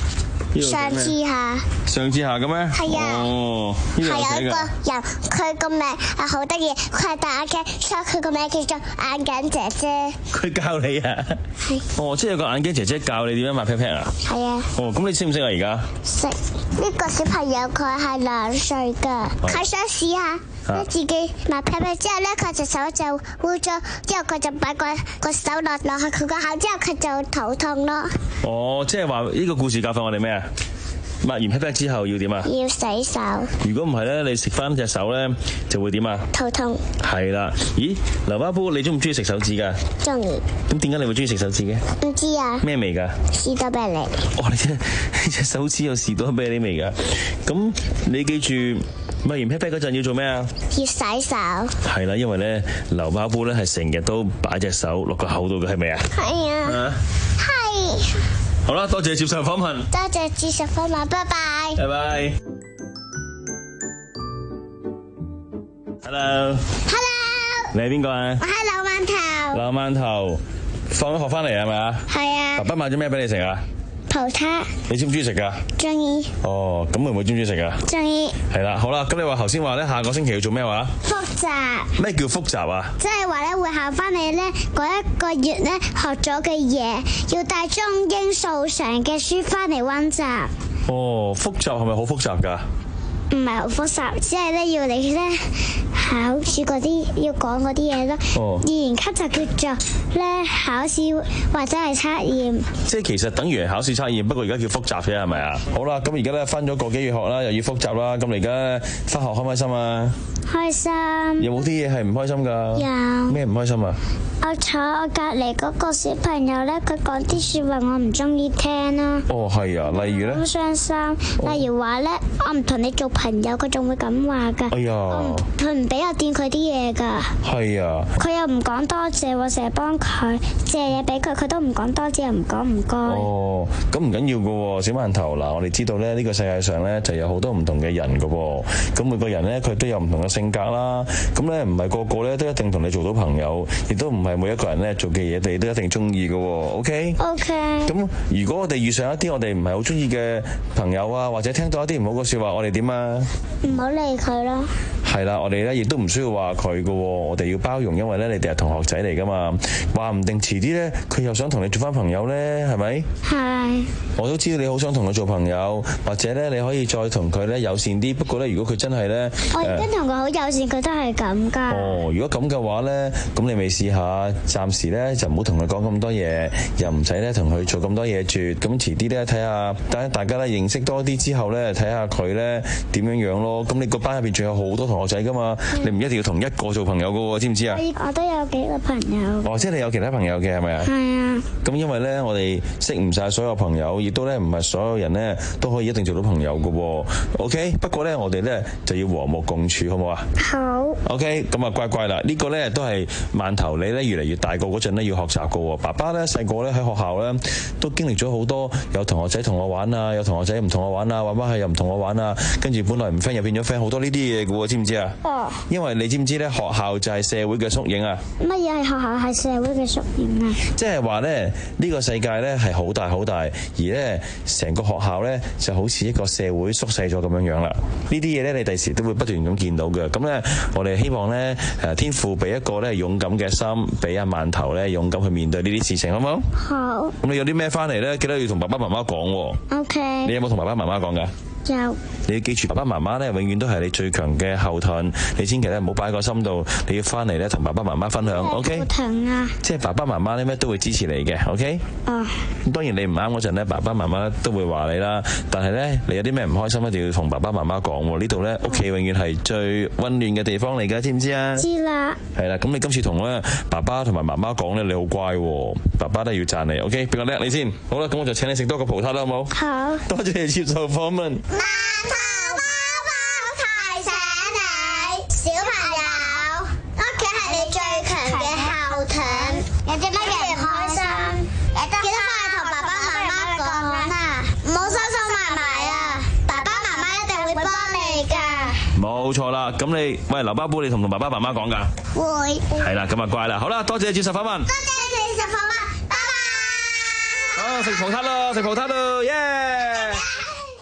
上次下。 上次下嘅咩？ 係啊。 哦，呢度係有一個寫㗎。 人，佢個名係好得意，佢係戴眼鏡，所以佢個名叫做眼鏡姐姐。 佢教你啊？ 係。 哦，即係有個眼鏡姐姐教你點樣抹 pat pat 啊？ 係啊。 哦，咁你識唔識啊？而家？ 識。呢個小朋友佢係兩歲㗎，佢想試下。佢自己抹 pat pat 之後咧，佢隻手就污糟，之後佢就擺個個手落落去佢個口，之後佢就肚痛咯。 哦，即係話呢個故事教訓我哋咩啊？抹完 pat pat 之後要點啊？ 要洗手。 如果唔係咧，你食翻隻手咧就會點啊？ 肚痛。係啦。咦，劉巴布，你中唔中意食手指㗎？ 中意。 咁點解你會中意食手指嘅？ 唔知啊。咩味㗎？ 士多啤梨。 哇！你隻你隻手指有士多啤梨味㗎。咁你記住抹完 pat pat 嗰陣要做咩啊？ 要洗手。 係啦，因為咧劉巴布咧係成日都擺隻手落個口度嘅，係咪啊？ 係啊。係。 好啦，多謝接受訪問。 多謝接受訪問，拜拜。 拜拜。Hello。 Hello。 你係邊個啊？ 我係劉饅頭。 劉饅頭，放咗學翻嚟係咪啊？ 係啊。 爸爸買咗咩俾你食啊？ 葡撻。 你中唔中意食噶？ 中意。 哦，咁妹妹中唔中意食啊？ 中意。 係啦，好啦，咁你話頭先話咧，下個星期要做咩話？ 複習。 咩叫複習啊？ 即係話咧，會考翻你咧嗰一個月咧學咗嘅嘢，要帶中英數常嘅書翻嚟溫習。 哦，複習係咪好複雜噶？ 唔係好複雜，只係咧要你咧考試嗰啲要講嗰啲嘢咯。 哦。 二年級就叫做咧考試或者係測驗。 即係其實等於係考試測驗，不過而家叫複習啫，係咪啊？好啦，咁而家咧分咗個幾月學啦，又要複習啦，咁你而家翻學開唔開心啊？ 開心。 有冇啲嘢係唔開心㗎？ 有。 咩唔開心啊？ 我坐我隔離嗰個小朋友咧，佢講啲説話我唔中意聽啦。 哦，係啊，例如咧？ 好傷心。例如話咧，我唔同你做朋友，佢仲會咁話㗎。 哎呀！ 佢唔俾我掂佢啲嘢㗎。 係啊。 佢又唔講多謝喎，成日幫佢借嘢俾佢，佢都唔講多謝，又唔講唔該。 哦，咁唔緊要㗎喎，小饅頭嗱，我哋知道咧，呢個世界上咧就有好多唔同嘅人㗎喎，咁每個人咧佢都有唔同嘅性格啦，咁咧唔係個個咧都一定同你做到朋友，亦都唔係每一個人咧做嘅嘢你都一定中意㗎喎 ，OK？OK。 Okay? 咁如果我哋遇上一啲我哋唔係好中意嘅朋友啊，或者聽到一啲唔好嘅説話，我哋點啊？ 唔好理佢咯。 係啦，我哋咧亦都唔需要話佢㗎喎，我哋要包容，因為咧你哋係同學仔嚟㗎嘛，話唔定遲啲咧佢又想同你做翻朋友咧，係咪？係。我都知道你好想同佢做朋友，或者咧你可以再同佢咧友善啲。不過咧，如果佢真係咧， 我已經同佢好友善，佢都係咁㗎。 哦，如果咁嘅話咧，咁你未試下，暫時咧就唔好同佢講咁多嘢，又唔使咧同佢做咁多嘢住。咁遲啲咧睇下，等大家咧認識多啲之後咧，睇下佢咧點樣樣咯。咁你個班入邊仲有好多同學仔㗎嘛，嗯、你唔一定要同一個做朋友㗎喎，知唔知啊？ 我都有幾個朋友。 哦，即係你有其他朋友嘅係咪啊？ 係啊。咁因為咧，我哋識唔晒所有朋友，亦都咧唔係所有人咧都可以一定做到朋友㗎喎。OK，不過咧我哋咧就要和睦共處，好唔好啊？好。OK，咁啊乖乖啦，呢個咧都係饅頭你咧越嚟越大個嗰陣咧要學習㗎喎。爸爸咧細個咧喺學校咧都經歷咗好多，有同學仔同我玩啊，有同學仔唔同我玩啊，玩翻去又唔同我玩啊，跟住本來唔 friend 又變咗 friend，好多呢啲嘢㗎喎，知唔知啊？哦。因為你知唔知咧學校就係社會嘅縮影啊？乜嘢係學校係社會嘅縮影啊？即係話咧呢個世界咧係好大好大，而咧成個學校咧就好似一個社會縮細咗咁樣樣啦。呢啲嘢咧你第時都會不斷咁見到嘅。咁咧我哋希望咧誒天父俾一個咧勇敢嘅心，俾阿饅頭咧勇敢去面對呢啲事情，好唔好？好。咁你有啲咩翻嚟咧？記得要同爸爸媽媽講喎。OK。你有冇同爸爸媽媽講㗎？有。你要記住，爸爸媽媽咧永遠都係你最強嘅後盾，你千祈咧唔好擺喺個心度，你要翻嚟咧同爸爸媽媽分享 ，OK？後盾啊！即係爸爸媽媽咧咩都會支持你嘅 ，OK？哦。咁當然你唔啱嗰陣咧，爸爸媽媽都會話你啦。但係咧，你有啲咩唔開心，一定要同爸爸媽媽講喎。呢度咧屋企永遠係最溫暖嘅地方嚟㗎，知唔知啊？知啦。係啦，咁你今次同咧爸爸同埋媽媽講咧，你好乖喎，爸爸都要讚你 ，OK？俾我叻你先。好啦，咁我就請你食多個葡撻啦，好冇？好。多謝你接受訪問。饅頭爸爸提醒你，小朋友，屋企係你最強嘅後盾。有啲乜嘢唔開心，記得翻去同爸爸媽媽講啦，唔好收收埋埋啊！爸爸媽媽一定會幫你㗎。冇錯啦，咁你喂劉巴布，你同唔同爸爸媽媽講㗎？會。係啦，咁啊乖啦，好啦，多謝你接受訪問。多謝你接受訪問，拜拜。好，食葡撻咯，食葡撻咯，耶！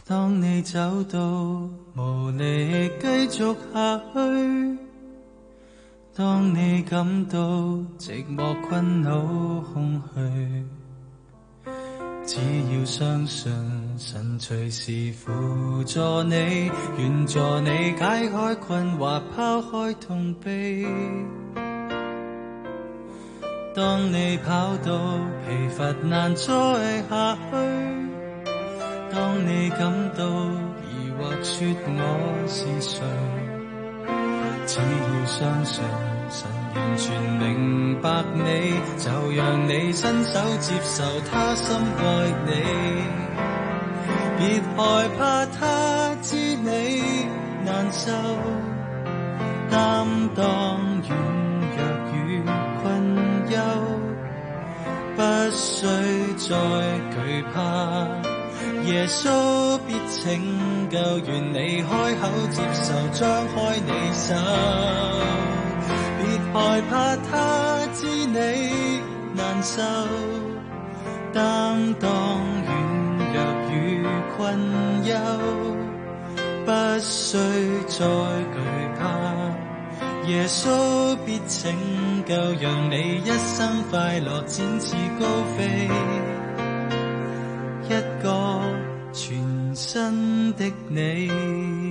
當你走到無力繼續下去，當你感到寂寞困惱空虛，只要相信神隨時輔助你，願助你解開困惑，拋開痛悲。當你跑到疲乏難再下去，當你感到疑惑說我是誰，只要相信神完全明白你，就讓你伸手接受他深愛你。別害怕他知你難受，擔當軟弱與困憂，不需再懼怕，耶穌必拯救，願你開口接受，張開你手。別害怕他知你難受，擔當軟弱與困憂，不需再懼怕，耶穌必拯救，讓你一生快樂展翅高飛，一個全新的你。